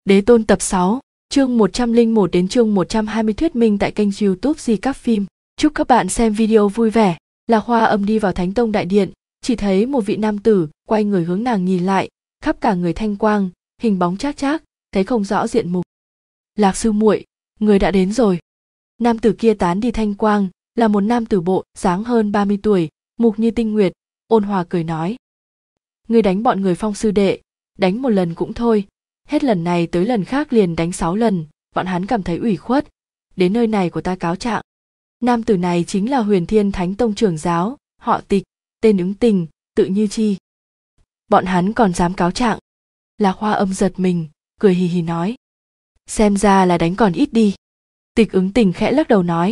Đế Tôn tập 6, chương 101 đến chương 120 thuyết minh tại kênh YouTube Di Các Phim. Chúc các bạn xem video vui vẻ. Lạc Hoa Âm đi vào Thánh Tông đại điện, chỉ thấy một vị nam tử quay người hướng nàng nhìn lại, khắp cả người thanh quang, hình bóng chác chác, thấy không rõ diện mục. Lạc sư muội, người đã đến rồi. Nam tử kia tán đi thanh quang, là một nam tử bộ dáng hơn 30 tuổi, mục như tinh nguyệt, ôn hòa cười nói: Người đánh bọn người Phong sư đệ, đánh một lần cũng thôi, hết lần này tới lần khác liền đánh 6 lần, bọn hắn cảm thấy ủy khuất, đến nơi này của ta cáo trạng. Nam tử này chính là Huyền Thiên Thánh Tông trưởng giáo, họ Tịch, tên Ứng Tình, tự Như Chi. Bọn hắn còn dám cáo trạng? Lạc Hoa Âm giật mình, cười hì hì nói: Xem ra là đánh còn ít đi. Tịch Ứng Tình khẽ lắc đầu nói: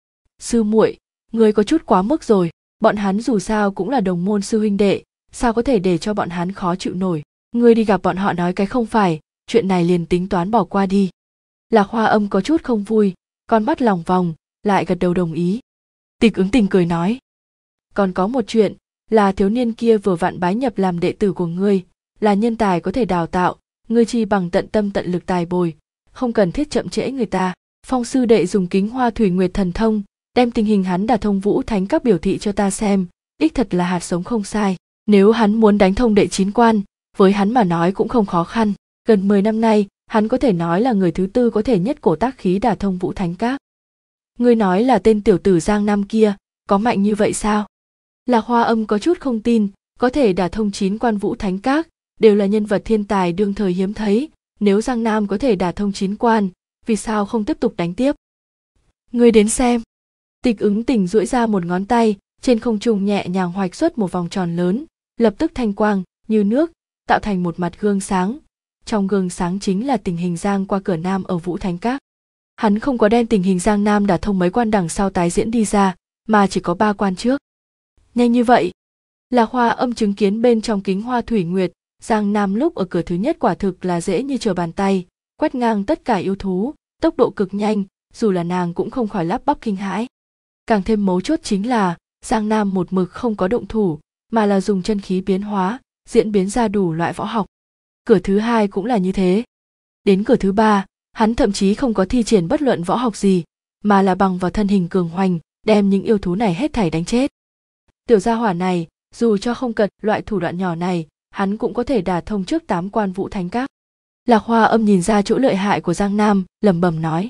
Sư muội, người có chút quá mức rồi, bọn hắn dù sao cũng là đồng môn sư huynh đệ, sao có thể để cho bọn hắn khó chịu nổi. Ngươi đi gặp bọn họ nói cái không phải, chuyện này liền tính toán bỏ qua đi. Lạc Hoa Âm có chút không vui, con mắt lòng vòng, lại gật đầu đồng ý. Tịch Ứng Tình cười nói: Còn có một chuyện, là thiếu niên kia vừa vặn bái nhập làm đệ tử của ngươi, là nhân tài có thể đào tạo, ngươi chi bằng tận tâm tận lực tài bồi, không cần thiết chậm trễ người ta. Phong sư đệ dùng kính hoa thủy nguyệt thần thông, đem tình hình hắn đả thông vũ thánh các biểu thị cho ta xem, đích thật là hạt giống không sai. Nếu hắn muốn đánh thông đệ 9 quan, với hắn mà nói cũng không khó khăn. Gần 10 năm nay, hắn có thể nói là người thứ tư có thể nhất cổ tác khí đả thông vũ thánh các. Ngươi nói là tên tiểu tử Giang Nam kia, có mạnh như vậy sao? Lạc Hoa Âm có chút không tin, có thể đả thông 9 quan vũ thánh các, đều là nhân vật thiên tài đương thời hiếm thấy. Nếu Giang Nam có thể đả thông 9 quan, vì sao không tiếp tục đánh tiếp? Ngươi đến xem. Tịch Ứng Tình duỗi ra một ngón tay, trên không trung nhẹ nhàng hoạch xuất một vòng tròn lớn, lập tức thanh quang như nước, tạo thành một mặt gương sáng. Trong gương sáng chính là tình hình Giang qua cửa Nam ở Vũ Thánh Các. Hắn không có đem tình hình Giang Nam đả thông mấy quan đằng sau tái diễn đi ra, mà chỉ có 3 quan trước. Nhanh như vậy? Lạc Hoa Âm chứng kiến bên trong kính hoa thủy nguyệt, Giang Nam lúc ở cửa thứ nhất quả thực là dễ như trở bàn tay, quét ngang tất cả yêu thú, tốc độ cực nhanh, dù là nàng cũng không khỏi lắp bắp kinh hãi. Càng thêm mấu chốt chính là Giang Nam một mực không có động thủ, mà là dùng chân khí biến hóa, diễn biến ra đủ loại võ học. Cửa thứ hai cũng là như thế. Đến cửa thứ ba, hắn thậm chí không có thi triển bất luận võ học gì, mà là bằng vào thân hình cường hoành, đem những yêu thú này hết thảy đánh chết. Tiểu gia hỏa này, dù cho không cần loại thủ đoạn nhỏ này, hắn cũng có thể đả thông trước 8 quan vũ thánh các. Lạc Hoa Âm nhìn ra chỗ lợi hại của Giang Nam, lẩm bẩm nói: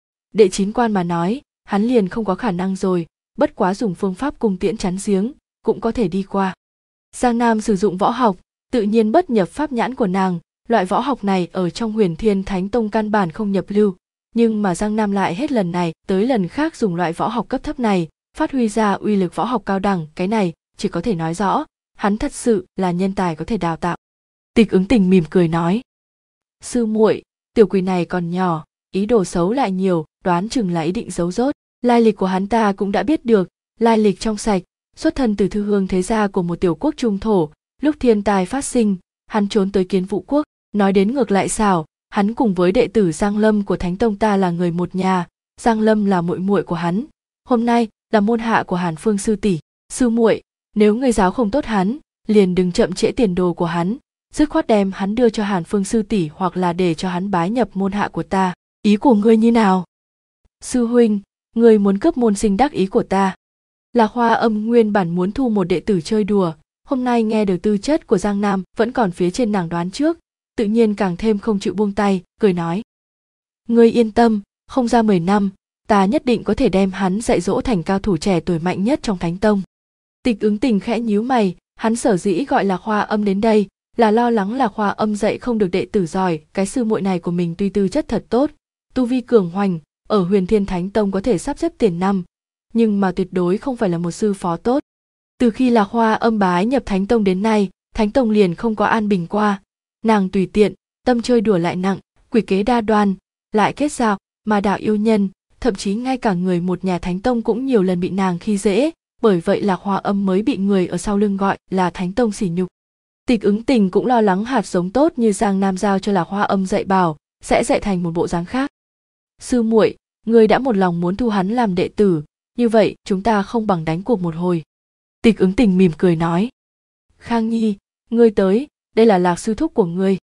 Đệ 9 quan mà nói, hắn liền không có khả năng rồi, bất quá dùng phương pháp cung tiễn chắn giếng, cũng có thể đi qua. Giang Nam sử dụng võ học, tự nhiên bất nhập pháp nhãn của nàng, loại võ học này ở trong Huyền Thiên Thánh Tông căn bản không nhập lưu, nhưng mà Giang Nam lại hết lần này tới lần khác dùng loại võ học cấp thấp này, phát huy ra uy lực võ học cao đẳng, cái này chỉ có thể nói rõ, hắn thật sự là nhân tài có thể đào tạo. Tịch Ứng Tình mỉm cười nói: Sư muội, tiểu quỷ này còn nhỏ, ý đồ xấu lại nhiều, đoán chừng là ý định giấu dốt. Lai lịch của hắn ta cũng đã biết được, lai lịch trong sạch, xuất thân từ thư hương thế gia của một tiểu quốc trung thổ. Lúc thiên tai phát sinh, hắn trốn tới Kiến Vũ quốc. Nói đến ngược lại xảo, hắn cùng với đệ tử Giang Lâm của Thánh Tông ta là người một nhà. Giang Lâm là muội muội của hắn, hôm nay là môn hạ của Hàn Phương sư tỷ. Sư muội, nếu người giáo không tốt hắn, liền đừng chậm trễ tiền đồ của hắn, dứt khoát đem hắn đưa cho Hàn Phương sư tỷ, hoặc là để cho hắn bái nhập môn hạ của ta. Ý của ngươi như nào? Sư huynh, ngươi muốn cướp môn sinh đắc ý của ta. Lạc Hoa Âm nguyên bản muốn thu một đệ tử chơi đùa, hôm nay nghe được tư chất của Giang Nam vẫn còn phía trên nàng đoán trước, tự nhiên càng thêm không chịu buông tay, cười nói: Ngươi yên tâm, không ra 10 năm, ta nhất định có thể đem hắn dạy dỗ thành cao thủ trẻ tuổi mạnh nhất trong Thánh Tông. Tịch Ứng Tình khẽ nhíu mày, hắn sở dĩ gọi Lạc Hoa Âm đến đây, là lo lắng Lạc Hoa Âm dạy không được đệ tử giỏi. Cái sư muội này của mình tuy tư chất thật tốt, tu vi cường hoành, ở Huyền Thiên Thánh Tông có thể sắp xếp tiền năm, nhưng mà tuyệt đối không phải là một sư phó tốt. Từ khi Lạc Hoa Âm bái nhập Thánh Tông đến nay, Thánh Tông liền không có an bình qua. Nàng tùy tiện, tâm chơi đùa lại nặng, quỷ kế đa đoan, lại kết giao mà đạo yêu nhân, thậm chí ngay cả người một nhà Thánh Tông cũng nhiều lần bị nàng khi dễ, bởi vậy Lạc Hoa Âm mới bị người ở sau lưng gọi là Thánh Tông sỉ nhục. Tịch Ứng Tình cũng lo lắng hạt giống tốt như Giang Nam giao cho Lạc Hoa Âm dạy bảo sẽ dạy thành một bộ dáng khác. Sư muội, ngươi đã một lòng muốn thu hắn làm đệ tử, như vậy chúng ta không bằng đánh cuộc một hồi. Tịch Ứng Tình mỉm cười nói: Khang Nhi, ngươi tới, đây là Lạc sư thúc của ngươi.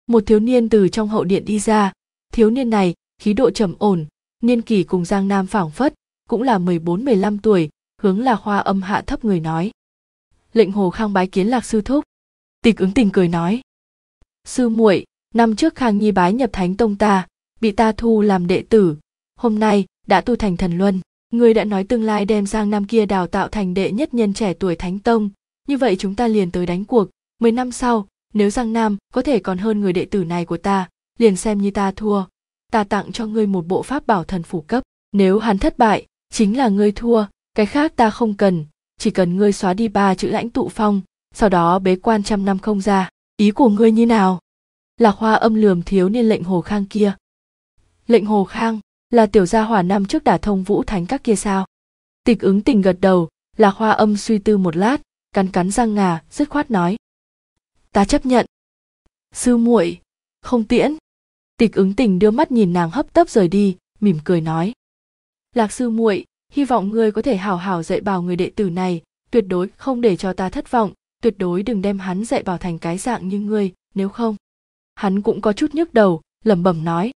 Một thiếu niên từ trong hậu điện đi ra, thiếu niên này khí độ trầm ổn, niên kỷ cùng Giang Nam phảng phất, cũng là 14-15 tuổi, hướng Lạc Hoa Âm hạ thấp người nói. Lệnh Hồ Khang bái kiến Lạc sư thúc. Tịch Ứng Tình cười nói. Sư muội, năm trước Khang Nhi bái nhập Thánh Tông ta, bị ta thu làm đệ tử, hôm nay đã tu thành thần luân. Ngươi đã nói tương lai đem Giang Nam kia đào tạo thành đệ nhất nhân trẻ tuổi Thánh Tông, như vậy chúng ta liền tới đánh cuộc, 10 năm sau, nếu Giang Nam có thể còn hơn người đệ tử này của ta, liền xem như ta thua. Ta tặng cho ngươi một bộ pháp bảo thần phủ cấp, nếu hắn thất bại, chính là ngươi thua, cái khác ta không cần, chỉ cần ngươi xóa đi 3 chữ Lãnh Tụ Phong, sau đó bế quan 100 năm không ra, ý của ngươi như nào? Lạc Hoa Âm lườm thiếu niên Lệnh Hồ Khang kia. Lệnh Hồ Khang là tiểu gia hỏa năm trước đả thông Vũ Thánh Các kia sao? Tịch Ứng Tình gật đầu. Lạc Hoa Âm suy tư một lát, cắn cắn răng ngà, dứt khoát nói. Ta chấp nhận. Sư muội, không tiễn. Tịch Ứng Tình đưa mắt nhìn nàng hấp tấp rời đi, mỉm cười nói. Lạc sư muội, hy vọng ngươi có thể hảo hảo dạy bảo người đệ tử này, tuyệt đối không để cho ta thất vọng, tuyệt đối đừng đem hắn dạy bảo thành cái dạng như ngươi, nếu không. Hắn cũng có chút nhức đầu, lẩm bẩm nói.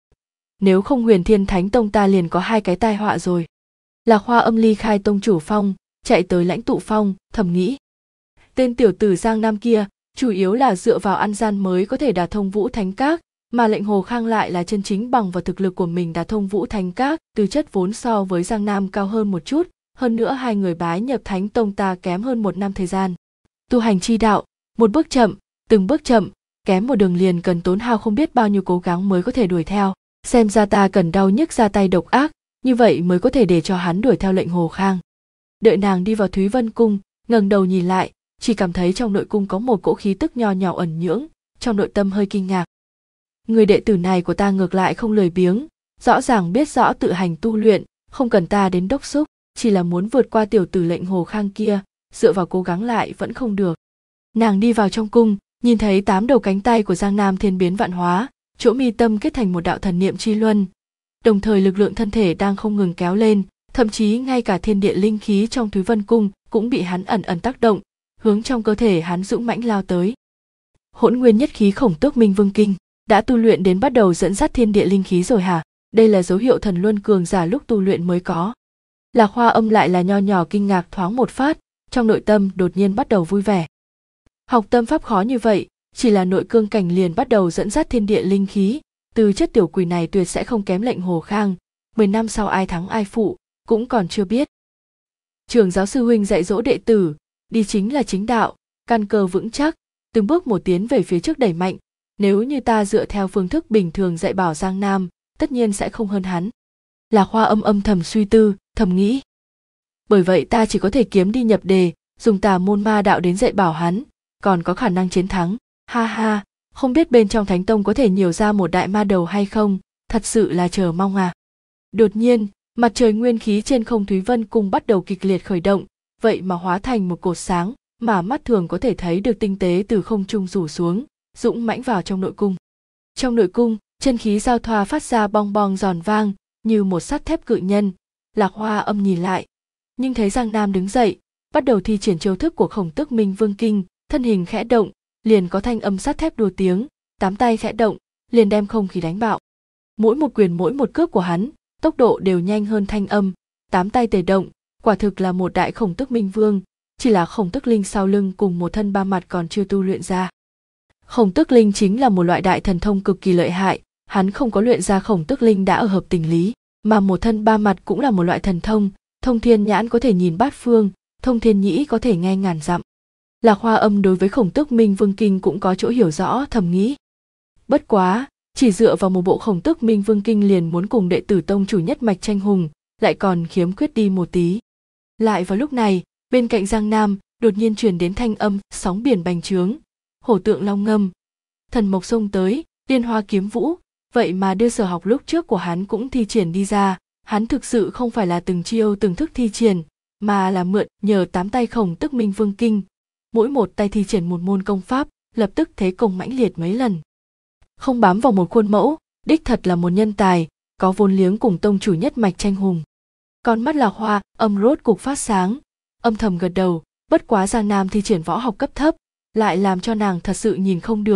Nếu không Huyền Thiên Thánh Tông ta liền có 2 cái tai họa rồi. Lạc Hoa Âm ly khai tông chủ phong, chạy tới Lãnh Tụ Phong, thầm nghĩ. Tên tiểu tử Giang Nam kia, chủ yếu là dựa vào ăn gian mới có thể đả thông Vũ Thánh Các, mà Lệnh Hồ Khang lại là chân chính bằng vào thực lực của mình đả thông Vũ Thánh Các, tư chất vốn so với Giang Nam cao hơn một chút, hơn nữa 2 người bái nhập Thánh Tông ta kém hơn 1 năm thời gian. Tu hành chi đạo, một bước chậm, từng bước chậm, kém một đường liền cần tốn hao không biết bao nhiêu cố gắng mới có thể đuổi theo. Xem ra ta cần đau nhức ra tay độc ác, như vậy mới có thể để cho hắn đuổi theo Lệnh Hồ Khang. Đợi nàng đi vào Thúy Vân Cung, ngẩng đầu nhìn lại, chỉ cảm thấy trong nội cung có một cỗ khí tức nho nhỏ ẩn nhưỡng, trong nội tâm hơi kinh ngạc. Người đệ tử này của ta ngược lại không lười biếng, rõ ràng biết rõ tự hành tu luyện, không cần ta đến đốc xúc, chỉ là muốn vượt qua tiểu tử Lệnh Hồ Khang kia, dựa vào cố gắng lại vẫn không được. Nàng đi vào trong cung, nhìn thấy 8 đầu cánh tay của Giang Nam thiên biến vạn hóa, chỗ mi tâm kết thành một đạo thần niệm chi luân, đồng thời lực lượng thân thể đang không ngừng kéo lên, thậm chí ngay cả thiên địa linh khí trong Thúy Vân Cung cũng bị hắn ẩn ẩn tác động, hướng trong cơ thể hắn dũng mãnh lao tới. Hỗn nguyên nhất khí Khổng Tước Minh Vương Kinh, đã tu luyện đến bắt đầu dẫn dắt thiên địa linh khí rồi hả? Đây là dấu hiệu thần luân cường giả lúc tu luyện mới có. Lạc Hoa Âm lại là nho nhỏ kinh ngạc thoáng một phát, trong nội tâm đột nhiên bắt đầu vui vẻ. Học tâm pháp khó như vậy, chỉ là nội cương cảnh liền bắt đầu dẫn dắt thiên địa linh khí, từ chất tiểu quỷ này tuyệt sẽ không kém Lệnh Hồ Khang, 10 năm sau ai thắng ai phụ, cũng còn chưa biết. Trường giáo sư huynh dạy dỗ đệ tử, đi chính là chính đạo, căn cơ vững chắc, từng bước một tiến về phía trước đẩy mạnh, nếu như ta dựa theo phương thức bình thường dạy bảo Giang Nam, tất nhiên sẽ không hơn hắn. Lạc Hoa Âm âm thầm suy tư, thầm nghĩ. Bởi vậy ta chỉ có thể kiếm đi nhập đề, dùng tà môn ma đạo đến dạy bảo hắn, còn có khả năng chiến thắng. Ha ha, không biết bên trong Thánh Tông có thể nhiều ra một đại ma đầu hay không, thật sự là chờ mong à. Đột nhiên, mặt trời nguyên khí trên không Thúy Vân Cung bắt đầu kịch liệt khởi động, vậy mà hóa thành một cột sáng, mà mắt thường có thể thấy được tinh tế từ không trung rủ xuống, dũng mãnh vào trong nội cung. Trong nội cung, chân khí giao thoa phát ra bong bong giòn vang, như một sắt thép cự nhân. Lạc Hoa Âm nhìn lại, nhưng thấy Giang Nam đứng dậy, bắt đầu thi triển chiêu thức của Khổng Tước Minh Vương Kinh, thân hình khẽ động, liền có thanh âm sắt thép đua tiếng, 8 tay khẽ động, liền đem không khí đánh bạo. Mỗi một quyền mỗi một cước của hắn, tốc độ đều nhanh hơn thanh âm, 8 tay tề động, quả thực là một đại Khổng Tước Minh Vương, chỉ là Khổng Tước Linh sau lưng cùng một thân 3 mặt còn chưa tu luyện ra. Khổng Tước Linh chính là một loại đại thần thông cực kỳ lợi hại, hắn không có luyện ra Khổng Tước Linh đã ở hợp tình lý, mà một thân 3 mặt cũng là một loại thần thông, thông thiên nhãn có thể nhìn bát phương, thông thiên nhĩ có thể nghe ngàn dặm. Lạc Hoa Âm đối với Khổng Tước Minh Vương Kinh cũng có chỗ hiểu rõ, thầm nghĩ. Bất quá, chỉ dựa vào một bộ Khổng Tước Minh Vương Kinh liền muốn cùng đệ tử tông chủ nhất mạch tranh hùng, lại còn khiếm khuyết đi một tí. Lại vào lúc này, bên cạnh Giang Nam, đột nhiên truyền đến thanh âm, sóng biển bành trướng, hổ tượng long ngâm. Thần mộc xông tới, liên hoa kiếm vũ, vậy mà đưa sở học lúc trước của hắn cũng thi triển đi ra, hắn thực sự không phải là từng chiêu từng thức thi triển, mà là mượn nhờ 8 tay Khổng Tước Minh Vương Kinh. Mỗi một tay thi triển một môn công pháp, lập tức thế công mãnh liệt mấy lần. Không bám vào một khuôn mẫu, đích thật là một nhân tài, có vốn liếng cùng tông chủ nhất mạch tranh hùng. Con mắt Lạc Hoa Âm rốt cục phát sáng, âm thầm gật đầu, bất quá Giang Nam thi triển võ học cấp thấp, lại làm cho nàng thật sự nhìn không được,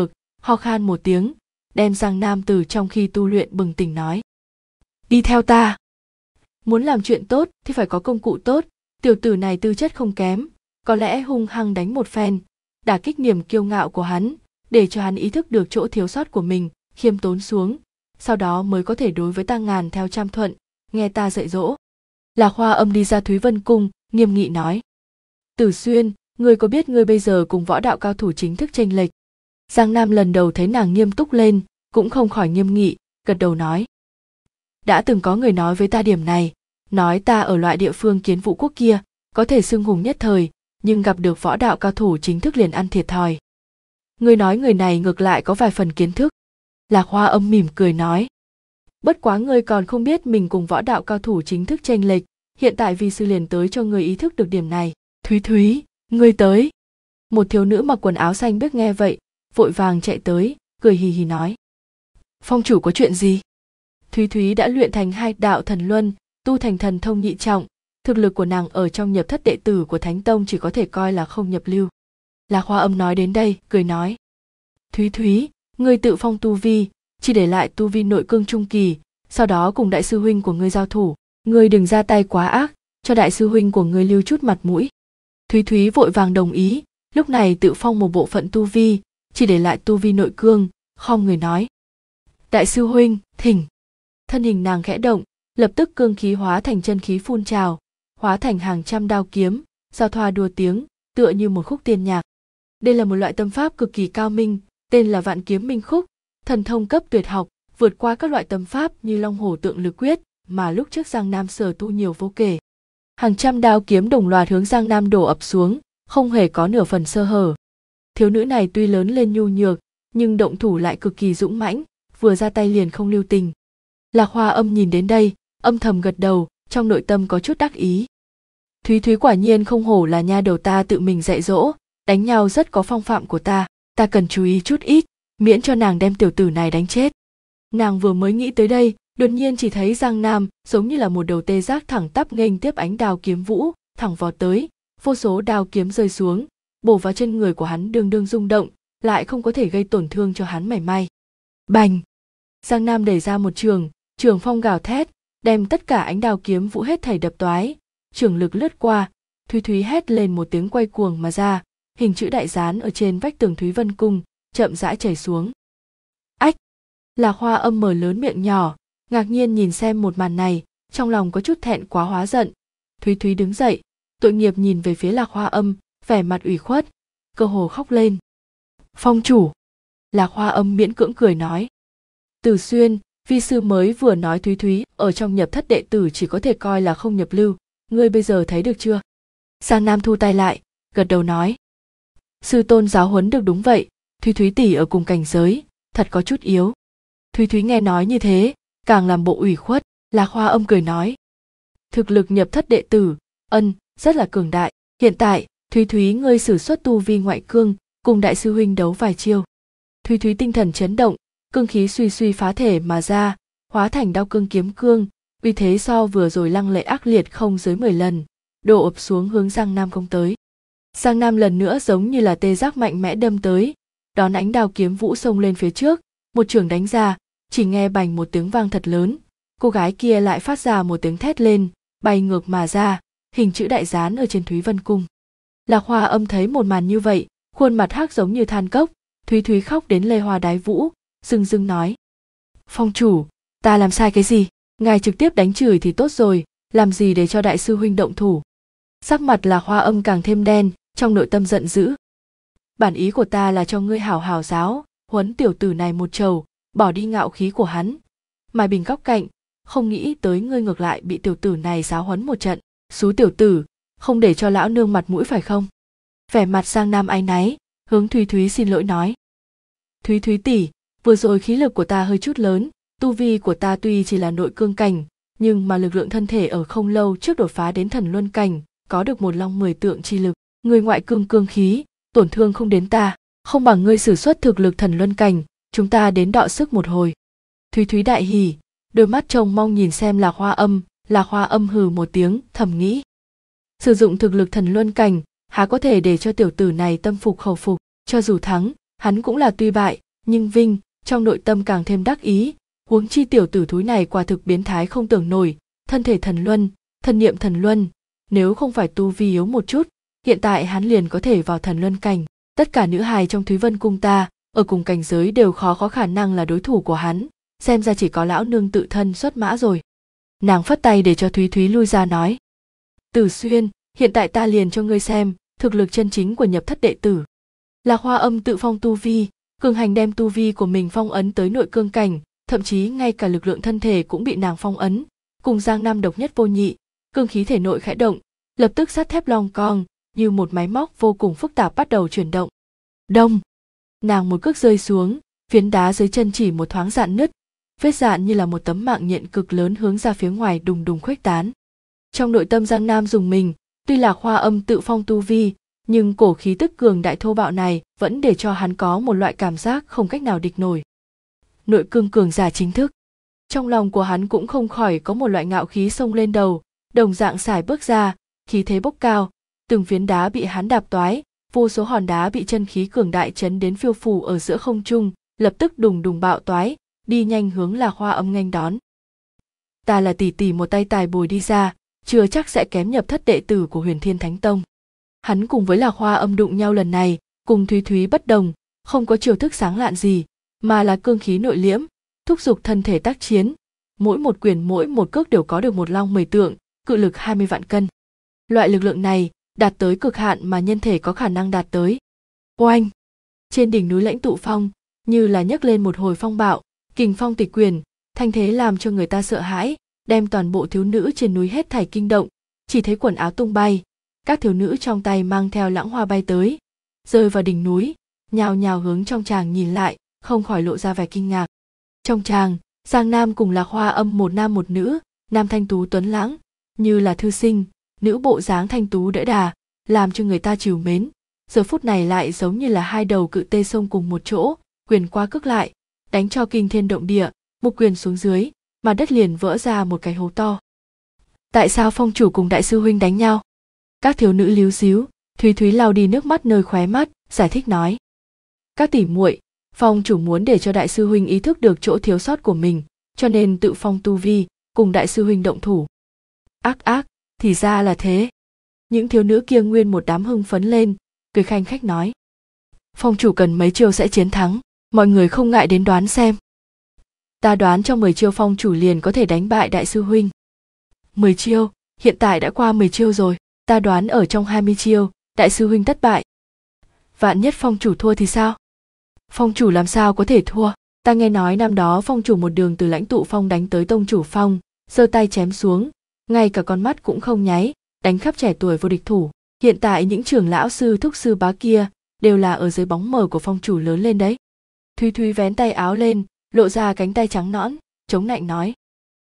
ho khan một tiếng, đem Giang Nam từ trong khi tu luyện bừng tỉnh nói. Đi theo ta. Muốn làm chuyện tốt thì phải có công cụ tốt, tiểu tử này tư chất không kém, có lẽ hung hăng đánh một phen, đả kích niềm kiêu ngạo của hắn, để cho hắn ý thức được chỗ thiếu sót của mình, khiêm tốn xuống, sau đó mới có thể đối với ta ngàn theo trăm thuận, nghe ta dạy dỗ. Lạc Hoa Âm đi ra Thúy Vân Cung, nghiêm nghị nói. Tử Xuyên, ngươi có biết ngươi bây giờ cùng võ đạo cao thủ chính thức chênh lệch? Giang Nam lần đầu thấy nàng nghiêm túc lên, cũng không khỏi nghiêm nghị, gật đầu nói. Đã từng có người nói với ta điểm này, nói ta ở loại địa phương Kiến Vũ quốc kia, có thể xưng hùng nhất thời, nhưng gặp được võ đạo cao thủ chính thức liền ăn thiệt thòi. Ngươi nói người này ngược lại có vài phần kiến thức. Lạc Hoa Âm mỉm cười nói. Bất quá ngươi còn không biết mình cùng võ đạo cao thủ chính thức chênh lệch, hiện tại vi sư liền tới cho ngươi ý thức được điểm này. Thúy Thúy, ngươi tới. Một thiếu nữ mặc quần áo xanh biếc nghe vậy, vội vàng chạy tới, cười hì hì nói. Phong chủ có chuyện gì? Thúy Thúy đã luyện thành 2 đạo thần luân, tu thành thần thông nhị trọng, thực lực của nàng ở trong nhập thất đệ tử của Thánh Tông chỉ có thể coi là không nhập lưu. Lạc Hoa Âm nói đến đây, cười nói. Thúy Thúy, ngươi tự phong tu vi, chỉ để lại tu vi nội cương trung kỳ, sau đó cùng đại sư huynh của ngươi giao thủ, ngươi đừng ra tay quá ác, cho đại sư huynh của ngươi lưu chút mặt mũi. Thúy Thúy vội vàng đồng ý, lúc này tự phong một bộ phận tu vi, chỉ để lại tu vi nội cương, khom người nói. Đại sư huynh, thỉnh. Thân hình nàng khẽ động, lập tức cương khí hóa thành chân khí phun trào, hóa thành hàng trăm đao kiếm, giao thoa đua tiếng, tựa như một khúc tiên nhạc. Đây là một loại tâm pháp cực kỳ cao minh, tên là Vạn Kiếm Minh Khúc, thần thông cấp tuyệt học, vượt qua các loại tâm pháp như Long Hổ Tượng Lực Quyết mà lúc trước Giang Nam sở tu nhiều vô kể. Hàng trăm đao kiếm đồng loạt hướng Giang Nam đổ ập xuống, không hề có nửa phần sơ hở. Thiếu nữ này tuy lớn lên nhu nhược, nhưng động thủ lại cực kỳ dũng mãnh, vừa ra tay liền không lưu tình. Lạc Hoa Âm nhìn đến đây, âm thầm gật đầu, trong nội tâm có chút đắc ý. Thúy Thúy quả nhiên không hổ là nha đầu ta tự mình dạy dỗ, đánh nhau rất có phong phạm của ta cần chú ý chút ít, miễn cho nàng đem tiểu tử này đánh chết. Nàng vừa mới nghĩ tới đây, đột nhiên chỉ thấy Giang Nam giống như là một đầu tê giác thẳng tắp nghênh tiếp ánh đao kiếm vũ, thẳng vọt tới, vô số đao kiếm rơi xuống, bổ vào chân người của hắn đương đương rung động, lại không có thể gây tổn thương cho hắn mảy may. Bành! Giang Nam đẩy ra một trường phong gào thét, đem tất cả ánh đao kiếm vũ hết thảy đập toái, trường lực lướt qua, Thúy Thúy hét lên một tiếng quay cuồng mà ra, hình chữ đại dán ở trên vách tường Thúy Vân Cung, chậm rãi chảy xuống. Ách! Lạc Hoa Âm mở lớn miệng nhỏ, ngạc nhiên nhìn xem một màn này, trong lòng có chút thẹn quá hóa giận. Thúy Thúy đứng dậy, tội nghiệp nhìn về phía Lạc Hoa Âm, vẻ mặt ủy khuất, cơ hồ khóc lên. Phong chủ! Lạc Hoa Âm miễn cưỡng cười nói. Tử Xuyên, vi sư mới vừa nói Thúy Thúy ở trong nhập thất đệ tử chỉ có thể coi là không nhập lưu, ngươi bây giờ thấy được chưa? Giang Nam thu tay lại, gật đầu nói. Sư tôn giáo huấn được đúng vậy, Thúy Thúy tỷ ở cùng cảnh giới, thật có chút yếu. Thúy Thúy nghe nói như thế, càng làm bộ ủy khuất. Lạc Hoa Âm cười nói. Thực lực nhập thất đệ tử, rất là cường đại. Hiện tại, Thúy Thúy ngươi sử xuất tu vi ngoại cương, cùng đại sư huynh đấu vài chiêu. Thúy Thúy tinh thần chấn động, cương khí suy suy phá thể mà ra, hóa thành đao cương kiếm cương, uy thế so vừa rồi lăng lệ ác liệt không dưới 10 lần, đổ ập xuống hướng Giang Nam công tới. Giang Nam lần nữa giống như là tê giác mạnh mẽ đâm tới, đón ánh đao kiếm vũ xông lên phía trước, một chưởng đánh ra, chỉ nghe bành một tiếng vang thật lớn, cô gái kia lại phát ra một tiếng thét lên, bay ngược mà ra, hình chữ đại dán ở trên Thúy Vân Cung. Lạc Hoa Âm thấy một màn như vậy, khuôn mặt hắc giống như than cốc, Thúy Thúy khóc đến lê hoa đái vũ, rưng rưng nói. Phong chủ, ta làm sai cái gì? Ngài trực tiếp đánh chửi thì tốt rồi, làm gì để cho đại sư huynh động thủ? Sắc mặt Lạc Hoa Âm càng thêm đen, trong nội tâm giận dữ. Bản ý của ta là cho ngươi hảo hảo giáo, huấn tiểu tử này một trầu, bỏ đi ngạo khí của hắn. Mai Bình góc cạnh, không nghĩ tới ngươi ngược lại bị tiểu tử này giáo huấn một trận. Xú tiểu tử, không để cho lão nương mặt mũi phải không? Vẻ mặt Giang Nam áy náy, hướng Thúy Thúy xin lỗi nói. Thúy Thúy tỷ, vừa rồi khí lực của ta hơi chút lớn, tu vi của ta tuy chỉ là nội cương cảnh, nhưng mà lực lượng thân thể ở không lâu trước đột phá đến thần luân cảnh, có được một long 10 tượng chi lực. Người ngoại cương cương khí, tổn thương không đến ta, không bằng ngươi sử xuất thực lực thần luân cảnh, chúng ta đến đọ sức một hồi. Thúy Thúy đại hỉ, đôi mắt trông mong nhìn xem Lạc Hoa Âm hừ một tiếng, thầm nghĩ. Sử dụng thực lực thần luân cảnh, há có thể để cho tiểu tử này tâm phục khẩu phục, cho dù thắng, hắn cũng là tuy bại, Nhưng Vinh trong nội tâm càng thêm đắc ý, huống chi tiểu tử thúi này quả thực biến thái không tưởng nổi, thân thể thần luân, thân niệm thần luân, nếu không phải tu vi yếu một chút, hiện tại hắn liền có thể vào thần luân cảnh. Tất cả nữ hài trong Thúy Vân cung ta, ở cùng cảnh giới đều khó khả năng là đối thủ của hắn, xem ra chỉ có lão nương tự thân xuất mã rồi. Nàng phất tay để cho Thúy Thúy lui ra nói. Tử Xuyên, hiện tại ta liền cho ngươi xem, thực lực chân chính của nhập thất đệ tử. Lạc Hoa Âm tự phong tu vi, cường hành đem tu vi của mình phong ấn tới nội cương cảnh, thậm chí ngay cả lực lượng thân thể cũng bị nàng phong ấn, cùng Giang Nam độc nhất vô nhị, cương khí thể nội khẽ động, lập tức sắt thép long cong, như một máy móc vô cùng phức tạp bắt đầu chuyển động. Đông, nàng một cước rơi xuống, phiến đá dưới chân chỉ một thoáng rạn nứt, vết rạn như là một tấm mạng nhện cực lớn hướng ra phía ngoài đùng đùng khuếch tán. Trong nội tâm Giang Nam rùng mình, tuy Lạc Hoa Âm tự phong tu vi, nhưng cổ khí tức cường đại thô bạo này vẫn để cho hắn có một loại cảm giác không cách nào địch nổi. Nội cương cường giả chính thức. Trong lòng của hắn cũng không khỏi có một loại ngạo khí xông lên đầu, đồng dạng sải bước ra, khí thế bốc cao, từng phiến đá bị hắn đạp toái, vô số hòn đá bị chân khí cường đại chấn đến phiêu phù ở giữa không trung, lập tức đùng đùng bạo toái, đi nhanh hướng Lạc Hoa Âm nghênh đón. Ta là tỷ tỷ một tay tài bồi đi ra, chưa chắc sẽ kém nhập thất đệ tử của Huyền Thiên Thánh Tông. Hắn cùng với Lạc Hoa Âm đụng nhau lần này, cùng Thúy Thúy bất đồng, không có chiêu thức sáng lạn gì, mà là cương khí nội liễm, thúc giục thân thể tác chiến, mỗi một quyền mỗi một cước đều có được một long 10 tượng, cự lực 20 vạn cân. Loại lực lượng này đạt tới cực hạn mà nhân thể có khả năng đạt tới. Oanh! Trên đỉnh núi Lãnh Tụ Phong, như là nhấc lên một hồi phong bạo, kình phong tịch quyền, thanh thế làm cho người ta sợ hãi, đem toàn bộ thiếu nữ trên núi hết thảy kinh động, chỉ thấy quần áo tung bay, các thiếu nữ trong tay mang theo lãng hoa bay tới, rơi vào đỉnh núi, nhào nhào hướng trong tràng nhìn lại, không khỏi lộ ra vẻ kinh ngạc. Trong tràng, Giang Nam cùng Lạc Hoa Âm một nam một nữ, nam thanh tú tuấn lãng, như là thư sinh, nữ bộ dáng thanh tú đỡ đà, làm cho người ta trìu mến. Giờ phút này lại giống như là hai đầu cự tê xông cùng một chỗ, quyền qua cước lại, đánh cho kinh thiên động địa, một quyền xuống dưới, mà đất liền vỡ ra một cái hố to. Tại sao phong chủ cùng đại sư huynh đánh nhau? Các thiếu nữ líu xíu, Thúy Thúy lau đi nước mắt nơi khóe mắt, giải thích nói. Các tỷ muội, phong chủ muốn để cho đại sư huynh ý thức được chỗ thiếu sót của mình, cho nên tự phong tu vi, cùng đại sư huynh động thủ. Ác ác, thì ra là thế. Những thiếu nữ kia nguyên một đám hưng phấn lên, cười khanh khách nói. Phong chủ cần mấy chiêu sẽ chiến thắng, mọi người không ngại đến đoán xem. Ta đoán trong 10 chiêu phong chủ liền có thể đánh bại đại sư huynh. 10 chiêu, hiện tại đã qua 10 chiêu rồi, ta đoán ở trong 20 chiêu, đại sư huynh thất bại. Vạn nhất phong chủ thua thì sao? Phong chủ làm sao có thể thua? Ta nghe nói năm đó phong chủ một đường từ Lãnh Tụ Phong đánh tới Tông Chủ Phong, giơ tay chém xuống, ngay cả con mắt cũng không nháy, đánh khắp trẻ tuổi vô địch thủ. Hiện tại những trưởng lão sư thúc sư bá kia đều là ở dưới bóng mờ của phong chủ lớn lên đấy. Thúy Thúy vén tay áo lên, lộ ra cánh tay trắng nõn, chống nạnh nói.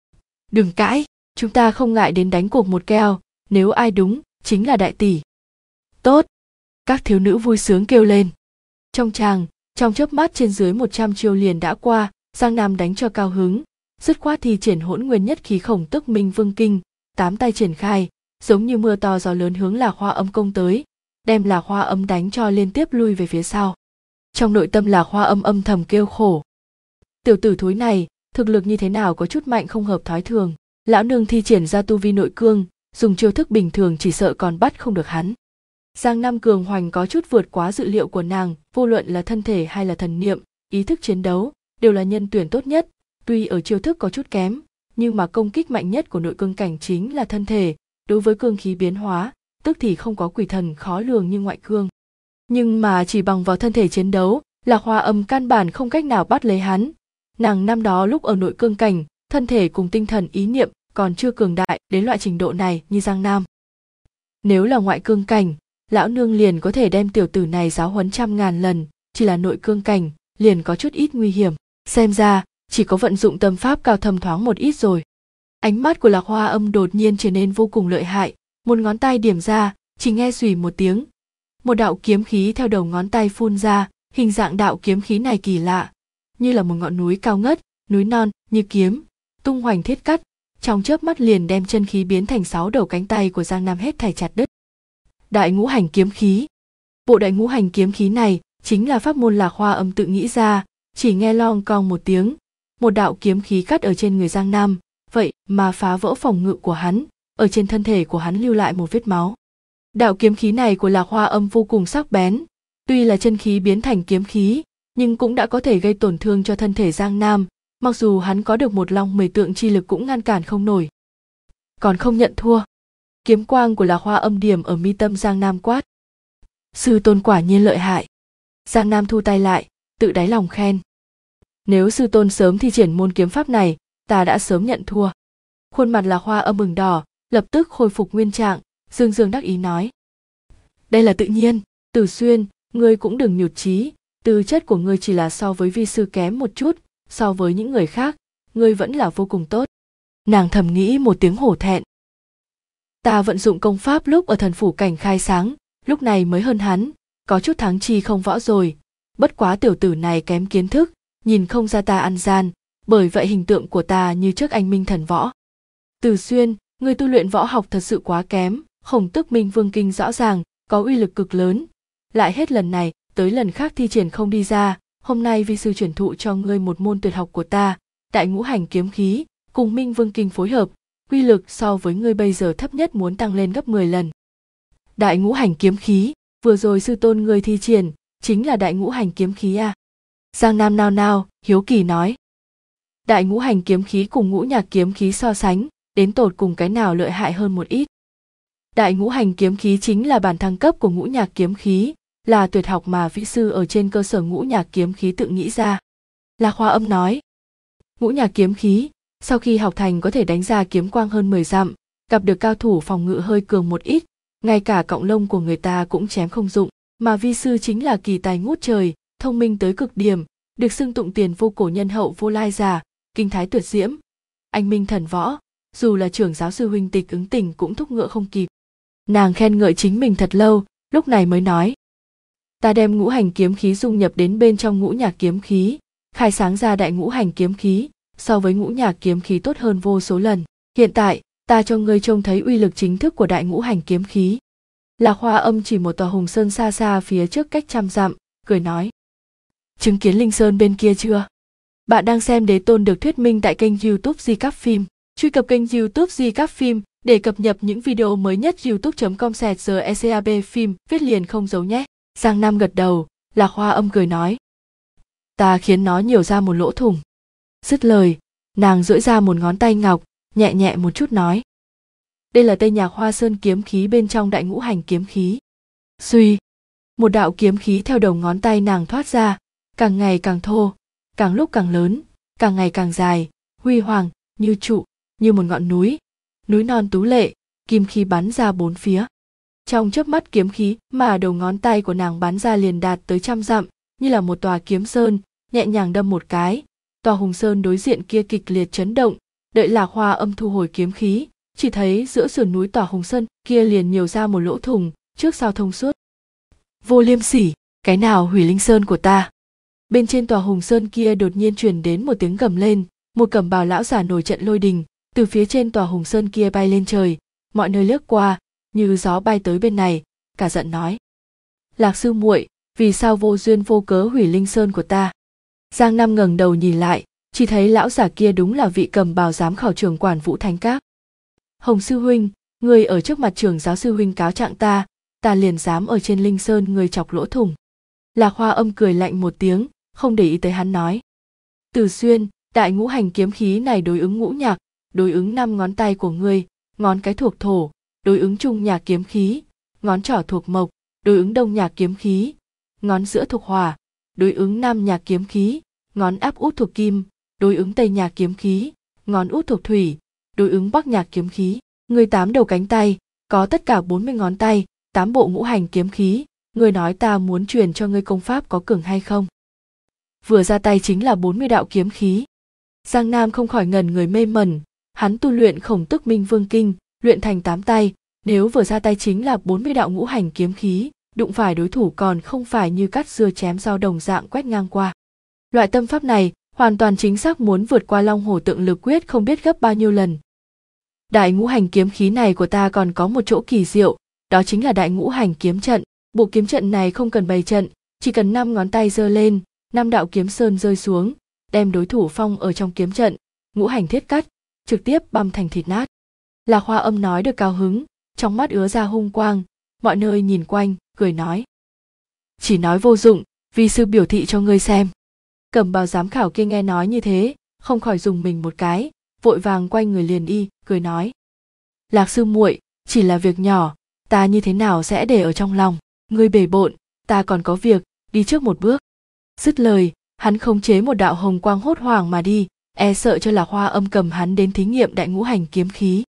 Đừng cãi, chúng ta không ngại đến đánh cuộc một keo, nếu ai đúng, chính là đại tỷ. Tốt! Các thiếu nữ vui sướng kêu lên. Trong tràng, trong chớp mắt trên dưới 100 chiêu liền đã qua, Giang Nam đánh cho cao hứng, dứt khoát thi triển Hỗn Nguyên Nhất Khí Khổng Tức Minh Vương Kinh, 8 tay triển khai, giống như mưa to gió lớn hướng Lạc Hoa Âm công tới, đem Lạc Hoa Âm đánh cho liên tiếp lui về phía sau. Trong nội tâm Lạc Hoa Âm âm thầm kêu khổ. Tiểu tử thúi này, thực lực như thế nào có chút mạnh không hợp thói thường, lão nương thi triển ra tu vi nội cương, dùng chiêu thức bình thường chỉ sợ còn bắt không được hắn. Giang Nam cường hoành có chút vượt quá dự liệu của nàng, vô luận là thân thể hay là thần niệm, ý thức chiến đấu, đều là nhân tuyển tốt nhất, tuy ở chiêu thức có chút kém, nhưng mà công kích mạnh nhất của nội cương cảnh chính là thân thể, đối với cương khí biến hóa, tức thì không có quỷ thần khó lường như ngoại cương. Nhưng mà chỉ bằng vào thân thể chiến đấu, Lạc Hoa Âm căn bản không cách nào bắt lấy hắn. Nàng năm đó lúc ở nội cương cảnh, thân thể cùng tinh thần ý niệm còn chưa cường đại đến loại trình độ này như Giang Nam. Nếu là ngoại cương cảnh, lão nương liền có thể đem tiểu tử này giáo huấn 100.000 lần, chỉ là nội cương cảnh, liền có chút ít nguy hiểm. Xem ra, chỉ có vận dụng tâm pháp cao thâm thoáng một ít rồi. Ánh mắt của Lạc Hoa Âm đột nhiên trở nên vô cùng lợi hại, một ngón tay điểm ra, chỉ nghe xùy một tiếng. Một đạo kiếm khí theo đầu ngón tay phun ra, hình dạng đạo kiếm khí này kỳ lạ, như là một ngọn núi cao ngất, núi non, như kiếm, tung hoành thiết cắt, trong chớp mắt liền đem chân khí biến thành 6 đầu cánh tay của Giang Nam hết thảy chặt đứt. Đại ngũ hành kiếm khí. Bộ đại ngũ hành kiếm khí này chính là pháp môn Lạc Hoa Âm tự nghĩ ra, Chỉ nghe lon cong một tiếng, một đạo kiếm khí cắt ở trên người Giang Nam, vậy mà phá vỡ phòng ngự của hắn, ở trên thân thể của hắn lưu lại một vết máu. Đạo kiếm khí này của Lạc Hoa Âm vô cùng sắc bén, tuy là chân khí biến thành kiếm khí, nhưng cũng đã có thể gây tổn thương cho thân thể Giang Nam, mặc dù hắn có được một long 10 tượng chi lực cũng ngăn cản không nổi. Còn không nhận thua. Kiếm quang của Lạc Hoa Âm điểm ở mi tâm Giang Nam quát. Sư tôn quả nhiên lợi hại. Giang Nam thu tay lại, tự đáy lòng khen. Nếu sư tôn sớm thi triển môn kiếm pháp này, ta đã sớm nhận thua. Khuôn mặt Lạc Hoa Âm ửng đỏ, lập tức khôi phục nguyên trạng, dương dương đắc ý nói. Đây là tự nhiên, Tử Xuyên, ngươi cũng đừng nhụt chí, tư chất của ngươi chỉ là so với vi sư kém một chút, so với những người khác, ngươi vẫn là vô cùng tốt. Nàng thầm nghĩ một tiếng hổ thẹn. Ta vận dụng công pháp lúc ở thần phủ cảnh khai sáng, lúc này mới hơn hắn, có chút thắng chi không võ rồi, bất quá tiểu tử này kém kiến thức, nhìn không ra ta ăn gian, bởi vậy hình tượng của ta như trước anh minh thần võ. Tử Xuyên, người tu luyện võ học thật sự quá kém, Khổng Tức Minh Vương Kinh rõ ràng, có uy lực cực lớn, lại hết lần này tới lần khác thi triển không đi ra, hôm nay vi sư truyền thụ cho ngươi một môn tuyệt học của ta, Đại Ngũ Hành kiếm khí, cùng Minh Vương Kinh phối hợp, uy lực so với ngươi bây giờ thấp nhất muốn tăng lên gấp 10 lần. Đại Ngũ Hành kiếm khí, vừa rồi sư tôn ngươi thi triển, chính là Đại Ngũ Hành kiếm khí à? Giang Nam nao nao, hiếu kỳ nói. Đại Ngũ Hành kiếm khí cùng Ngũ Nhạc kiếm khí so sánh, đến tột cùng cái nào lợi hại hơn một ít. Đại Ngũ Hành kiếm khí chính là bản thăng cấp của Ngũ Nhạc kiếm khí, là tuyệt học mà vị sư ở trên cơ sở Ngũ Nhạc kiếm khí tự nghĩ ra. Lạc Hoa Âm nói. Ngũ Nhạc kiếm khí, sau khi học thành có thể đánh ra kiếm quang hơn 10 dặm, gặp được cao thủ phòng ngự hơi cường một ít, ngay cả cọng lông của người ta cũng chém không dụng, mà vi sư chính là kỳ tài ngút trời, thông minh tới cực điểm, được xưng tụng tiền vô cổ nhân hậu vô lai giả, kinh thái tuyệt diễm. Anh minh thần võ, dù là trưởng giáo sư huynh Tịch Ứng Tình cũng thúc ngựa không kịp. Nàng khen ngợi chính mình thật lâu, lúc này mới nói. Ta đem Ngũ Hành kiếm khí dung nhập đến bên trong Ngũ Nhạc kiếm khí, khai sáng ra Đại Ngũ Hành kiếm khí, so với Ngũ Nhạc kiếm khí tốt hơn vô số lần. Hiện tại, ta cho ngươi trông thấy uy lực chính thức của Đại Ngũ Hành kiếm khí. Lạc Hoa Âm chỉ một tòa Hùng Sơn xa xa phía trước cách trăm dặm, cười nói. Chứng kiến Linh Sơn bên kia chưa? Bạn đang xem Đế Tôn được thuyết minh tại kênh YouTube Di Cáp Phim. Truy cập kênh YouTube Di Cáp Phim để cập nhật những video mới nhất. youtube.com/secab phim viết liền không giấu nhé. Giang Nam gật đầu, Lạc Hoa Âm cười nói. Ta khiến nó nhiều ra một lỗ thủng. Dứt lời, nàng duỗi ra một ngón tay ngọc, nhẹ nhẹ một chút nói. Đây là Tây Nhạc Hoa Sơn kiếm khí bên trong Đại Ngũ Hành kiếm khí. Suy, một đạo kiếm khí theo đầu ngón tay nàng thoát ra, càng ngày càng thô, càng lúc càng lớn, càng ngày càng dài, huy hoàng, như trụ, như một ngọn núi, núi non tú lệ, kim khí bắn ra bốn phía. Trong chớp mắt kiếm khí mà đầu ngón tay của nàng bắn ra liền đạt tới trăm dặm, như là một tòa kiếm sơn, nhẹ nhàng đâm một cái, tòa Hùng Sơn đối diện kia kịch liệt chấn động. Đợi Lạc Hoa Âm thu hồi kiếm khí, chỉ thấy giữa sườn núi tòa Hùng Sơn kia liền nhiều ra một lỗ thủng, trước sau thông suốt. Vô Liêm Sỉ, cái nào hủy Linh Sơn của ta? Bên trên tòa Hùng Sơn kia đột nhiên truyền đến một tiếng gầm lên, một cẩm bào lão giả nổi trận lôi đình, từ phía trên tòa Hùng Sơn kia bay lên trời, mọi nơi lướt qua, như gió bay tới bên này, cả giận nói: Lạc sư muội, vì sao vô duyên vô cớ hủy Linh Sơn của ta? Giang Nam ngẩng đầu nhìn lại, chỉ thấy lão giả kia đúng là vị cẩm bào giám khảo trưởng quản Vũ Thánh Các. Hồng sư huynh, người ở trước mặt trưởng giáo sư huynh cáo trạng ta liền dám ở trên Linh Sơn người chọc lỗ thủng. Lạc Hoa Âm cười lạnh một tiếng, không để ý tới hắn nói: Từ Xuyên, Đại Ngũ Hành kiếm khí này đối ứng Ngũ Nhạc, đối ứng 5 ngón tay của ngươi, ngón cái thuộc thổ, đối ứng Trung Nhạc kiếm khí, ngón trỏ thuộc mộc, đối ứng Đông Nhạc kiếm khí, ngón giữa thuộc hỏa, đối ứng Nam Nhạc kiếm khí, ngón áp út thuộc kim, đối ứng Tây Nhạc kiếm khí, ngón út thuộc thủy, đối ứng Bắc Nhạc kiếm khí. Ngươi 8 đầu cánh tay, có tất cả 40 ngón tay, 8 bộ ngũ hành kiếm khí, ngươi nói ta muốn truyền cho ngươi công pháp có cường hay không? Vừa ra tay chính là 40 đạo kiếm khí. Giang Nam không khỏi ngẩn người mê mẩn, hắn tu luyện Khổng Tức Minh Vương Kinh, luyện thành 8 tay, nếu vừa ra tay chính là 40 đạo ngũ hành kiếm khí, đụng phải đối thủ còn không phải như cắt dưa chém dao đồng dạng quét ngang qua. Loại tâm pháp này hoàn toàn chính xác muốn vượt qua Long Hổ Tượng Lực Quyết không biết gấp bao nhiêu lần. Đại ngũ hành kiếm khí này của ta còn có một chỗ kỳ diệu, đó chính là Đại Ngũ Hành kiếm trận. Bộ kiếm trận này không cần bày trận, chỉ cần 5 ngón tay giơ lên, 5 đạo kiếm sơn rơi xuống, đem đối thủ phong ở trong kiếm trận, ngũ hành thiết cắt, trực tiếp băm thành thịt nát. Lạc Hoa Âm nói được cao hứng, trong mắt ứa ra hung quang, mọi nơi nhìn quanh, cười nói. Chỉ nói vô dụng, vi sư biểu thị cho ngươi xem. Cẩm bào giám khảo kia nghe nói như thế, không khỏi dùng mình một cái, vội vàng quay người liền đi, cười nói. Lạc sư muội, chỉ là việc nhỏ, ta như thế nào sẽ để ở trong lòng, ngươi bề bộn, ta còn có việc, đi trước một bước. Dứt lời, hắn khống chế một đạo hồng quang hốt hoảng mà đi, e sợ cho Lạc Hoa Âm cầm hắn đến thí nghiệm đại ngũ hành kiếm khí.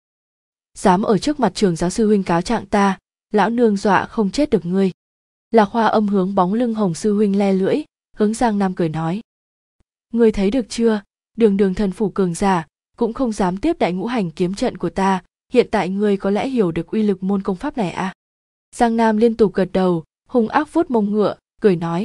Dám ở trước mặt Trường giáo sư huynh cáo trạng ta, lão nương dọa không chết được ngươi. Lạc Hoa Âm hướng bóng lưng Hồng sư huynh le lưỡi, hướng Giang Nam cười nói. Ngươi thấy được chưa, đường đường thần phủ cường giả, cũng không dám tiếp đại ngũ hành kiếm trận của ta, hiện tại ngươi có lẽ hiểu được uy lực môn công pháp này à? Giang Nam liên tục gật đầu, hung ác vuốt mông ngựa, cười nói.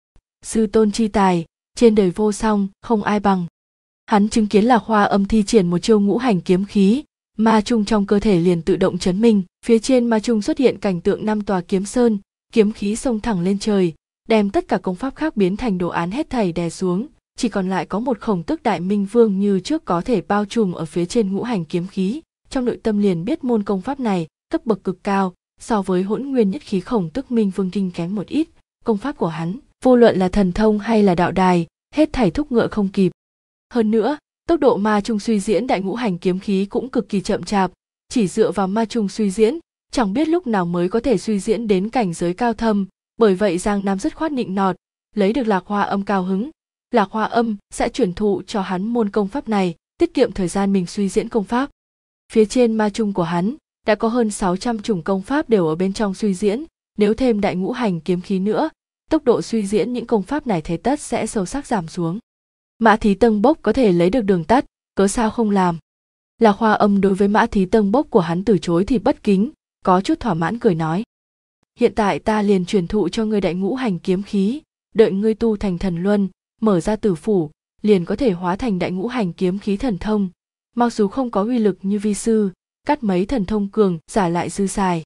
Sư tôn chi tài, trên đời vô song, không ai bằng. Hắn chứng kiến Lạc Hoa Âm thi triển một chiêu ngũ hành kiếm khí, ma trung trong cơ thể liền tự động chấn minh, phía trên ma trung xuất hiện cảnh tượng 5 tòa kiếm sơn, kiếm khí xông thẳng lên trời, đem tất cả công pháp khác biến thành đồ án hết thảy đè xuống, chỉ còn lại có một Khổng Tức Đại Minh Vương như trước có thể bao trùm ở phía trên ngũ hành kiếm khí, trong nội tâm liền biết môn công pháp này cấp bậc cực cao, so với Hỗn Nguyên Nhất Khí Khổng Tức Minh Vương kinh kém một ít, công pháp của hắn, vô luận là thần thông hay là đạo đài, hết thảy thúc ngựa không kịp. Hơn nữa, tốc độ ma trung suy diễn đại ngũ hành kiếm khí cũng cực kỳ chậm chạp, chỉ dựa vào ma trung suy diễn, chẳng biết lúc nào mới có thể suy diễn đến cảnh giới cao thâm, bởi vậy Giang Nam dứt khoát nịnh nọt, lấy được Lạc Hoa Âm cao hứng. Lạc Hoa Âm sẽ truyền thụ cho hắn môn công pháp này, tiết kiệm thời gian mình suy diễn công pháp. Phía trên ma trung của hắn đã có hơn 600 chủng công pháp đều ở bên trong suy diễn, nếu thêm đại ngũ hành kiếm khí nữa, tốc độ suy diễn những công pháp này thế tất sẽ sâu sắc giảm xuống. Mã Thí Tân Bốc có thể lấy được đường tắt, cớ sao không làm? Lạc Hoa Âm đối với Mã Thí Tân Bốc của hắn từ chối thì bất kính, có chút thỏa mãn cười nói. Hiện tại ta liền truyền thụ cho ngươi đại ngũ hành kiếm khí, đợi ngươi tu thành thần luân, mở ra tử phủ, liền có thể hóa thành đại ngũ hành kiếm khí thần thông. Mặc dù không có uy lực như vi sư, cắt mấy thần thông cường giả lại dư xài.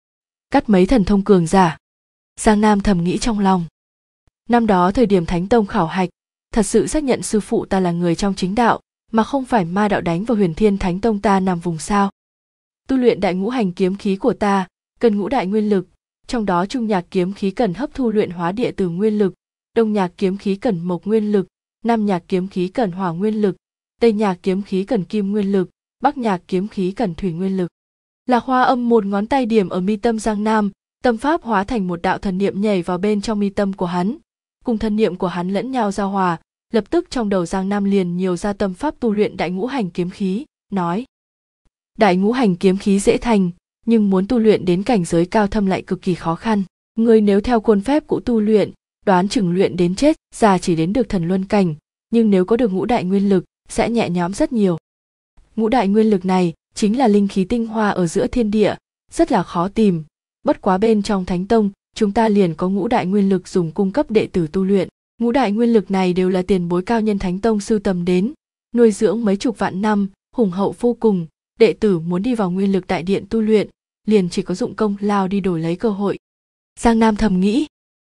Cắt mấy thần thông cường giả. Giang Nam thầm nghĩ trong lòng. Năm đó thời điểm Thánh Tông khảo hạch, thật sự xác nhận sư phụ ta là người trong chính đạo, mà không phải ma đạo đánh vào Huyền Thiên Thánh Tông ta nằm vùng sao. Tu luyện đại ngũ hành kiếm khí của ta, cần ngũ đại nguyên lực, trong đó Trung Nhạc kiếm khí cần hấp thu luyện hóa địa tử nguyên lực, Đông Nhạc kiếm khí cần mộc nguyên lực, Nam Nhạc kiếm khí cần hỏa nguyên lực, Tây Nhạc kiếm khí cần kim nguyên lực, Bắc Nhạc kiếm khí cần thủy nguyên lực. Lạc Hoa Âm một ngón tay điểm ở mi tâm Giang Nam, tâm pháp hóa thành một đạo thần niệm nhảy vào bên trong mi tâm của hắn, cùng thần niệm của hắn lẫn nhau giao hòa, lập tức trong đầu Giang Nam liền nhiều ra tâm pháp tu luyện đại ngũ hành kiếm khí, nói: Đại ngũ hành kiếm khí dễ thành, nhưng muốn tu luyện đến cảnh giới cao thâm lại cực kỳ khó khăn. Người nếu theo khuôn phép cũ tu luyện, đoán chừng luyện đến chết, già chỉ đến được thần luân cảnh, nhưng nếu có được ngũ đại nguyên lực, sẽ nhẹ nhõm rất nhiều. Ngũ đại nguyên lực này chính là linh khí tinh hoa ở giữa thiên địa, rất là khó tìm, bất quá bên trong Thánh Tông, chúng ta liền có ngũ đại nguyên lực dùng cung cấp đệ tử tu luyện. Ngũ đại nguyên lực này đều là tiền bối cao nhân Thánh Tông sưu tầm đến, nuôi dưỡng mấy chục vạn năm, hùng hậu vô cùng, đệ tử muốn đi vào nguyên lực đại điện tu luyện, liền chỉ có dụng công lao đi đổi lấy cơ hội. Giang Nam thầm nghĩ,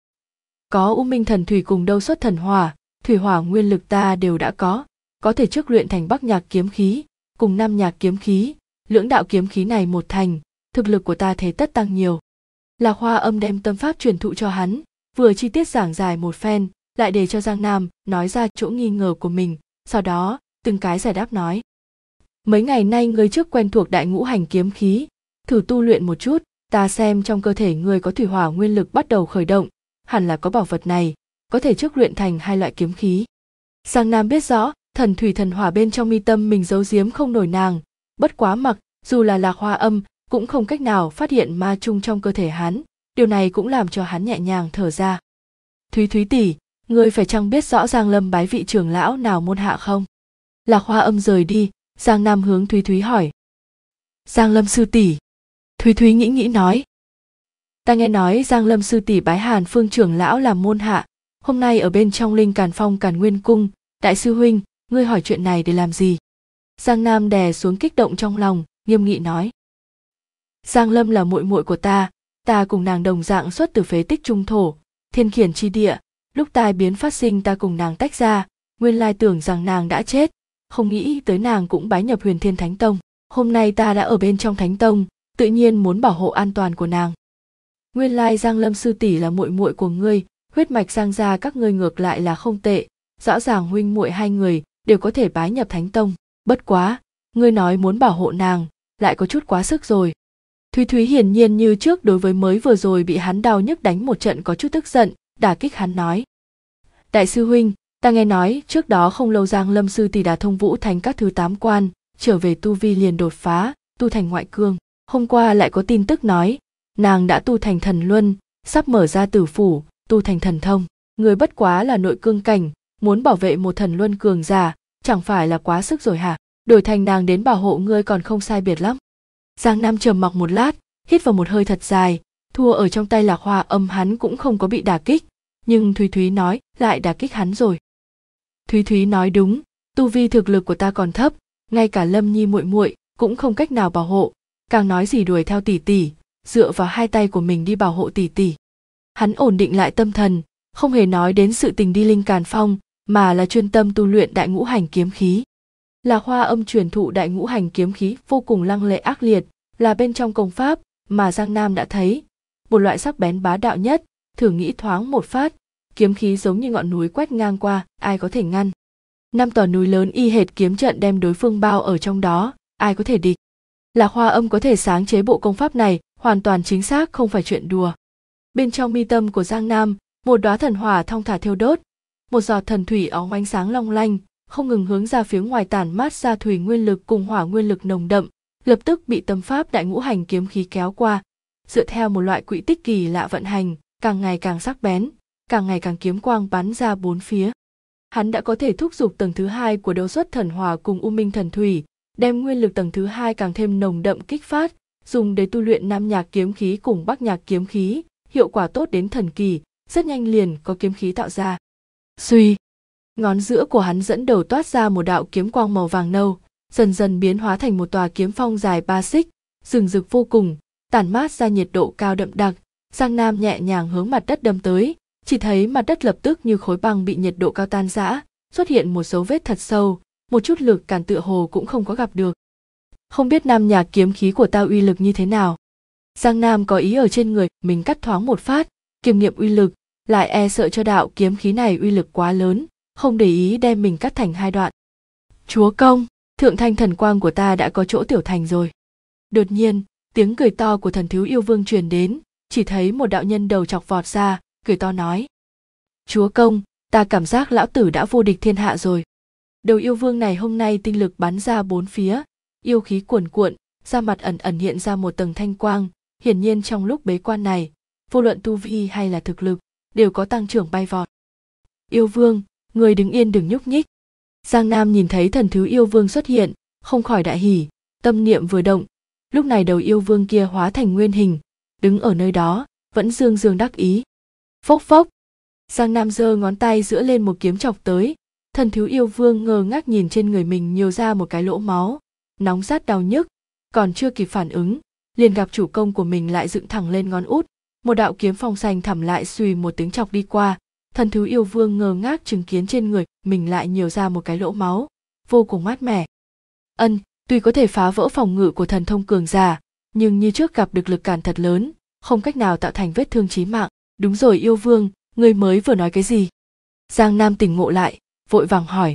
có U Minh thần thủy cùng Đâu Xuất thần hỏa, thủy hỏa nguyên lực ta đều đã có thể trước luyện thành Bắc Nhạc kiếm khí, cùng Nam Nhạc kiếm khí, lưỡng đạo kiếm khí này một thành, thực lực của ta thế tất tăng nhiều. Lạc Hoa Âm đem tâm pháp truyền thụ cho hắn, vừa chi tiết giảng giải một phen, lại để cho Giang Nam nói ra chỗ nghi ngờ của mình, sau đó từng cái giải đáp nói: Mấy ngày nay ngươi trước quen thuộc đại ngũ hành kiếm khí, thử tu luyện một chút, ta xem trong cơ thể ngươi có thủy hỏa nguyên lực bắt đầu khởi động, hẳn là có bảo vật này, có thể trước luyện thành hai loại kiếm khí. Giang Nam biết rõ, thần thủy thần hỏa bên trong mi tâm mình giấu giếm không nổi nàng, bất quá mặc dù là Lạc Hoa Âm cũng không cách nào phát hiện ma chung trong cơ thể hắn, điều này cũng làm cho hắn nhẹ nhàng thở ra. Thúy tỷ, ngươi phải chăng biết rõ Giang Lâm bái vị trưởng lão nào môn hạ không? Lạc Hoa Âm rời đi, Giang Nam hướng Thúy hỏi. Giang Lâm sư tỷ. Thúy nghĩ nói. Ta nghe nói Giang Lâm sư tỷ bái Hàn Phương trưởng lão làm môn hạ, hôm nay ở bên trong Linh Càn Phong Càn Nguyên cung, đại sư huynh, ngươi hỏi chuyện này để làm gì? Giang Nam đè xuống kích động trong lòng, nghiêm nghị nói. Giang Lâm là muội muội của ta cùng nàng đồng dạng xuất từ phế tích trung thổ, thiên khiển chi địa, Lúc tai biến phát sinh ta cùng nàng tách ra, nguyên lai tưởng rằng nàng đã chết, không nghĩ tới nàng cũng bái nhập Huyền Thiên Thánh Tông. Hôm nay ta đã ở bên trong Thánh Tông, tự nhiên muốn bảo hộ an toàn của nàng. Nguyên lai Giang Lâm sư tỷ là muội muội của ngươi, huyết mạch Giang gia các ngươi ngược lại là không tệ, rõ ràng huynh muội hai người đều có thể bái nhập Thánh Tông, bất quá, ngươi nói muốn bảo hộ nàng, lại có chút quá sức rồi. Thúy Thúy hiển nhiên như trước đối với mới vừa rồi bị hắn đau nhức đánh một trận có chút tức giận, đả kích hắn nói: Đại sư huynh, ta nghe nói trước đó không lâu Giang Lâm sư tỷ đã thông vũ thành các thứ 8 quan, trở về tu vi liền đột phá, tu thành ngoại cương. Hôm qua lại có tin tức nói, nàng đã tu thành thần luân, sắp mở ra tử phủ, tu thành thần thông. Người bất quá là nội cương cảnh, muốn bảo vệ một thần luân cường giả, chẳng phải là quá sức rồi hả? Đổi thành nàng đến bảo hộ ngươi còn không sai biệt lắm. Giang Nam trầm mặc một lát, hít vào một hơi thật dài, thua ở trong tay Lạc Hoa Âm hắn cũng không có bị đả kích, nhưng Thúy Thúy nói lại đả kích hắn rồi. Thúy Thúy nói đúng, tu vi thực lực của ta còn thấp, ngay cả Lâm Nhi muội muội cũng không cách nào bảo hộ, càng nói gì đuổi theo tỷ tỷ, dựa vào hai tay của mình đi bảo hộ tỷ tỷ. Hắn ổn định lại tâm thần, không hề nói đến sự tình đi Linh Càn Phong, mà là chuyên tâm tu luyện Đại Ngũ Hành kiếm khí. Lạc Hoa Âm truyền thụ Đại Ngũ Hành kiếm khí vô cùng lăng lệ ác liệt, là bên trong công pháp mà Giang Nam đã thấy, một loại sắc bén bá đạo nhất, thử nghĩ thoáng một phát, kiếm khí giống như ngọn núi quét ngang qua, ai có thể ngăn. 5 tòa núi lớn y hệt kiếm trận đem đối phương bao ở trong đó, ai có thể địch. Lạc Hoa Âm có thể sáng chế bộ công pháp này, hoàn toàn chính xác không phải chuyện đùa. Bên trong mi tâm của Giang Nam, một đóa thần hỏa thong thả thiêu đốt, một giọt thần thủy óng ánh sáng long lanh, không ngừng hướng ra phía ngoài tản mát ra thủy nguyên lực cùng hỏa nguyên lực nồng đậm, lập tức bị tâm pháp Đại Ngũ Hành kiếm khí kéo qua, dựa theo một loại quỹ tích kỳ lạ vận hành, càng ngày càng sắc bén, càng ngày càng kiếm quang bắn ra bốn phía. Hắn đã có thể thúc giục tầng thứ 2 của đấu xuất thần hỏa cùng U Minh thần thủy, đem nguyên lực tầng thứ 2 càng thêm nồng đậm kích phát, dùng để tu luyện Nam Nhạc kiếm khí cùng Bắc Nhạc kiếm khí, hiệu quả tốt đến thần kỳ, rất nhanh liền có kiếm khí tạo ra. Suy, ngón giữa của hắn dẫn đầu toát ra một đạo kiếm quang màu vàng nâu, dần dần biến hóa thành một tòa kiếm phong dài 3 xích, rừng rực vô cùng, tản mát ra nhiệt độ cao đậm đặc. Giang Nam nhẹ nhàng hướng mặt đất đâm tới, chỉ thấy mặt đất lập tức như khối băng bị nhiệt độ cao tan rã, xuất hiện một dấu vết thật sâu, một chút lực cản tựa hồ cũng không có gặp được. Không biết Nam Nhạc kiếm khí của ta uy lực như thế nào? Giang Nam có ý ở trên người mình cắt thoáng một phát, kiểm nghiệm uy lực, lại e sợ cho đạo kiếm khí này uy lực quá lớn, không để ý đem mình cắt thành 2 đoạn. Chúa công, thượng thanh thần quang của ta đã có chỗ tiểu thành rồi. Đột nhiên, tiếng cười to của Thần Thiếu Yêu Vương truyền đến, chỉ thấy một đạo nhân đầu chọc vọt ra, cười to nói: Chúa công, ta cảm giác lão tử đã vô địch thiên hạ rồi. Đầu yêu vương này hôm nay tinh lực bắn ra bốn phía, yêu khí cuồn cuộn, da mặt ẩn ẩn hiện ra một tầng thanh quang, hiển nhiên trong lúc bế quan này, vô luận tu vi hay là thực lực, đều có tăng trưởng bay vọt. Yêu vương, người đứng yên đừng nhúc nhích. Giang Nam nhìn thấy Thần Thứ Yêu Vương xuất hiện, không khỏi đại hỉ, tâm niệm vừa động, lúc này đầu yêu vương kia hóa thành nguyên hình, đứng ở nơi đó, vẫn dương dương đắc ý. Phốc phốc, Giang Nam giơ ngón tay giữa lên một kiếm chọc tới, Thần Thứ Yêu Vương ngơ ngác nhìn trên người mình nhiều ra một cái lỗ máu, nóng rát đau nhức, còn chưa kịp phản ứng, liền gặp chủ công của mình lại dựng thẳng lên ngón út, một đạo kiếm phong xanh thẳm lại xùy một tiếng chọc đi qua. Thần Thứ Yêu Vương ngơ ngác chứng kiến trên người mình lại nhiều ra một cái lỗ máu, vô cùng mát mẻ. Tuy có thể phá vỡ phòng ngự của thần thông cường giả, nhưng như trước gặp được lực cản thật lớn, không cách nào tạo thành vết thương chí mạng. Đúng rồi Yêu Vương, ngươi mới vừa nói cái gì? Giang Nam tỉnh ngộ lại, vội vàng hỏi.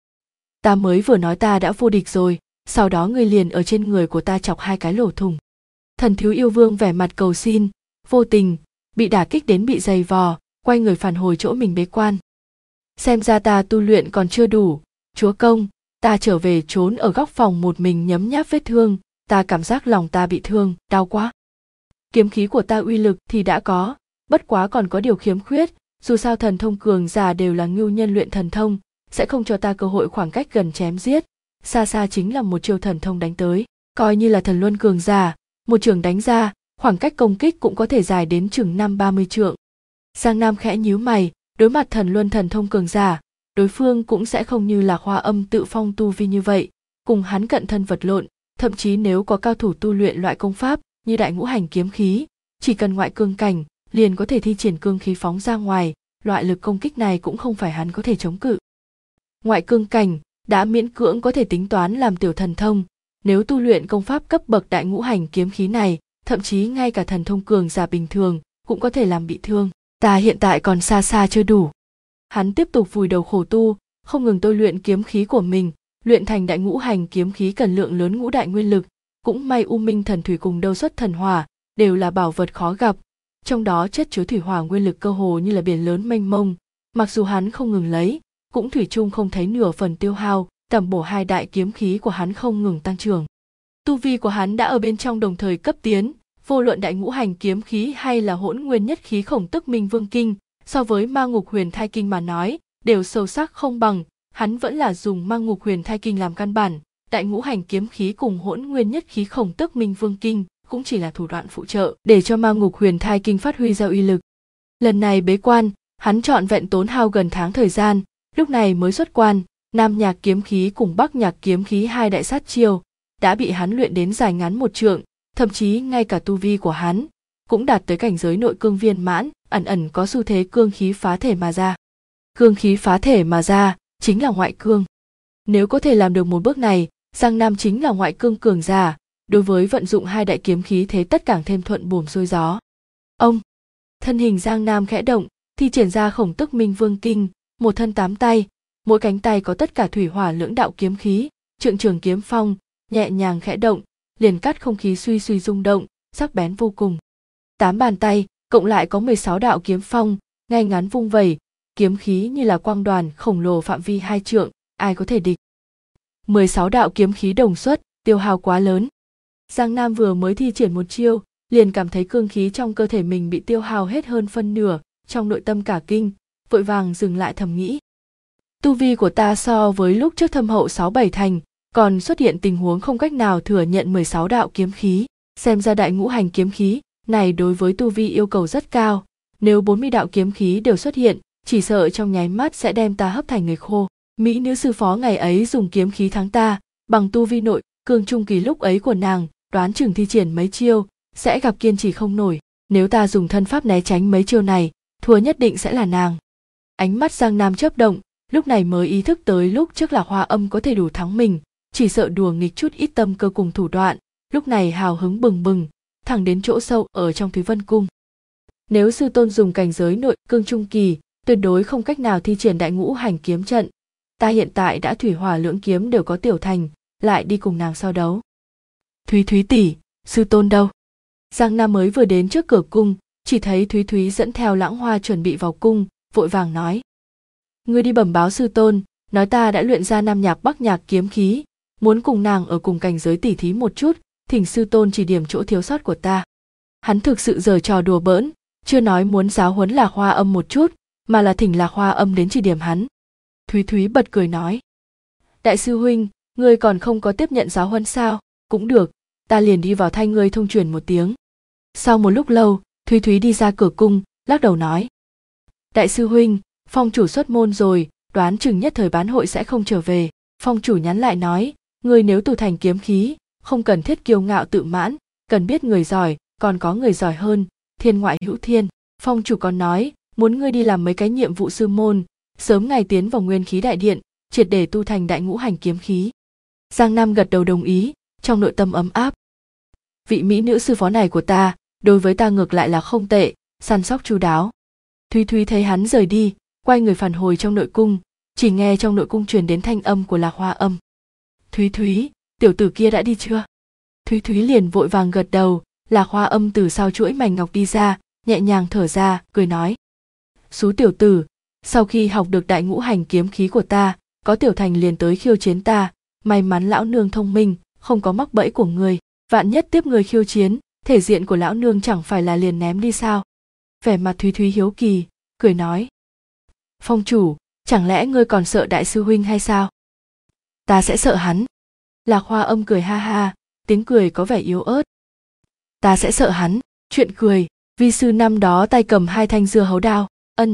Ta mới vừa nói ta đã vô địch rồi, sau đó ngươi liền ở trên người của ta chọc 2 cái lỗ thủng. Thần Thiếu Yêu Vương vẻ mặt cầu xin, vô tình, bị đả kích đến bị dày vò, quay người phản hồi chỗ mình bế quan. Xem ra ta tu luyện còn chưa đủ, chúa công, ta trở về trốn ở góc phòng một mình nhấm nháp vết thương, ta cảm giác lòng ta bị thương, đau quá. Kiếm khí của ta uy lực thì đã có, bất quá còn có điều khiếm khuyết, dù sao thần thông cường giả đều là ngưu nhân luyện thần thông, sẽ không cho ta cơ hội khoảng cách gần chém giết, xa xa chính là một chiêu thần thông đánh tới, coi như là thần luân cường giả, một trường đánh ra, khoảng cách công kích cũng có thể dài đến chừng 50-30 trượng. Giang Nam khẽ nhíu mày, đối mặt thần luân thần thông cường giả, đối phương cũng sẽ không như Lạc Hoa Âm tự phong tu vi như vậy, cùng hắn cận thân vật lộn, thậm chí nếu có cao thủ tu luyện loại công pháp như Đại Ngũ Hành kiếm khí, chỉ cần ngoại cương cảnh, liền có thể thi triển cương khí phóng ra ngoài, loại lực công kích này cũng không phải hắn có thể chống cự. Ngoại cương cảnh đã miễn cưỡng có thể tính toán làm tiểu thần thông, nếu tu luyện công pháp cấp bậc đại ngũ hành kiếm khí này, thậm chí ngay cả thần thông cường giả bình thường cũng có thể làm bị thương. Ta hiện tại còn xa xa chưa đủ. Hắn tiếp tục vùi đầu khổ tu, không ngừng tôi luyện kiếm khí của mình, luyện thành đại ngũ hành kiếm khí cần lượng lớn ngũ đại nguyên lực. Cũng may U Minh thần thủy cùng Đâu Xuất thần hỏa đều là bảo vật khó gặp, trong đó chất chứa thủy hỏa nguyên lực cơ hồ như là biển lớn mênh mông. Mặc dù hắn không ngừng lấy, cũng thủy chung không thấy nửa phần tiêu hao. Tầm bổ hai đại kiếm khí của hắn không ngừng tăng trưởng. Tu vi của hắn đã ở bên trong đồng thời cấp tiến, vô luận đại ngũ hành kiếm khí hay là hỗn nguyên nhất khí khổng tức minh vương kinh, so với ma ngục huyền thai kinh mà nói, đều sâu sắc không bằng, hắn vẫn là dùng ma ngục huyền thai kinh làm căn bản, đại ngũ hành kiếm khí cùng hỗn nguyên nhất khí khổng tức minh vương kinh cũng chỉ là thủ đoạn phụ trợ để cho ma ngục huyền thai kinh phát huy ra uy lực. Lần này bế quan, hắn trọn vẹn tốn hao gần tháng thời gian, lúc này mới xuất quan. Nam nhạc kiếm khí cùng Bắc nhạc kiếm khí hai đại sát chiêu đã bị hắn luyện đến dài ngắn một trượng, thậm chí ngay cả tu vi của hắn cũng đạt tới cảnh giới nội cương viên mãn, ẩn ẩn có xu thế cương khí phá thể mà ra. Cương khí phá thể mà ra chính là ngoại cương. Nếu có thể làm được một bước này, Giang Nam chính là ngoại cương cường giả, đối với vận dụng hai đại kiếm khí thế tất càng thêm thuận buồm xuôi gió. Ông, thân hình Giang Nam khẽ động, thi triển ra khổng tức minh vương kinh, một thân 8 tay. Mỗi cánh tay có tất cả thủy hỏa lưỡng đạo kiếm khí, trượng trường kiếm phong, nhẹ nhàng khẽ động, liền cắt không khí suy suy rung động, sắc bén vô cùng. 8 bàn tay, cộng lại có 16 đạo kiếm phong, ngay ngắn vung vẩy, kiếm khí như là quang đoàn khổng lồ phạm vi 2 trượng, ai có thể địch. 16 đạo kiếm khí đồng xuất, tiêu hao quá lớn. Giang Nam vừa mới thi triển một chiêu, liền cảm thấy cương khí trong cơ thể mình bị tiêu hao hết hơn phân nửa, trong nội tâm cả kinh, vội vàng dừng lại thầm nghĩ. Tu vi của ta so với lúc trước thâm hậu 6-7 thành, còn xuất hiện tình huống không cách nào thừa nhận 16 đạo kiếm khí. Xem ra đại ngũ hành kiếm khí này đối với tu vi yêu cầu rất cao. Nếu 40 đạo kiếm khí đều xuất hiện, chỉ sợ trong nháy mắt sẽ đem ta hấp thành người khô. Mỹ nữ sư phó ngày ấy dùng kiếm khí thắng ta, bằng tu vi nội cương trung kỳ lúc ấy của nàng, đoán chừng thi triển mấy chiêu, sẽ gặp kiên trì không nổi. Nếu ta dùng thân pháp né tránh mấy chiêu này, thua nhất định sẽ là nàng. Ánh mắt Giang Nam chớp động, lúc này mới ý thức tới lúc trước là Hoa Âm có thể đủ thắng mình, chỉ sợ đùa nghịch chút ít tâm cơ cùng thủ đoạn, lúc này hào hứng bừng bừng, thẳng đến chỗ sâu ở trong Thúy Vân Cung. Nếu sư tôn dùng cảnh giới nội cương trung kỳ, tuyệt đối không cách nào thi triển đại ngũ hành kiếm trận. Ta hiện tại đã thủy hỏa lưỡng kiếm đều có tiểu thành, lại đi cùng nàng so đấu. Thúy Thúy tỷ, sư tôn đâu? Giang Nam mới vừa đến trước cửa cung, chỉ thấy Thúy Thúy dẫn theo Lãng Hoa chuẩn bị vào cung, vội vàng nói. Ngươi đi bẩm báo sư tôn, nói ta đã luyện ra Nam nhạc Bắc nhạc kiếm khí, muốn cùng nàng ở cùng cảnh giới tỉ thí một chút, thỉnh sư tôn chỉ điểm chỗ thiếu sót của ta. Hắn thực sự giở trò đùa bỡn, chưa nói muốn giáo huấn Lạc Hoa Âm một chút, mà là thỉnh Lạc Hoa Âm đến chỉ điểm hắn. Thúy Thúy bật cười nói. Đại sư huynh, ngươi còn không có tiếp nhận giáo huấn sao? Cũng được, ta liền đi vào thay ngươi thông truyền một tiếng. Sau một lúc lâu, Thúy Thúy đi ra cửa cung, lắc đầu nói. Đại sư huynh, phong chủ xuất môn rồi, đoán chừng nhất thời bán hội sẽ không trở về. Phong chủ nhắn lại nói, ngươi nếu tu thành kiếm khí, không cần thiết kiêu ngạo tự mãn, cần biết người giỏi, còn có người giỏi hơn, thiên ngoại hữu thiên. Phong chủ còn nói, muốn ngươi đi làm mấy cái nhiệm vụ sư môn, sớm ngày tiến vào nguyên khí đại điện, triệt để tu thành đại ngũ hành kiếm khí. Giang Nam gật đầu đồng ý, trong nội tâm ấm áp. Vị mỹ nữ sư phó này của ta, đối với ta ngược lại là không tệ, săn sóc chu đáo. Thúy Thúy thấy hắn rời đi, quay người phản hồi trong nội cung, chỉ nghe trong nội cung truyền đến thanh âm của Lạc Hoa Âm. Thúy Thúy, tiểu tử kia đã đi chưa? Thúy Thúy liền vội vàng gật đầu. Lạc Hoa Âm từ sau chuỗi mảnh ngọc đi ra, nhẹ nhàng thở ra, cười nói. Xú tiểu tử, sau khi học được đại ngũ hành kiếm khí của ta, có tiểu thành liền tới khiêu chiến ta, may mắn lão nương thông minh, không có mắc bẫy của người, vạn nhất tiếp người khiêu chiến, thể diện của lão nương chẳng phải là liền ném đi sao? Vẻ mặt Thúy Thúy hiếu kỳ, cười nói. Phong chủ, chẳng lẽ ngươi còn sợ đại sư huynh hay sao? Ta sẽ sợ hắn. Lạc Hoa Âm cười ha ha, tiếng cười có vẻ yếu ớt. Ta sẽ sợ hắn, chuyện cười, vi sư năm đó tay cầm 2 thanh dưa hấu đao,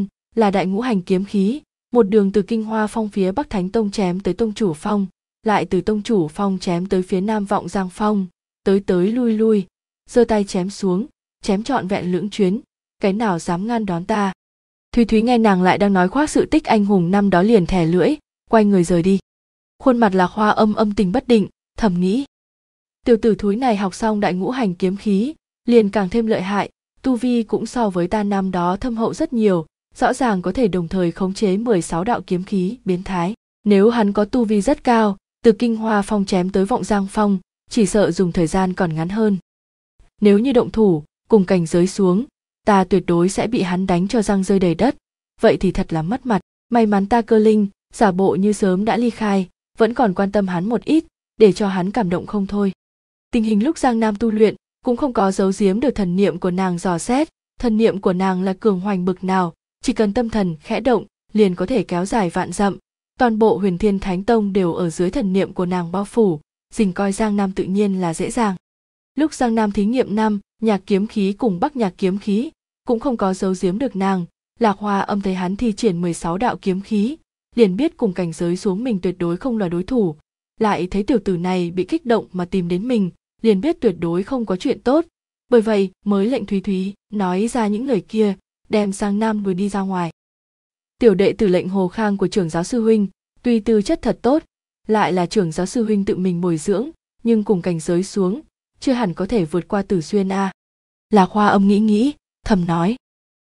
là đại ngũ hành kiếm khí, một đường từ Kinh Hoa Phong phía Bắc Thánh Tông chém tới Tông Chủ Phong, lại từ Tông Chủ Phong chém tới phía Nam Vọng Giang Phong, tới lui, giơ tay chém xuống, chém trọn vẹn lưỡng chuyến, cái nào dám ngăn đón ta. Thúy Thúy nghe nàng lại đang nói khoác sự tích anh hùng năm đó liền thè lưỡi, quay người rời đi. Khuôn mặt Lạc Hoa âm tình bất định, thầm nghĩ. Tiểu tử thúi này học xong đại ngũ hành kiếm khí, liền càng thêm lợi hại, tu vi cũng so với ta năm đó thâm hậu rất nhiều, rõ ràng có thể đồng thời khống chế 16 đạo kiếm khí, biến thái. Nếu hắn có tu vi rất cao, từ Kinh Hoa Phong chém tới Vọng Giang Phong, chỉ sợ dùng thời gian còn ngắn hơn. Nếu như động thủ, cùng cảnh giới xuống, ta tuyệt đối sẽ bị hắn đánh cho răng rơi đầy đất, vậy thì thật là mất mặt. May mắn ta cơ linh, giả bộ như sớm đã ly khai, vẫn còn quan tâm hắn một ít, để cho hắn cảm động không thôi. Tình hình lúc Giang Nam tu luyện cũng không có giấu giếm được thần niệm của nàng dò xét, thần niệm của nàng là cường hoành bực nào, chỉ cần tâm thần khẽ động, liền có thể kéo dài vạn dặm. Toàn bộ Huyền Thiên Thánh Tông đều ở dưới thần niệm của nàng bao phủ, dình coi Giang Nam tự nhiên là dễ dàng. Lúc Giang Nam thí nghiệm năm nhạc kiếm khí cùng Bắc nhạc kiếm khí, cũng không có giấu giếm được nàng. Lạc Hoa Âm thấy hắn thi triển 16 đạo kiếm khí, liền biết cùng cảnh giới xuống mình tuyệt đối không là đối thủ. Lại thấy tiểu tử này bị kích động mà tìm đến mình, liền biết tuyệt đối không có chuyện tốt. Bởi vậy mới lệnh Thúy Thúy nói ra những lời kia, đem Giang Nam đuổi đi ra ngoài. Tiểu đệ tử lệnh Hồ Khang của trưởng giáo sư huynh, tuy tư chất thật tốt, lại là trưởng giáo sư huynh tự mình bồi dưỡng, nhưng cùng cảnh giới xuống, chưa hẳn có thể vượt qua Tử Xuyên a. Lạc Hoa Âm nghĩ, thầm nói.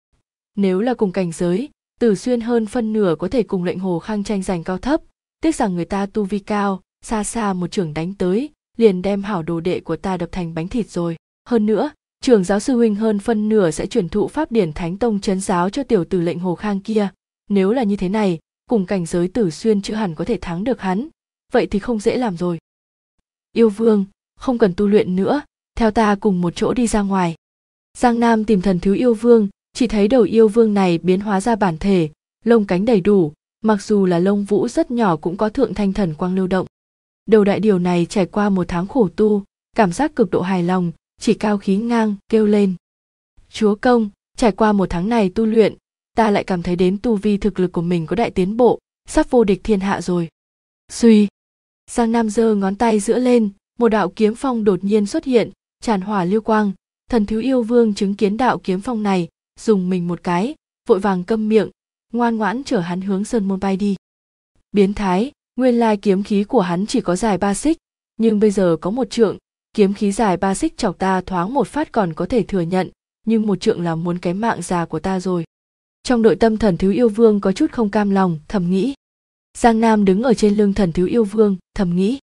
Nếu là cùng cảnh giới, Tử Xuyên hơn phân nửa có thể cùng lệnh Hồ Khang tranh giành cao thấp, tiếc rằng người ta tu vi cao, xa xa một trưởng đánh tới, liền đem hảo đồ đệ của ta đập thành bánh thịt rồi. Hơn nữa, trưởng giáo sư huynh hơn phân nửa sẽ truyền thụ pháp điển Thánh Tông trấn giáo cho tiểu tử lệnh Hồ Khang kia. Nếu là như thế này, cùng cảnh giới Tử Xuyên chưa hẳn có thể thắng được hắn, vậy thì không dễ làm rồi. Yêu Vương, không cần tu luyện nữa, theo ta cùng một chỗ đi ra ngoài. Giang Nam tìm thần thiếu Yêu Vương, chỉ thấy đầu Yêu Vương này biến hóa ra bản thể, lông cánh đầy đủ, mặc dù là lông vũ rất nhỏ cũng có thượng thanh thần quang lưu động. Đầu đại điều này trải qua một tháng khổ tu, cảm giác cực độ hài lòng, chỉ cao khí ngang, kêu lên. Chúa công, trải qua một tháng này tu luyện, ta lại cảm thấy đến tu vi thực lực của mình có đại tiến bộ, sắp vô địch thiên hạ rồi. Suy, Giang Nam giơ ngón tay giữa lên, một đạo kiếm phong đột nhiên xuất hiện, tràn hỏa lưu quang. Thần thiếu Yêu Vương chứng kiến đạo kiếm phong này, dùng mình một cái, vội vàng câm miệng, ngoan ngoãn chở hắn hướng sơn môn bay đi. Biến thái, nguyên lai kiếm khí của hắn chỉ có dài 3 xích, nhưng bây giờ có 1 trượng, kiếm khí dài 3 xích chọc ta thoáng một phát còn có thể thừa nhận, nhưng 1 trượng là muốn cái mạng già của ta rồi. Trong nội tâm thần thiếu Yêu Vương có chút không cam lòng, thầm nghĩ. Giang Nam đứng ở trên lưng thần thiếu Yêu Vương, thầm nghĩ.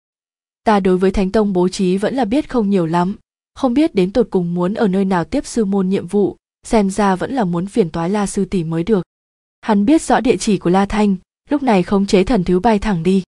Ta đối với Thánh Tông bố trí vẫn là biết không nhiều lắm, không biết đến tột cùng muốn ở nơi nào tiếp sư môn nhiệm vụ, xem ra vẫn là muốn phiền toái La sư tỷ mới được. Hắn biết rõ địa chỉ của La Thanh, lúc này khống chế thần thiếu bay thẳng đi.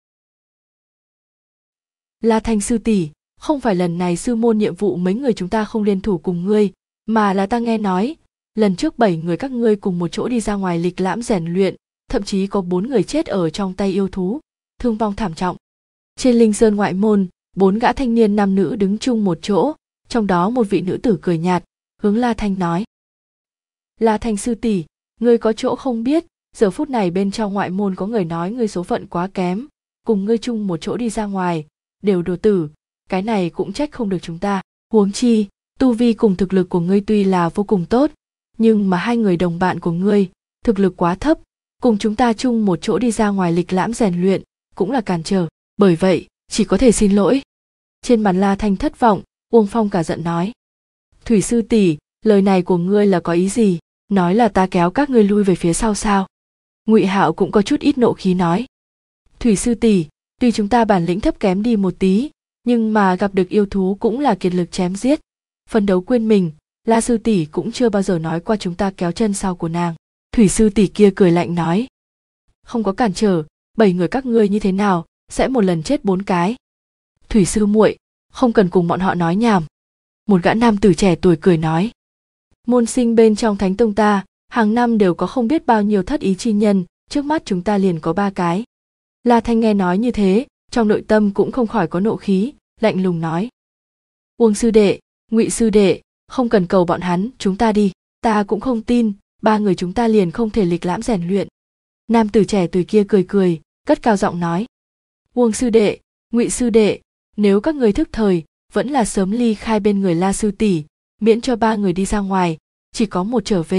La Thanh sư tỷ, không phải lần này sư môn nhiệm vụ mấy người chúng ta không liên thủ cùng ngươi, mà là ta nghe nói, lần trước 7 người các ngươi cùng một chỗ đi ra ngoài lịch lãm rèn luyện, thậm chí có 4 người chết ở trong tay yêu thú, thương vong thảm trọng. Trên Linh Sơn ngoại môn, 4 gã thanh niên nam nữ đứng chung một chỗ, trong đó một vị nữ tử cười nhạt, hướng La Thanh nói. La Thanh sư tỷ, ngươi có chỗ không biết, giờ phút này bên trong ngoại môn có người nói ngươi số phận quá kém, cùng ngươi chung một chỗ đi ra ngoài, đều đồ tử, cái này cũng trách không được chúng ta. Huống chi, tu vi cùng thực lực của ngươi tuy là vô cùng tốt, nhưng mà 2 người đồng bạn của ngươi, thực lực quá thấp, cùng chúng ta chung một chỗ đi ra ngoài lịch lãm rèn luyện, cũng là cản trở, bởi vậy, chỉ có thể xin lỗi. Trên mặt La Thanh thất vọng, Uông Phong cả giận nói. Thủy sư tỷ, lời này của ngươi là có ý gì, nói là ta kéo các ngươi lui về phía sau sao? Ngụy Hạo cũng có chút ít nộ khí nói. Thủy sư tỷ, tuy chúng ta bản lĩnh thấp kém đi một tí, nhưng mà gặp được yêu thú cũng là kiệt lực chém giết, phấn đấu quên mình, La sư tỷ cũng chưa bao giờ nói qua chúng ta kéo chân sau của nàng. Thủy sư tỷ kia cười lạnh nói. Không có cản trở, 7 người các ngươi như thế nào, sẽ một lần chết 4 cái. Thủy sư muội, không cần cùng bọn họ nói nhảm. Một gã nam tử trẻ tuổi cười nói. Môn sinh bên trong Thánh Tông ta, hàng năm đều có không biết bao nhiêu thất ý chi nhân, trước mắt chúng ta liền có 3 cái. La Thanh nghe nói như thế, trong nội tâm cũng không khỏi có nộ khí, lạnh lùng nói. Uông sư đệ, Ngụy sư đệ, không cần cầu bọn hắn, chúng ta đi, ta cũng không tin, 3 người chúng ta liền không thể lịch lãm rèn luyện. Nam tử trẻ tuổi kia cười, cất cao giọng nói. Uông sư đệ, Ngụy sư đệ, nếu các người thức thời, vẫn là sớm ly khai bên người La sư tỷ, miễn cho 3 người đi ra ngoài, chỉ có một trở về,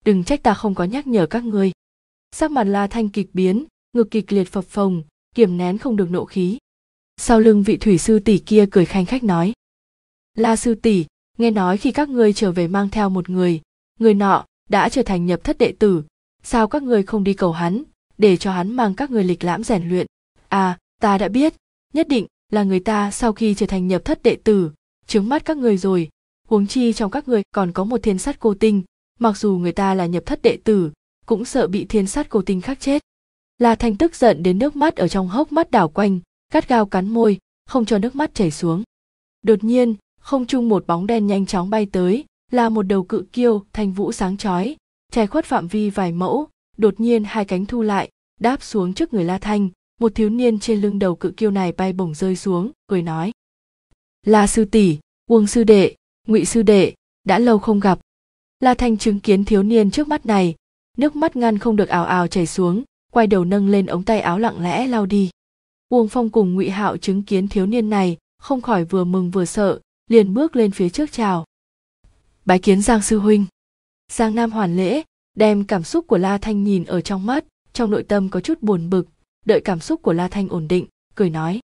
đừng trách ta không có nhắc nhở các ngươi. Sắc mặt La Thanh kịch biến, ngực kịch liệt phập phồng, kiềm nén không được nộ khí. Sau lưng vị thủy sư tỷ kia cười khanh khách nói: La sư tỷ, nghe nói khi các ngươi trở về mang theo một người nọ đã trở thành nhập thất đệ tử, sao các ngươi không đi cầu hắn, để cho hắn mang các ngươi lịch lãm rèn luyện? À, ta đã biết, nhất định là người ta sau khi trở thành nhập thất đệ tử, trướng mắt các ngươi rồi, huống chi trong các ngươi còn có một thiên sát cô tinh, mặc dù người ta là nhập thất đệ tử, cũng sợ bị thiên sát cô tinh khắc chết. La Thanh tức giận đến nước mắt ở trong hốc mắt đảo quanh, gắt gao cắn môi, không cho nước mắt chảy xuống. Đột nhiên, không trung một bóng đen nhanh chóng bay tới, là một đầu cự kiêu thanh vũ sáng chói, che khuất phạm vi vài mẫu, đột nhiên hai cánh thu lại, đáp xuống trước người La Thanh, một thiếu niên trên lưng đầu cự kiêu này bay bổng rơi xuống, cười nói: La sư tỷ, Uông sư đệ, Ngụy sư đệ, đã lâu không gặp. La Thanh chứng kiến thiếu niên trước mắt này, nước mắt ngăn không được ào ào chảy xuống, quay đầu nâng lên ống tay áo lặng lẽ lau đi. Uông Phong cùng Ngụy Hạo chứng kiến thiếu niên này, không khỏi vừa mừng vừa sợ, liền bước lên phía trước chào: Bái kiến Giang sư huynh. Giang Nam hoàn lễ, đem cảm xúc của La Thanh nhìn ở trong mắt, trong nội tâm có chút buồn bực, đợi cảm xúc của La Thanh ổn định, cười nói: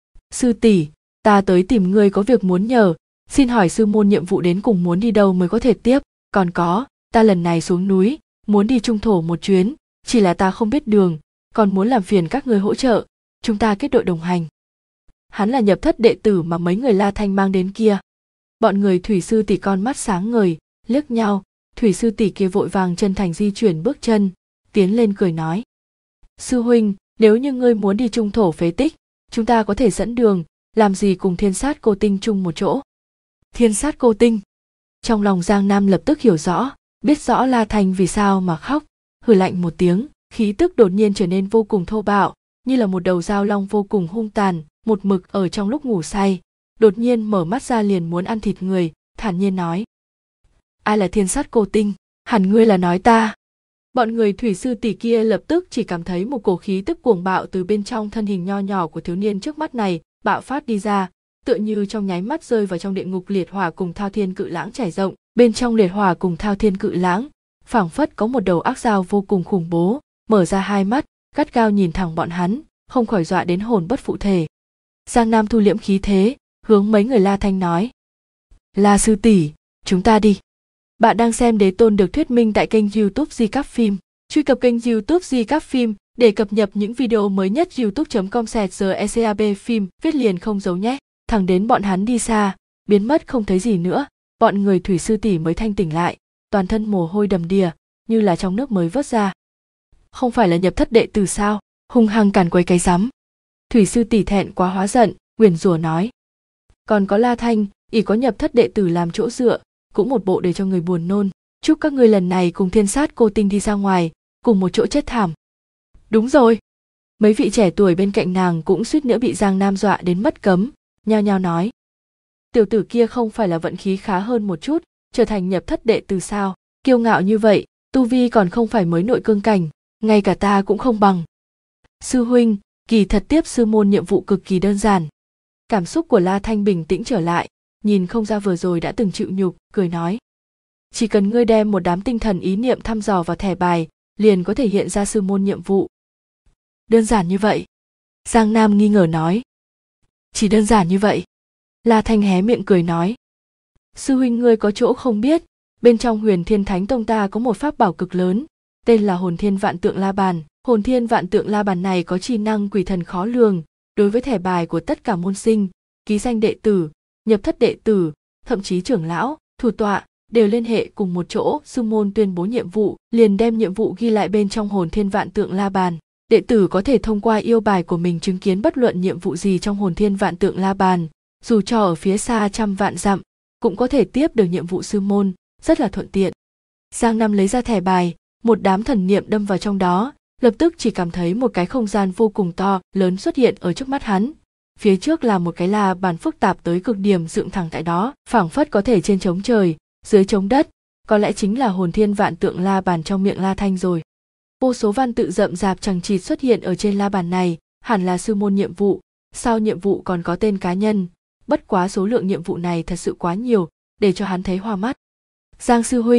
Sư tỷ, ta tới tìm ngươi có việc muốn nhờ, xin hỏi sư môn nhiệm vụ đến cùng muốn đi đâu mới có thể tiếp, còn có, ta lần này xuống núi, muốn đi Trung Thổ một chuyến, chỉ là ta không biết đường, còn muốn làm phiền các ngươi hỗ trợ, chúng ta kết đội đồng hành. Hắn là nhập thất đệ tử mà mấy người La Thanh mang đến kia. Bọn người thủy sư tỷ con mắt sáng ngời, liếc nhau, thủy sư tỷ kia vội vàng chân thành di chuyển bước chân, tiến lên cười nói: Sư huynh, nếu như ngươi muốn đi Trung Thổ phế tích, chúng ta có thể dẫn đường, làm gì cùng thiên sát cô tinh chung một chỗ. Thiên sát cô tinh. Trong lòng Giang Nam lập tức hiểu rõ, biết rõ La Thanh vì sao mà khóc, hừ lạnh một tiếng, khí tức đột nhiên trở nên vô cùng thô bạo, như là một đầu dao long vô cùng hung tàn, một mực ở trong lúc ngủ say, đột nhiên mở mắt ra liền muốn ăn thịt người, thản nhiên nói: Ai là thiên sát cô tinh? Hẳn ngươi là nói ta. Bọn người thủy sư tỷ kia lập tức chỉ cảm thấy một cổ khí tức cuồng bạo từ bên trong thân hình nho nhỏ của thiếu niên trước mắt này bạo phát đi ra, tựa như trong nháy mắt rơi vào trong địa ngục liệt hỏa cùng thao thiên cự lãng trải rộng. Bên trong liệt hỏa cùng thao thiên cự lãng, phảng phất có một đầu ác dao vô cùng khủng bố, mở ra hai mắt, gắt gao nhìn thẳng bọn hắn, không khỏi dọa đến hồn bất phụ thể. Giang Nam thu liễm khí thế, hướng mấy người La Thanh nói: La sư tỷ, chúng ta đi. Bạn đang xem Đế Tôn được thuyết minh tại kênh YouTube Recap Phim. Truy cập kênh YouTube Recap Phim để cập nhật những video mới nhất. youtube.com/recap phim viết liền không giấu nhé. Thẳng đến bọn hắn đi xa, biến mất không thấy gì nữa, bọn người thủy sư tỷ mới thanh tỉnh lại, toàn thân mồ hôi đầm đìa, như là trong nước mới vớt ra. Không phải là nhập thất đệ tử sao, hung hăng càn quấy cái rắm. Thủy sư tỷ thẹn quá hóa giận, nguyền rủa nói: Còn có La Thanh, ỷ có nhập thất đệ tử làm chỗ dựa, cũng một bộ để cho người buồn nôn. Chúc các ngươi lần này cùng thiên sát cô tinh đi ra ngoài, cùng một chỗ chết thảm. Đúng rồi. Mấy vị trẻ tuổi bên cạnh nàng cũng suýt nữa bị Giang Nam dọa đến mất cấm, nhao nhao nói: Tiểu tử kia không phải là vận khí khá hơn một chút, trở thành nhập thất đệ tử sao? Kiêu ngạo như vậy, tu vi còn không phải mới nội cương cảnh, ngay cả ta cũng không bằng. Sư huynh, kỳ thật tiếp sư môn nhiệm vụ cực kỳ đơn giản. Cảm xúc của La Thanh bình tĩnh trở lại, nhìn không ra vừa rồi đã từng chịu nhục, cười nói: Chỉ cần ngươi đem một đám tinh thần ý niệm thăm dò vào thẻ bài, liền có thể hiện ra sư môn nhiệm vụ. Đơn giản như vậy? Giang Nam nghi ngờ nói. Chỉ đơn giản như vậy. La Thanh hé miệng cười nói: Sư huynh ngươi có chỗ không biết, bên trong Huyền Thiên Thánh Tông ta có một pháp bảo cực lớn, tên là Hồn Thiên Vạn Tượng La Bàn. Hồn Thiên Vạn Tượng La Bàn này có chi năng quỷ thần khó lường, đối với thẻ bài của tất cả môn sinh, ký danh đệ tử, nhập thất đệ tử, thậm chí trưởng lão, thủ tọa đều liên hệ cùng một chỗ. Sư môn tuyên bố nhiệm vụ, liền đem nhiệm vụ ghi lại bên trong Hồn Thiên Vạn Tượng La Bàn. Đệ tử có thể thông qua yêu bài của mình chứng kiến bất luận nhiệm vụ gì trong Hồn Thiên Vạn Tượng La Bàn, dù cho ở phía xa trăm vạn dặm, cũng có thể tiếp được nhiệm vụ sư môn, rất là thuận tiện. Giang Nam lấy ra thẻ bài, một đám thần niệm đâm vào trong đó, lập tức chỉ cảm thấy một cái không gian vô cùng to, lớn xuất hiện ở trước mắt hắn. Phía trước là một cái la bàn phức tạp tới cực điểm dựng thẳng tại đó, phảng phất có thể trên trống trời, dưới trống đất, có lẽ chính là Hồn Thiên Vạn Tượng La Bàn trong miệng La Thanh rồi. Vô số văn tự rậm rạp chằng chịt xuất hiện ở trên la bàn này, hẳn là sư môn nhiệm vụ, sau nhiệm vụ còn có tên cá nhân, bất quá số lượng nhiệm vụ này thật sự quá nhiều, để cho hắn thấy hoa mắt. Giang sư huynh,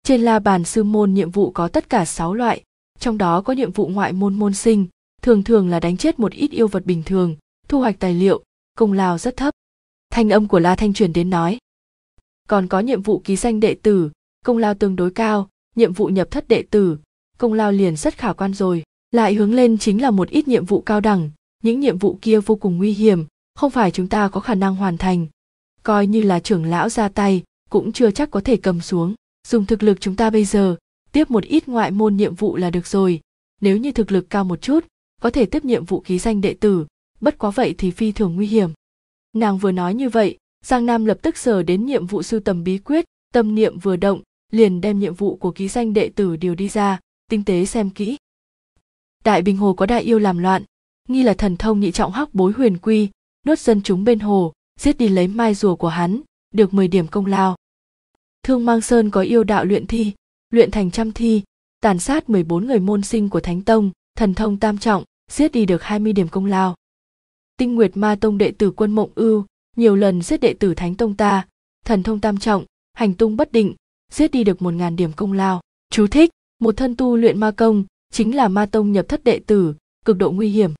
Trên la bàn sư môn nhiệm vụ có tất cả 6 loại, trong đó có nhiệm vụ ngoại môn môn sinh, thường thường là đánh chết một ít yêu vật bình thường, thu hoạch tài liệu, công lao rất thấp. Thanh âm của La Thanh truyền đến nói. Còn có nhiệm vụ ký danh đệ tử, công lao tương đối cao, nhiệm vụ nhập thất đệ tử, công lao liền rất khả quan rồi. Lại hướng lên chính là một ít nhiệm vụ cao đẳng, những nhiệm vụ kia vô cùng nguy hiểm, không phải chúng ta có khả năng hoàn thành. Coi như là trưởng lão ra tay, cũng chưa chắc có thể cầm xuống. Dùng thực lực chúng ta bây giờ, tiếp một ít ngoại môn nhiệm vụ là được rồi. Nếu như thực lực cao một chút, có thể tiếp nhiệm vụ ký danh đệ tử, bất quá vậy thì phi thường nguy hiểm. Nàng vừa nói như vậy, Giang Nam lập tức sờ đến nhiệm vụ sưu tầm bí quyết, tâm niệm vừa động, liền đem nhiệm vụ của ký danh đệ tử điều đi ra, tinh tế xem kỹ. Đại Bình Hồ có đại yêu làm loạn, nghi là thần thông nhị trọng hắc bối huyền quy, nuốt dân chúng bên hồ, giết đi lấy mai rùa của hắn, được 10 điểm công lao. Thương Mang Sơn có yêu đạo luyện thi, luyện thành trăm thi, tàn sát 14 người môn sinh của Thánh Tông, thần thông tam trọng, giết đi được 20 điểm công lao. Tinh Nguyệt Ma Tông đệ tử Quân Mộng Ưu, nhiều lần giết đệ tử Thánh Tông ta, thần thông tam trọng, hành tung bất định, giết đi được 1000 điểm công lao. Chú thích: một thân tu luyện ma công, chính là ma tông nhập thất đệ tử, cực độ nguy hiểm.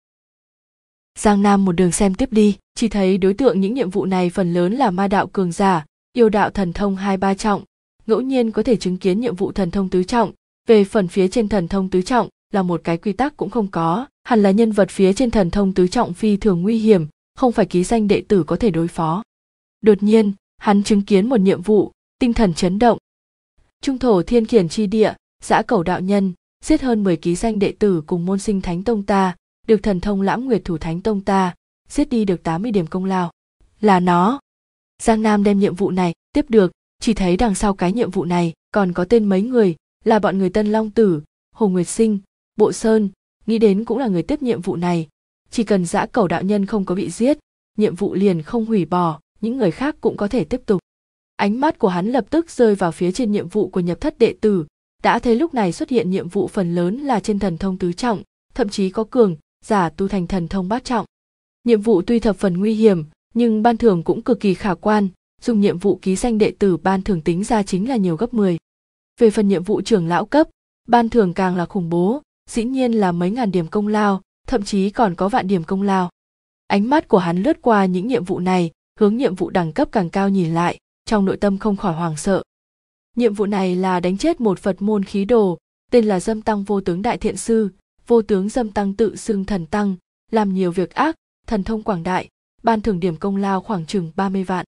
Giang Nam một đường xem tiếp đi, chỉ thấy đối tượng những nhiệm vụ này phần lớn là ma đạo cường giả, yêu đạo thần thông 2-3 trọng, ngẫu nhiên có thể chứng kiến nhiệm vụ thần thông tứ trọng. Về phần phía trên thần thông tứ trọng là một cái quy tắc cũng không có, hẳn là nhân vật phía trên thần thông tứ trọng phi thường nguy hiểm, không phải ký danh đệ tử có thể đối phó. Đột nhiên, hắn chứng kiến một nhiệm vụ, tinh thần chấn động. Trung thổ thiên khiển chi địa, Dã Cẩu đạo nhân, giết hơn 10 ký danh đệ tử cùng môn sinh Thánh Tông ta, được thần thông Lãm Nguyệt Thủ Thánh Tông ta, giết đi được 80 điểm công lao. Là nó. Giang Nam đem nhiệm vụ này tiếp được, chỉ thấy đằng sau cái nhiệm vụ này còn có tên mấy người, là bọn người Tân Long Tử, Hồ Nguyệt Sinh, Bộ Sơn, nghĩ đến cũng là người tiếp nhiệm vụ này. Chỉ cần Dã Cẩu đạo nhân không có bị giết, nhiệm vụ liền không hủy bỏ, những người khác cũng có thể tiếp tục. Ánh mắt của hắn lập tức rơi vào phía trên nhiệm vụ của nhập thất đệ tử, đã thấy lúc này xuất hiện nhiệm vụ phần lớn là trên thần thông tứ trọng, thậm chí có cường giả tu thành thần thông bát trọng. Nhiệm vụ tuy thập phần nguy hiểm, nhưng ban thưởng cũng cực kỳ khả quan, dùng nhiệm vụ ký danh đệ tử ban thưởng tính ra chính là nhiều gấp 10. Về phần nhiệm vụ trưởng lão cấp, ban thưởng càng là khủng bố, dĩ nhiên là mấy ngàn điểm công lao, thậm chí còn có vạn điểm công lao. Ánh mắt của hắn lướt qua những nhiệm vụ này, hướng nhiệm vụ đẳng cấp càng cao nhìn lại, trong nội tâm không khỏi hoảng sợ. Nhiệm vụ này là đánh chết một Phật môn khí đồ, tên là Dâm Tăng Vô Tướng Đại Thiện Sư. Vô tướng Dâm Tăng tự xưng thần tăng, làm nhiều việc ác, thần thông quảng đại, ban thưởng điểm công lao khoảng chừng 30 vạn.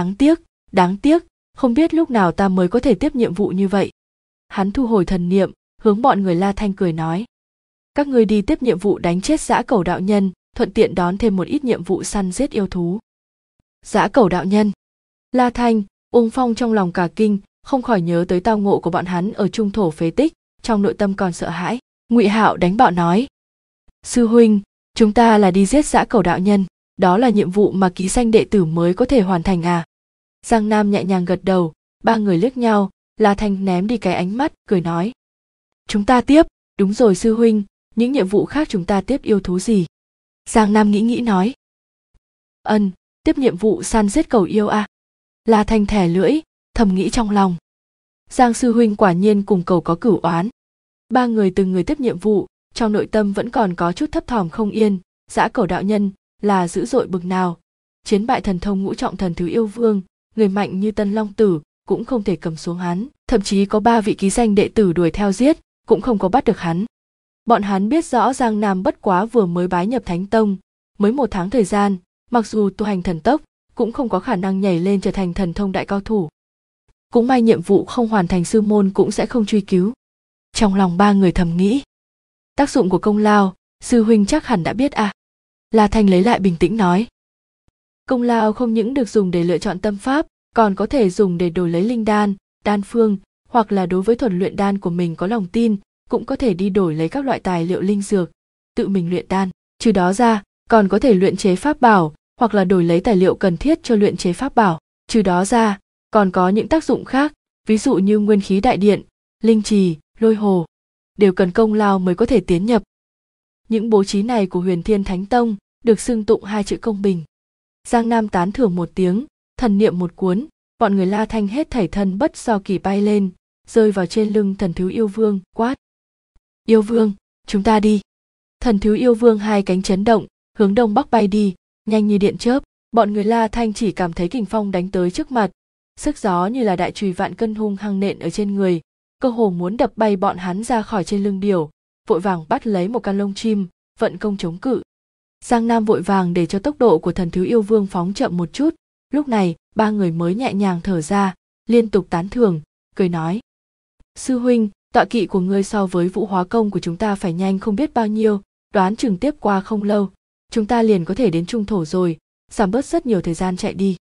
Đáng tiếc, không biết lúc nào ta mới có thể tiếp nhiệm vụ như vậy. Hắn thu hồi thần niệm, hướng bọn người La Thanh cười nói. Các ngươi đi tiếp nhiệm vụ đánh chết Dã Cẩu đạo nhân, thuận tiện đón thêm một ít nhiệm vụ săn giết yêu thú. Dã Cẩu đạo nhân. La Thanh, Ung Phong trong lòng cả kinh, không khỏi nhớ tới tao ngộ của bọn hắn ở trung thổ phế tích, trong nội tâm còn sợ hãi. Ngụy Hạo đánh bạo nói. Sư huynh, chúng ta là đi giết Dã Cẩu đạo nhân, đó là nhiệm vụ mà ký danh đệ tử mới có thể hoàn thành à? Giang Nam nhẹ nhàng gật đầu, ba người liếc nhau, La Thanh ném đi cái ánh mắt, cười nói. Chúng ta tiếp, đúng rồi sư huynh, những nhiệm vụ khác chúng ta tiếp yêu thú gì? Giang Nam nghĩ nói. Tiếp nhiệm vụ săn giết cầu yêu à? La Thanh thẻ lưỡi, thầm nghĩ trong lòng. Giang sư huynh quả nhiên cùng cầu có cửu oán. Ba người từng người tiếp nhiệm vụ, trong nội tâm vẫn còn có chút thấp thỏm không yên. Dã Cẩu đạo nhân là dữ dội bực nào, chiến bại thần thông ngũ trọng thần thứ yêu vương, người mạnh như Tân Long Tử cũng không thể cầm xuống hắn, thậm chí có 3 vị ký danh đệ tử đuổi theo giết, cũng không có bắt được hắn. Bọn hắn biết rõ Giang Nam bất quá vừa mới bái nhập Thánh Tông, mới 1 tháng thời gian, mặc dù tu hành thần tốc, cũng không có khả năng nhảy lên trở thành thần thông đại cao thủ. Cũng may nhiệm vụ không hoàn thành sư môn cũng sẽ không truy cứu. Trong lòng ba người thầm nghĩ. Tác dụng của công lao, sư huynh chắc hẳn đã biết à? La Thanh lấy lại bình tĩnh nói. Công lao không những được dùng để lựa chọn tâm pháp, còn có thể dùng để đổi lấy linh đan, đan phương, hoặc là đối với thuần luyện đan của mình có lòng tin, cũng có thể đi đổi lấy các loại tài liệu linh dược, tự mình luyện đan. Trừ đó ra, còn có thể luyện chế pháp bảo, hoặc là đổi lấy tài liệu cần thiết cho luyện chế pháp bảo. Trừ đó ra, còn có những tác dụng khác, ví dụ như nguyên khí đại điện, linh trì, lôi hồ, đều cần công lao mới có thể tiến nhập. Những bố trí này của Huyền Thiên Thánh Tông được xưng tụng 2 chữ công bình. Giang Nam tán thưởng một tiếng, thần niệm một cuốn, bọn người La Thanh hết thảy thân bất do kỳ bay lên, rơi vào trên lưng thần thiếu yêu vương, quát. Yêu vương, chúng ta đi. Thần thiếu yêu vương hai cánh chấn động, hướng đông bắc bay đi, nhanh như điện chớp. Bọn người La Thanh chỉ cảm thấy kình phong đánh tới trước mặt, sức gió như là đại chùy vạn cân hung hăng nện ở trên người, cơ hồ muốn đập bay bọn hắn ra khỏi trên lưng điểu, vội vàng bắt lấy một căn lông chim, vận công chống cự. Giang Nam vội vàng để cho tốc độ của thần thiếu yêu vương phóng chậm một chút, lúc này ba người mới nhẹ nhàng thở ra, liên tục tán thưởng, cười nói. Sư huynh, tọa kỵ của ngươi so với vũ hóa công của chúng ta phải nhanh không biết bao nhiêu, đoán chừng tiếp qua không lâu, chúng ta liền có thể đến trung thổ rồi, giảm bớt rất nhiều thời gian chạy đi.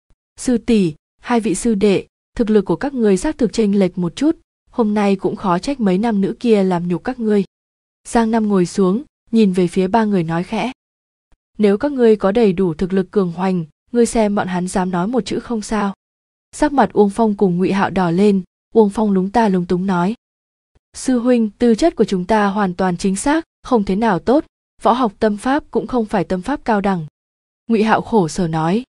Sư tỷ, hai vị sư đệ, thực lực của các ngươi xác thực chênh lệch một chút, hôm nay cũng khó trách mấy nam nữ kia làm nhục các ngươi. Giang Nam ngồi xuống, nhìn về phía ba người nói khẽ. Nếu các ngươi có đầy đủ thực lực cường hoành, ngươi xem bọn hắn dám nói một chữ không sao. Sắc mặt Uông Phong cùng Ngụy Hạo đỏ lên, Uông Phong lúng ta lúng túng nói. Sư huynh, tư chất của chúng ta hoàn toàn chính xác, không thế nào tốt, võ học tâm pháp cũng không phải tâm pháp cao đẳng. Ngụy Hạo khổ sở nói.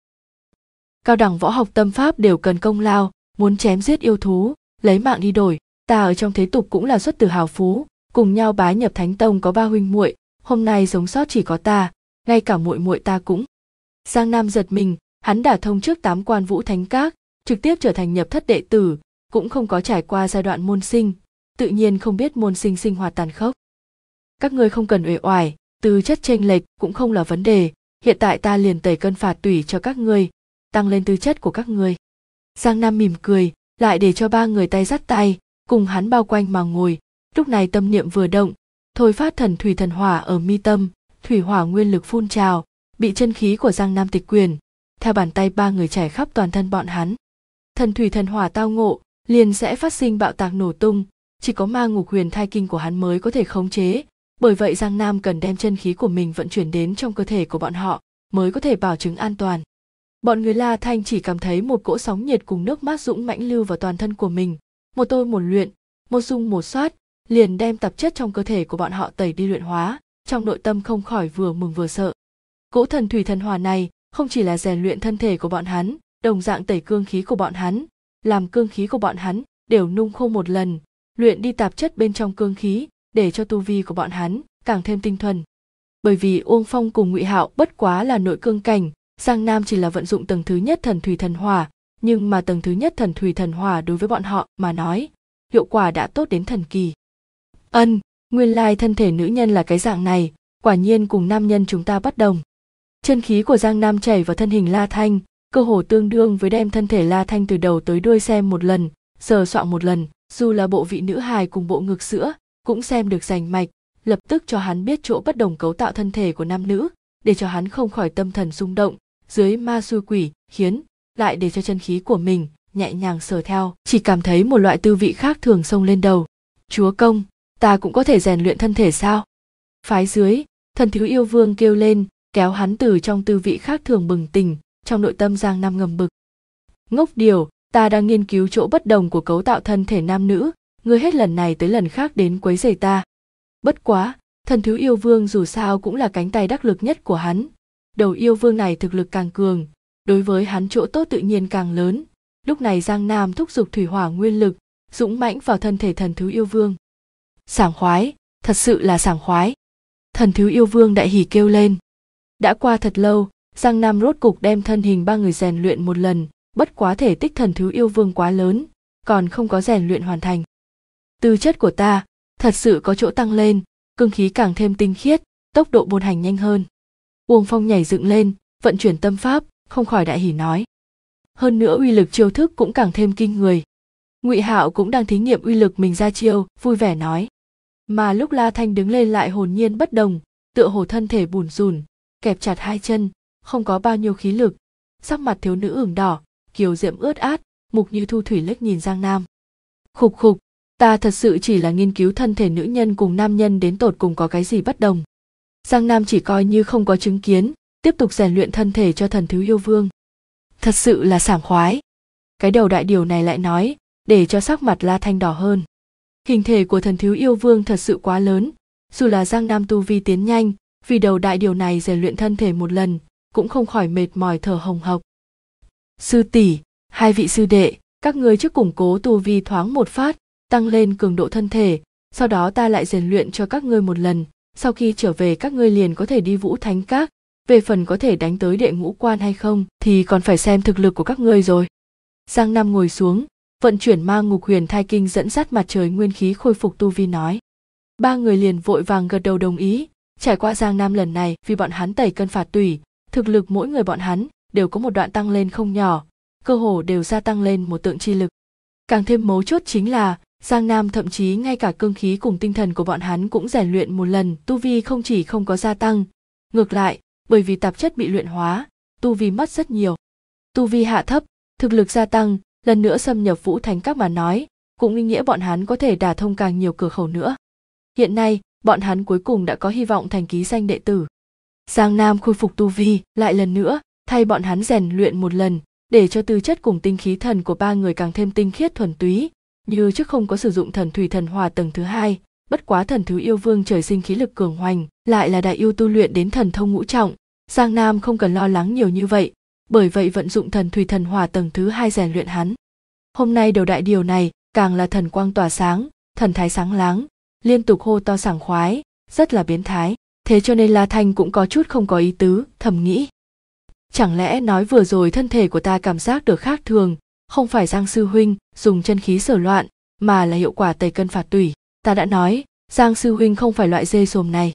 Cao đẳng võ học tâm pháp đều cần công lao, muốn chém giết yêu thú, lấy mạng đi đổi, ta ở trong thế tục cũng là xuất từ hào phú, cùng nhau bái nhập Thánh Tông có ba huynh muội, hôm nay sống sót chỉ có ta, ngay cả muội muội ta cũng. Giang Nam giật mình, hắn đả thông trước 8 quan vũ thánh các, trực tiếp trở thành nhập thất đệ tử, cũng không có trải qua giai đoạn môn sinh, tự nhiên không biết môn sinh sinh hoạt tàn khốc. Các ngươi không cần uể oải, tư chất chênh lệch cũng không là vấn đề, hiện tại ta liền tẩy cân phạt tủy cho các ngươi, tăng lên tư chất của các ngươi. Giang Nam mỉm cười, lại để cho ba người tay dắt tay, cùng hắn bao quanh mà ngồi, lúc này tâm niệm vừa động, thôi phát thần thủy thần hỏa ở mi tâm, thủy hỏa nguyên lực phun trào, bị chân khí của Giang Nam tịch quyền, theo bàn tay ba người chảy khắp toàn thân bọn hắn. Thần thủy thần hỏa tao ngộ, liền sẽ phát sinh bạo tạc nổ tung, chỉ có ma ngục huyền thai kinh của hắn mới có thể khống chế, bởi vậy Giang Nam cần đem chân khí của mình vận chuyển đến trong cơ thể của bọn họ, mới có thể bảo chứng an toàn. Bọn người La Thanh chỉ cảm thấy một cỗ sóng nhiệt cùng nước mát dũng mãnh lưu vào toàn thân của mình, một tôi một luyện, một dung một xoát, liền đem tạp chất trong cơ thể của bọn họ tẩy đi luyện hóa, trong nội tâm không khỏi vừa mừng vừa sợ. Cỗ thần thủy thần hỏa này không chỉ là rèn luyện thân thể của bọn hắn, đồng dạng tẩy cương khí của bọn hắn, làm cương khí của bọn hắn đều nung khô một lần, luyện đi tạp chất bên trong cương khí, để cho tu vi của bọn hắn càng thêm tinh thuần. Bởi vì Uông Phong cùng Ngụy Hạo bất quá là nội cương cảnh, Giang Nam chỉ là vận dụng tầng thứ nhất thần thủy thần hỏa, nhưng mà tầng thứ nhất thần thủy thần hỏa đối với bọn họ mà nói, hiệu quả đã tốt đến thần kỳ. Nguyên lai thân thể nữ nhân là cái dạng này, quả nhiên cùng nam nhân chúng ta bất đồng. Chân khí của Giang Nam chảy vào thân hình La Thanh, cơ hồ tương đương với đem thân thể La Thanh từ đầu tới đuôi xem một lần, sờ soạng một lần, dù là bộ vị nữ hài cùng bộ ngực sữa, cũng xem được rành mạch, lập tức cho hắn biết chỗ bất đồng cấu tạo thân thể của nam nữ, để cho hắn không khỏi tâm thần rung động, dưới ma xui quỷ khiến, lại để cho chân khí của mình nhẹ nhàng sờ theo, chỉ cảm thấy một loại tư vị khác thường xông lên đầu. Chúa công, ta cũng có thể rèn luyện thân thể sao? Phái dưới, thần thiếu yêu vương kêu lên, kéo hắn từ trong tư vị khác thường bừng tỉnh, trong nội tâm Giang Nam ngầm bực. Ngốc điều, ta đang nghiên cứu chỗ bất đồng của cấu tạo thân thể nam nữ, ngươi hết lần này tới lần khác đến quấy rầy ta. Bất quá, thần thiếu yêu vương dù sao cũng là cánh tay đắc lực nhất của hắn. Đầu yêu vương này thực lực càng cường, đối với hắn chỗ tốt tự nhiên càng lớn. Lúc này Giang Nam thúc giục thủy hỏa nguyên lực, dũng mãnh vào thân thể thần thiếu yêu vương. Sảng khoái, thật sự là sảng khoái. Thần thiếu yêu vương đại hỉ kêu lên. Đã qua thật lâu, Giang Nam rốt cục đem thân hình ba người rèn luyện một lần, bất quá thể tích thần thiếu yêu vương quá lớn, còn không có rèn luyện hoàn thành. Tư chất của ta thật sự có chỗ tăng lên, cương khí càng thêm tinh khiết, tốc độ bôn hành nhanh hơn. Uông Phong nhảy dựng lên, vận chuyển tâm pháp, không khỏi đại hỉ nói. Hơn nữa uy lực chiêu thức cũng càng thêm kinh người. Ngụy Hạo cũng đang thí nghiệm uy lực mình ra chiêu, vui vẻ nói. Mà lúc La Thanh đứng lên lại hồn nhiên bất đồng, tựa hồ thân thể bủn rủn, kẹp chặt hai chân, không có bao nhiêu khí lực, sắc mặt thiếu nữ ửng đỏ, kiều diễm ướt át, mục như thu thủy liếc nhìn Giang Nam. Khục khục, ta thật sự chỉ là nghiên cứu thân thể nữ nhân cùng nam nhân đến tột cùng có cái gì bất đồng. Giang Nam chỉ coi như không có chứng kiến, tiếp tục rèn luyện thân thể cho thần thiếu yêu vương. Thật sự là sảng khoái. Cái đầu đại điều này lại nói, để cho sắc mặt La Thanh đỏ hơn. Hình thể của thần thiếu yêu vương thật sự quá lớn, dù là Giang Nam tu vi tiến nhanh, vì đầu đại điều này rèn luyện thân thể một lần, cũng không khỏi mệt mỏi thở hồng hộc. Sư tỷ, hai vị sư đệ, Các ngươi trước củng cố tu vi thoáng một phát, tăng lên cường độ thân thể, sau đó ta lại rèn luyện cho các ngươi một lần, sau khi trở về các ngươi liền có thể đi Vũ Thánh Các, về phần có thể đánh tới đệ ngũ quan hay không thì còn phải xem thực lực của các ngươi rồi. Giang Nam ngồi xuống, vận chuyển Ma Ngục Huyền Thai Kinh dẫn dắt mặt trời nguyên khí khôi phục tu vi nói. Ba người liền vội vàng gật đầu đồng ý. Trải qua Giang Nam lần này, vì bọn hắn tẩy cân phạt tủy, thực lực mỗi người bọn hắn đều có một đoạn tăng lên không nhỏ, cơ hồ đều gia tăng lên một tượng chi lực. Càng thêm mấu chốt chính là Giang Nam thậm chí ngay cả cương khí cùng tinh thần của bọn hắn cũng rèn luyện một lần, tu vi không chỉ không có gia tăng, ngược lại, bởi vì tạp chất bị luyện hóa, tu vi mất rất nhiều. Tu vi hạ thấp, thực lực gia tăng, lần nữa xâm nhập Vũ Thánh Các mà nói, cũng ý nghĩa bọn hắn có thể đả thông càng nhiều cửa khẩu nữa. Hiện nay, bọn hắn cuối cùng đã có hy vọng thành ký danh đệ tử. Giang Nam khôi phục tu vi, lại lần nữa, thay bọn hắn rèn luyện một lần, để cho tư chất cùng tinh khí thần của ba người càng thêm tinh khiết thuần túy, như trước không có sử dụng thần thủy thần hỏa tầng thứ hai, bất quá thần thứ yêu vương trời sinh khí lực cường hoành, lại là đại yêu tu luyện đến thần thông ngũ trọng, Giang Nam không cần lo lắng nhiều như vậy, bởi vậy vận dụng thần thủy thần hỏa tầng thứ hai rèn luyện hắn. Hôm nay đầu đại điều này, càng là thần quang tỏa sáng, thần thái sáng láng, liên tục hô to sảng khoái, rất là biến thái, thế cho nên La Thanh cũng có chút không có ý tứ, thầm nghĩ. Chẳng lẽ nói vừa rồi thân thể của ta cảm giác được khác thường, không phải Giang sư huynh dùng chân khí sở loạn, mà là hiệu quả tẩy cân phạt tủy. Ta đã nói, Giang sư huynh không phải loại dê sồm này.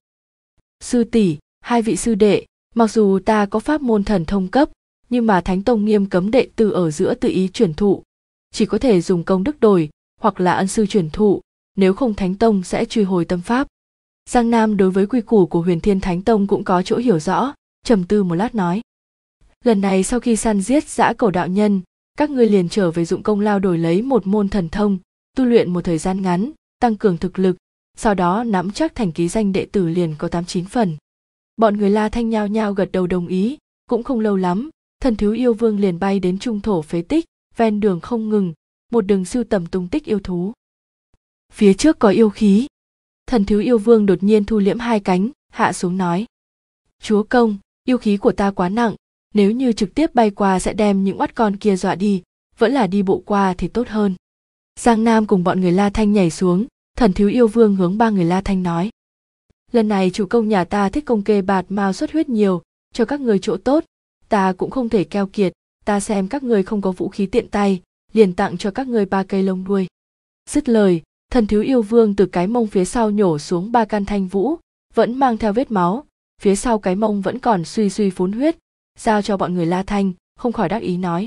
Sư tỷ, hai vị sư đệ, mặc dù ta có pháp môn thần thông cấp, nhưng mà Thánh Tông nghiêm cấm đệ tử ở giữa tự ý chuyển thụ, chỉ có thể dùng công đức đổi, hoặc là ân sư chuyển thụ, nếu không Thánh Tông sẽ truy hồi tâm pháp. Giang Nam đối với quy củ của Huyền Thiên Thánh Tông cũng có chỗ hiểu rõ, trầm tư một lát nói. Lần này sau khi săn giết Dã Cẩu đạo nhân, các ngươi liền trở về dụng công lao đổi lấy một môn thần thông, tu luyện một thời gian ngắn, tăng cường thực lực, sau đó nắm chắc thành ký danh đệ tử liền có 8-9 phần. Bọn người La Thanh nhao nhao gật đầu đồng ý, cũng không lâu lắm, Thần Thiếu Yêu Vương liền bay đến trung thổ phế tích, ven đường không ngừng, một đường sưu tầm tung tích yêu thú. Phía trước có yêu khí. Thần Thiếu Yêu Vương đột nhiên thu liễm hai cánh, hạ xuống nói. Chúa công, yêu khí của ta quá nặng, nếu như trực tiếp bay qua sẽ đem những oắt con kia dọa đi, vẫn là đi bộ qua thì tốt hơn. Giang Nam cùng bọn người La Thanh nhảy xuống, Thần Thiếu Yêu Vương hướng ba người La Thanh nói. Lần này chủ công nhà ta thích công kê bạt mao xuất huyết nhiều, cho các người chỗ tốt, ta cũng không thể keo kiệt, ta xem các người không có vũ khí tiện tay, liền tặng cho các người 3 cây lông đuôi. Dứt lời, Thần Thiếu Yêu Vương từ cái mông phía sau nhổ xuống 3 căn thanh vũ, vẫn mang theo vết máu, phía sau cái mông vẫn còn suy suy phun huyết, giao cho bọn người La Thanh, không khỏi đắc ý nói.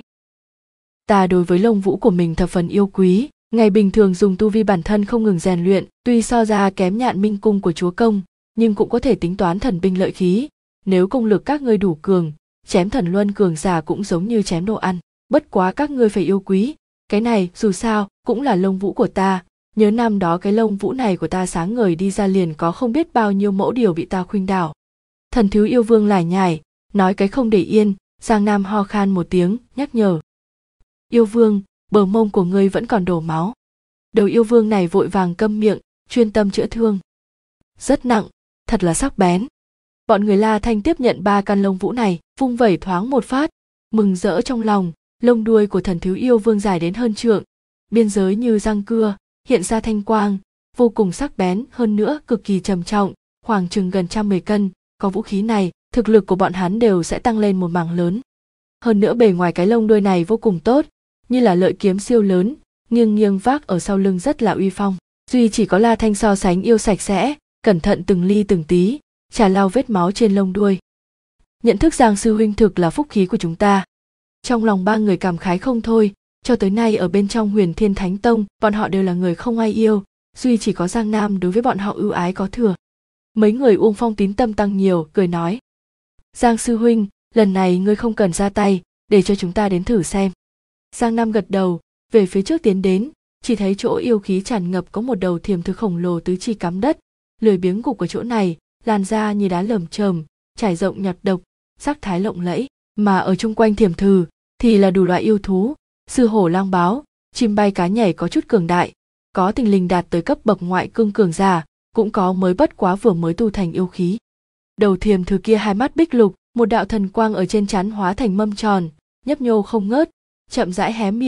Ta đối với lông vũ của mình thập phần yêu quý, ngày bình thường dùng tu vi bản thân không ngừng rèn luyện, tuy so ra kém Nhạn Minh cung của chúa công, nhưng cũng có thể tính toán thần binh lợi khí, nếu công lực các ngươi đủ cường, chém thần luân cường giả cũng giống như chém đồ ăn, bất quá các ngươi phải yêu quý, cái này dù sao cũng là lông vũ của ta, nhớ năm đó cái lông vũ này của ta sáng ngời đi ra liền có không biết bao nhiêu mẫu điều bị ta khuynh đảo. Thần Thiếu Yêu Vương lải nhải, nói cái không để yên, Giang Nam ho khan một tiếng, nhắc nhở. Yêu Vương, bờ mông của ngươi vẫn còn đổ máu. Đầu yêu vương này vội vàng câm miệng, chuyên tâm chữa thương. Rất nặng, thật là sắc bén. Bọn người La Thanh tiếp nhận 3 căn lông vũ này, vung vẩy thoáng một phát, mừng rỡ trong lòng, lông đuôi của Thần Thiếu Yêu Vương dài đến hơn trượng, biên giới như răng cưa, hiện ra thanh quang, vô cùng sắc bén, hơn nữa cực kỳ trầm trọng, khoảng chừng gần 110 cân, có vũ khí này, thực lực của bọn hắn đều sẽ tăng lên một mảng lớn. Hơn nữa bề ngoài cái lông đuôi này vô cùng tốt, như là lợi kiếm siêu lớn, nghiêng nghiêng vác ở sau lưng rất là uy phong. Duy chỉ có La Thanh so sánh yêu sạch sẽ, cẩn thận từng ly từng tí, chà lau vết máu trên lông đuôi. Nhận thức Giang sư huynh thực là phúc khí của chúng ta. Trong lòng ba người cảm khái không thôi, cho tới nay ở bên trong Huyền Thiên Thánh Tông, bọn họ đều là người không ai yêu, duy chỉ có Giang Nam đối với bọn họ ưu ái có thừa. Mấy người Uông Phong tín tâm tăng nhiều, cười nói. Giang sư huynh, lần này ngươi không cần ra tay, để cho chúng ta đến thử xem. Giang Nam gật đầu, về phía trước tiến đến, chỉ thấy chỗ yêu khí tràn ngập có một đầu thiềm thực khổng lồ tứ chi cắm đất, lười biếng gục ở chỗ này, làn da như đá lởm chởm, trải rộng nhạt độc, sắc thái lộng lẫy, mà ở chung quanh thiềm thừ thì là đủ loại yêu thú, sư hổ lang báo, chim bay cá nhảy có chút cường đại, có tình linh đạt tới cấp bậc ngoại cương cường giả, cũng có mới bất quá vừa mới tu thành yêu khí. Đầu thiềm thừ kia hai mắt bích lục, một đạo thần quang ở trên trán hóa thành mâm tròn, nhấp nhô không ngớt, chậm rãi hé miệng,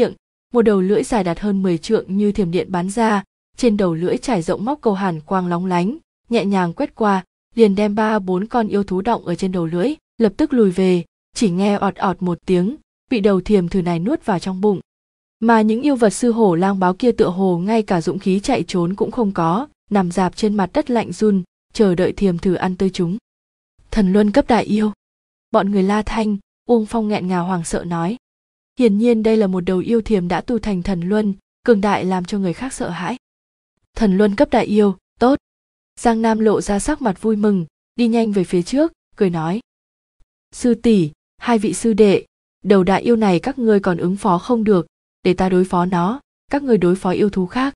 một đầu lưỡi dài đạt hơn 10 trượng như thiểm điện bắn ra, trên đầu lưỡi trải rộng móc câu hàn quang lóng lánh, nhẹ nhàng quét qua, liền đem 3-4 con yêu thú đọng ở trên đầu lưỡi, lập tức lùi về, chỉ nghe ọt ọt một tiếng, bị đầu thiềm thử này nuốt vào trong bụng. Mà những yêu vật sư hổ lang báo kia tựa hồ ngay cả dũng khí chạy trốn cũng không có, nằm rạp trên mặt đất lạnh run, chờ đợi thiềm thử ăn tươi chúng. Thần luân cấp đại yêu. Bọn người La Thanh, Uông Phong nghẹn ngào hoảng sợ nói. Hiển nhiên đây là một đầu yêu thiềm đã tu thành thần luân, cường đại làm cho người khác sợ hãi. Thần luân cấp đại yêu, tốt. Giang Nam lộ ra sắc mặt vui mừng, đi nhanh về phía trước, cười nói. Sư tỷ, hai vị sư đệ, đầu đại yêu này các ngươi còn ứng phó không được, để ta đối phó nó, các ngươi đối phó yêu thú khác.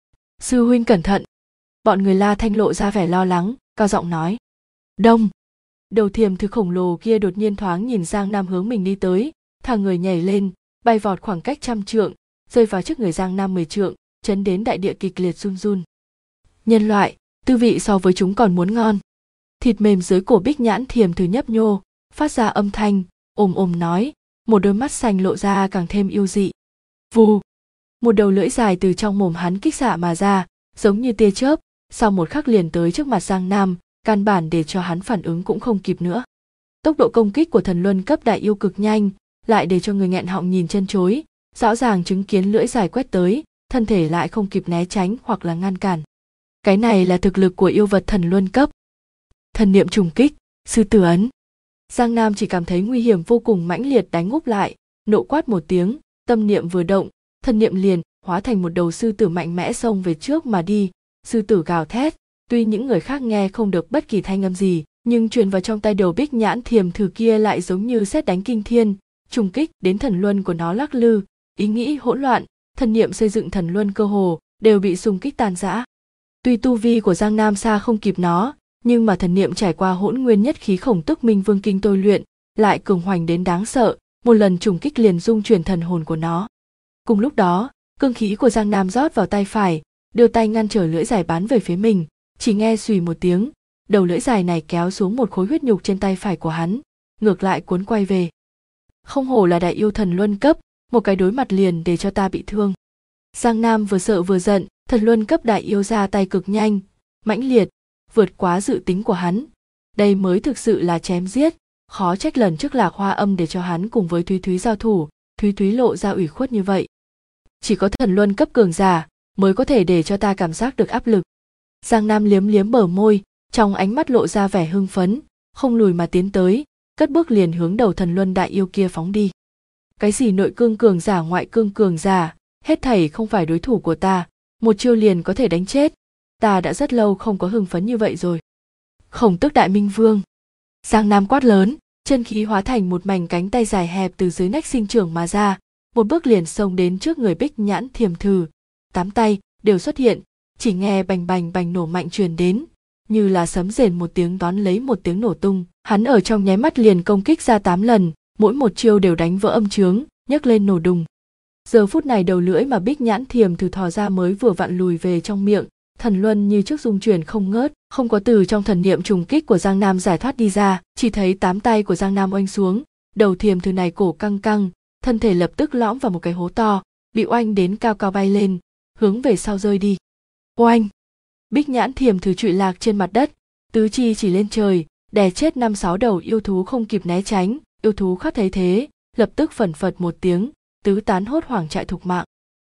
Sư huynh cẩn thận. Bọn người La Thanh lộ ra vẻ lo lắng, cao giọng nói. Đông. Đầu thiềm thứ khổng lồ kia đột nhiên thoáng nhìn Giang Nam hướng mình đi tới, thằng người nhảy lên, bay vọt khoảng cách 100 trượng, rơi vào trước người Giang Nam 10 trượng, chấn đến đại địa kịch liệt run run. Nhân loại, tư vị so với chúng còn muốn ngon. Thịt mềm dưới cổ bích nhãn thiềm thứ nhấp nhô, phát ra âm thanh, ồm ồm nói, một đôi mắt xanh lộ ra càng thêm yêu dị. Vù. Một đầu lưỡi dài từ trong mồm hắn kích xạ mà ra, giống như tia chớp, sau một khắc liền tới trước mặt Giang Nam, căn bản để cho hắn phản ứng cũng không kịp nữa. Tốc độ công kích của thần luân cấp đại yêu cực nhanh, lại để cho người nghẹn họng nhìn chân chối, rõ ràng chứng kiến lưỡi dài quét tới, thân thể lại không kịp né tránh hoặc là ngăn cản. Cái này là thực lực của yêu vật thần luân cấp. Thần niệm trùng kích, sư tử ấn. Giang Nam chỉ cảm thấy nguy hiểm vô cùng mãnh liệt đánh úp lại, nộ quát một tiếng, tâm niệm vừa động, thần niệm liền hóa thành một đầu sư tử mạnh mẽ xông về trước mà đi. Sư tử gào thét, tuy những người khác nghe không được bất kỳ thanh âm gì, nhưng truyền vào trong tai đầu bích nhãn thiềm thử kia lại giống như sét đánh kinh thiên, trùng kích đến thần luân của nó lắc lư, ý nghĩ hỗn loạn, thần niệm xây dựng thần luân cơ hồ đều bị xung kích tan rã. Tuy tu vi của Giang Nam xa không kịp nó, nhưng mà thần niệm trải qua hỗn nguyên nhất khí khổng tức minh vương kinh tôi luyện, lại cường hoành đến đáng sợ, một lần trùng kích liền dung chuyển thần hồn của nó. Cùng lúc đó, cương khí của Giang Nam rót vào tay phải, đưa tay ngăn trở lưỡi dài bắn về phía mình, chỉ nghe xùy một tiếng, đầu lưỡi dài này kéo xuống một khối huyết nhục trên tay phải của hắn, ngược lại cuốn quay về. Không hổ là đại yêu thần luân cấp, một cái đối mặt liền để cho ta bị thương. Giang Nam vừa sợ vừa giận, thần luân cấp đại yêu ra tay cực nhanh, mãnh liệt, vượt quá dự tính của hắn. Đây mới thực sự là chém giết, khó trách lần trước Lạc Hoa Âm để cho hắn cùng với Thúy Thúy giao thủ, Thúy Thúy lộ ra ủy khuất như vậy. Chỉ có thần luân cấp cường giả mới có thể để cho ta cảm giác được áp lực. Giang Nam liếm liếm bờ môi, trong ánh mắt lộ ra vẻ hưng phấn, không lùi mà tiến tới, cất bước liền hướng đầu thần luân đại yêu kia phóng đi. Cái gì nội cương cường giả ngoại cương cường giả, hết thảy không phải đối thủ của ta, một chiêu liền có thể đánh chết. Ta đã rất lâu không có hưng phấn như vậy rồi. Khổng Tước Đại Minh Vương. Giang Nam quát lớn, chân khí hóa thành một mảnh cánh tay dài hẹp từ dưới nách sinh trưởng mà ra, một bước liền xông đến trước người bích nhãn thiềm thử. 8 tay đều xuất hiện, chỉ nghe bành bành bành nổ mạnh truyền đến, như là sấm rền một tiếng đón lấy một tiếng nổ tung. Hắn ở trong nháy mắt liền công kích ra 8 lần, mỗi một chiêu đều đánh vỡ âm chướng, nhấc lên nổ đùng. Giờ phút này đầu lưỡi mà bích nhãn thiềm thử thò ra mới vừa vặn lùi về trong miệng, thần luân như trước dung chuyển không ngớt, không có từ trong thần niệm trùng kích của Giang Nam giải thoát đi ra, chỉ thấy 8 tay của Giang Nam oanh xuống, đầu thiềm thử này cổ căng căng, thân thể lập tức lõm vào một cái hố to, bị oanh đến cao cao bay lên, hướng về sau rơi đi. Oanh! Bích nhãn thiềm thử trụy lạc trên mặt đất, tứ chi chỉ lên trời, đè chết 5-6 đầu yêu thú không kịp né tránh, yêu thú khác thấy thế, lập tức phẩn phật một tiếng, tứ tán hốt hoảng chạy thục mạng.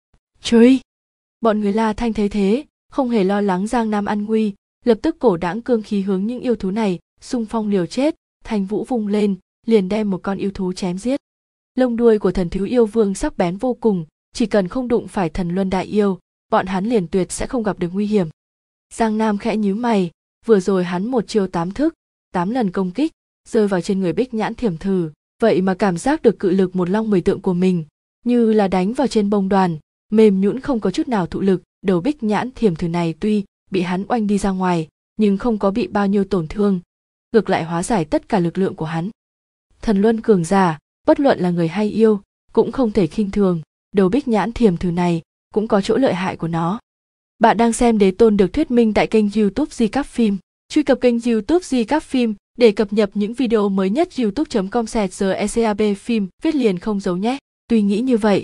Truy! Bọn người La Thanh thấy thế, không hề lo lắng Giang Nam an nguy, lập tức cổ đãng cương khí hướng những yêu thú này, xung phong liều chết, thanh vũ vung lên, liền đem một con yêu thú chém giết. Lông đuôi của thần thiếu yêu vương sắc bén vô cùng, chỉ cần không đụng phải thần luân đại yêu, bọn hắn liền tuyệt sẽ không gặp được nguy hiểm. Giang Nam khẽ nhíu mày, vừa rồi hắn một chiêu 8 thức, 8 lần công kích, rơi vào trên người bích nhãn thiểm thử, vậy mà cảm giác được cự lực một long 10 tượng của mình, như là đánh vào trên bông đoàn, mềm nhũn không có chút nào thụ lực. Đầu bích nhãn thiểm thử này tuy bị hắn oanh đi ra ngoài, nhưng không có bị bao nhiêu tổn thương, ngược lại hóa giải tất cả lực lượng của hắn. Thần luân cường giả, bất luận là người hay yêu, cũng không thể khinh thường, đầu bích nhãn thiểm thử này cũng có chỗ lợi hại của nó. Bạn đang xem Đế Tôn được thuyết minh tại kênh YouTube Di Cáp Phim. Truy cập kênh YouTube Di Cáp Phim để cập nhật những video mới nhất. youtube.com/gcab phim viết liền không dấu nhé. Tuy nghĩ như vậy,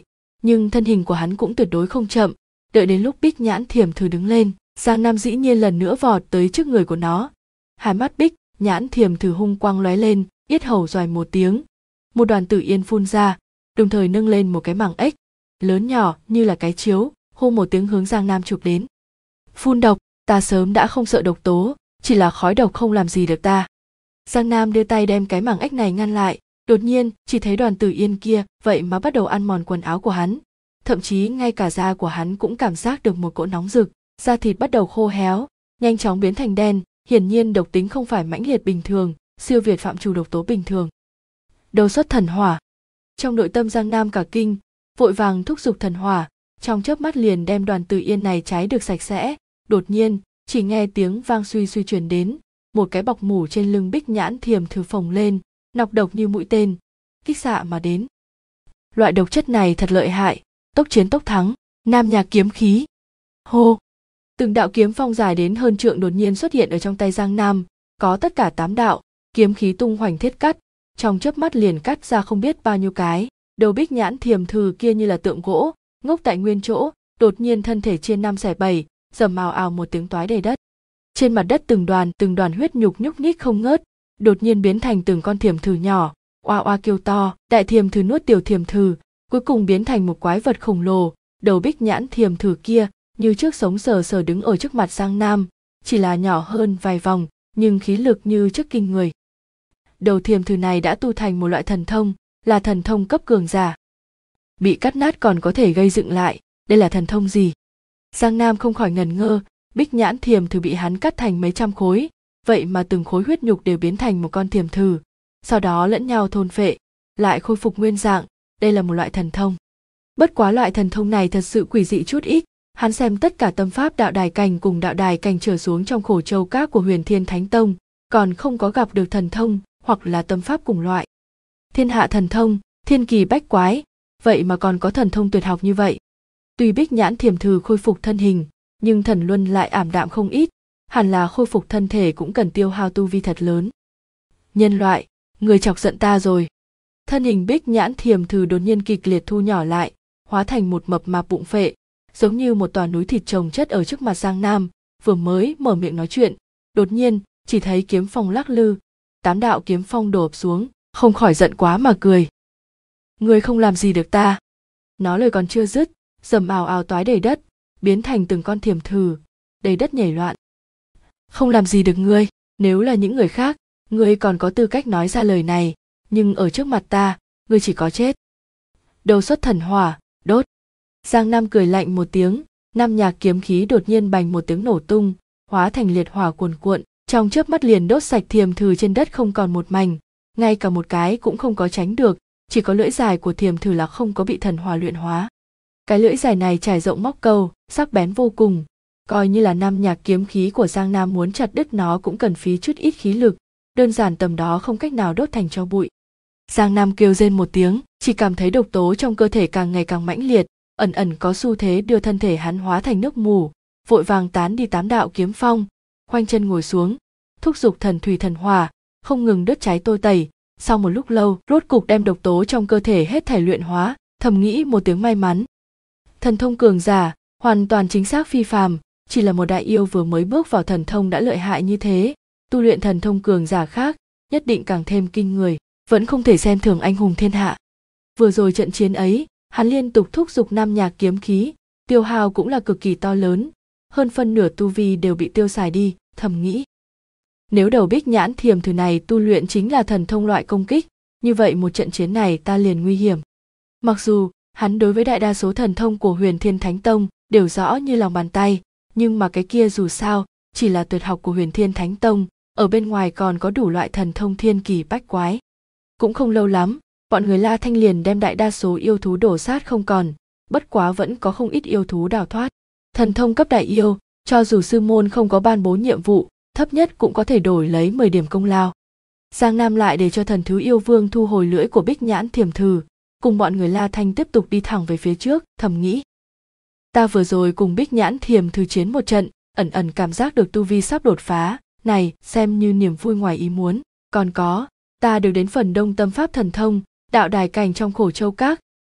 nhưng thân hình của hắn cũng tuyệt đối không chậm. Đợi đến lúc Bích Nhãn Thiềm Thử đứng lên, Giang Nam dĩ nhiên lần nữa vọt tới trước người của nó. Hai mắt Bích Nhãn Thiềm Thử hung quang lóe lên, yết hầu doài một tiếng, một đoàn tử yên phun ra, đồng thời nâng lên một cái mảng ếch lớn nhỏ như là cái chiếu, hô một tiếng hướng Giang Nam chụp đến. Phun độc, ta sớm đã không sợ độc tố, chỉ là khói độc không làm gì được ta. Giang Nam đưa tay đem cái mảng ếch này ngăn lại, đột nhiên chỉ thấy đoàn tử yên kia vậy mà bắt đầu ăn mòn quần áo của hắn, thậm chí ngay cả da của hắn cũng cảm giác được một cỗ nóng rực, da thịt bắt đầu khô héo, nhanh chóng biến thành đen, hiển nhiên độc tính không phải mãnh liệt bình thường, siêu việt phạm trù độc tố bình thường. Đầu xuất thần hỏa. Trong nội tâm Giang Nam cả kinh, vội vàng thúc giục thần hỏa, trong chớp mắt liền đem đoàn tử yên này cháy được sạch sẽ. Đột nhiên, chỉ nghe tiếng vang suy suy truyền đến, một cái bọc mủ trên lưng Bích Nhãn Thiềm Thử phồng lên, nọc độc như mũi tên, kích xạ mà đến. Loại độc chất này thật lợi hại, tốc chiến tốc thắng, Nam Nhạc kiếm khí. Hô! Từng đạo kiếm phong dài đến hơn trượng đột nhiên xuất hiện ở trong tay Giang Nam, có tất cả 8 đạo, kiếm khí tung hoành thiết cắt, trong chớp mắt liền cắt ra không biết bao nhiêu cái. Đầu Bích Nhãn Thiềm Thử kia như là tượng gỗ, ngốc tại nguyên chỗ, đột nhiên thân thể chia 5 xẻ 7, rầm ào ào một tiếng toái đầy đất. Trên mặt đất từng đoàn huyết nhục nhúc nhích không ngớt, đột nhiên biến thành từng con thiềm thử nhỏ, oa oa kêu to, đại thiềm thử nuốt tiểu thiềm thử, cuối cùng biến thành một quái vật khổng lồ. Đầu Bích Nhãn Thiềm Thử kia như trước sống sờ sờ đứng ở trước mặt Giang Nam, chỉ là nhỏ hơn vài vòng, nhưng khí lực như trước kinh người. Đầu thiềm thử này đã tu thành một loại thần thông, là thần thông cấp cường giả. Bị cắt nát còn có thể gây dựng lại, đây là thần thông gì? Giang Nam không khỏi ngần ngơ, Bích Nhãn Thiềm Thử bị hắn cắt thành mấy trăm khối, vậy mà từng khối huyết nhục đều biến thành một con thiềm thử, sau đó lẫn nhau thôn phệ, lại khôi phục nguyên dạng, đây là một loại thần thông. Bất quá loại thần thông này thật sự quỷ dị chút ít, hắn xem tất cả tâm pháp đạo đài cảnh cùng đạo đài cảnh trở xuống trong Khổ Châu Các của Huyền Thiên Thánh Tông, còn không có gặp được thần thông hoặc là tâm pháp cùng loại. Thiên hạ thần thông, thiên kỳ bách quái, vậy mà còn có thần thông tuyệt học như vậy. Tuy Bích Nhãn Thiềm Thử khôi phục thân hình, nhưng thần luân lại ảm đạm không ít, hẳn là khôi phục thân thể cũng cần tiêu hao tu vi thật lớn. Nhân loại, người chọc giận ta rồi. Thân hình Bích Nhãn Thiềm Thử đột nhiên kịch liệt thu nhỏ lại, hóa thành một mập mạp bụng phệ, giống như một tòa núi thịt chồng chất ở trước mặt Giang Nam. Vừa mới mở miệng nói chuyện, đột nhiên chỉ thấy kiếm phong lắc lư, 8 đạo kiếm phong đổ ập xuống, không khỏi giận quá mà cười. Ngươi không làm gì được ta. Nói lời còn chưa dứt, rầm ào ào toái đầy đất, biến thành từng con thiềm thử, đầy đất nhảy loạn. Không làm gì được ngươi, nếu là những người khác, ngươi còn có tư cách nói ra lời này, nhưng ở trước mặt ta, ngươi chỉ có chết. Đầu xuất thần hỏa, đốt. Giang Nam cười lạnh một tiếng, Nam Nhạc kiếm khí đột nhiên bành một tiếng nổ tung, hóa thành liệt hỏa cuồn cuộn, trong chớp mắt liền đốt sạch thiềm thử trên đất không còn một mảnh, ngay cả một cái cũng không có tránh được, chỉ có lưỡi dài của thiềm thử là không có bị thần hỏa luyện hóa. Cái lưỡi dài này trải rộng móc câu, sắc bén vô cùng, coi như là Nam Nhạc kiếm khí của Giang Nam muốn chặt đứt nó cũng cần phí chút ít khí lực, đơn giản tầm đó không cách nào đốt thành tro bụi. Giang Nam kêu rên một tiếng, chỉ cảm thấy độc tố trong cơ thể càng ngày càng mãnh liệt, ẩn ẩn có xu thế đưa thân thể hắn hóa thành nước mù, vội vàng tán đi 8 đạo kiếm phong, khoanh chân ngồi xuống, thúc giục thần thủy thần hỏa, không ngừng đốt cháy tôi tẩy. Sau một lúc lâu, rốt cục đem độc tố trong cơ thể hết thảy luyện hóa, thầm nghĩ một tiếng may mắn. Thần thông cường giả, hoàn toàn chính xác phi phàm, chỉ là một đại yêu vừa mới bước vào thần thông đã lợi hại như thế, tu luyện thần thông cường giả khác, nhất định càng thêm kinh người, vẫn không thể xem thường anh hùng thiên hạ. Vừa rồi trận chiến ấy, hắn liên tục thúc giục Nam Nhạc kiếm khí, tiêu hao cũng là cực kỳ to lớn, hơn phân nửa tu vi đều bị tiêu xài đi, thầm nghĩ. Nếu đầu Bích Nhãn Thiềm Thử này tu luyện chính là thần thông loại công kích, như vậy một trận chiến này ta liền nguy hiểm. Mặc dù hắn đối với đại đa số thần thông của Huyền Thiên Thánh Tông đều rõ như lòng bàn tay, nhưng mà cái kia dù sao chỉ là tuyệt học của Huyền Thiên Thánh Tông, ở bên ngoài còn có đủ loại thần thông thiên kỳ bách quái. Cũng không lâu lắm, bọn người La Thanh liền đem đại đa số yêu thú đổ sát không còn, bất quá vẫn có không ít yêu thú đào thoát. Thần thông cấp đại yêu, cho dù sư môn không có ban bố nhiệm vụ, thấp nhất cũng có thể đổi lấy 10 điểm công lao. Giang Nam lại để cho Thần Thứ Yêu Vương thu hồi lưỡi của Bích Nhãn Thiềm Thử, cùng bọn người La Thanh tiếp tục đi thẳng về phía trước, thầm nghĩ. Ta vừa rồi cùng Bích Nhãn Thiềm Thử chiến một trận, ẩn ẩn cảm giác được tu vi sắp đột phá, này xem như niềm vui ngoài ý muốn. Còn có, ta được đến phần đông tâm pháp thần thông, đạo đài cảnh trong Khổ Châu Các,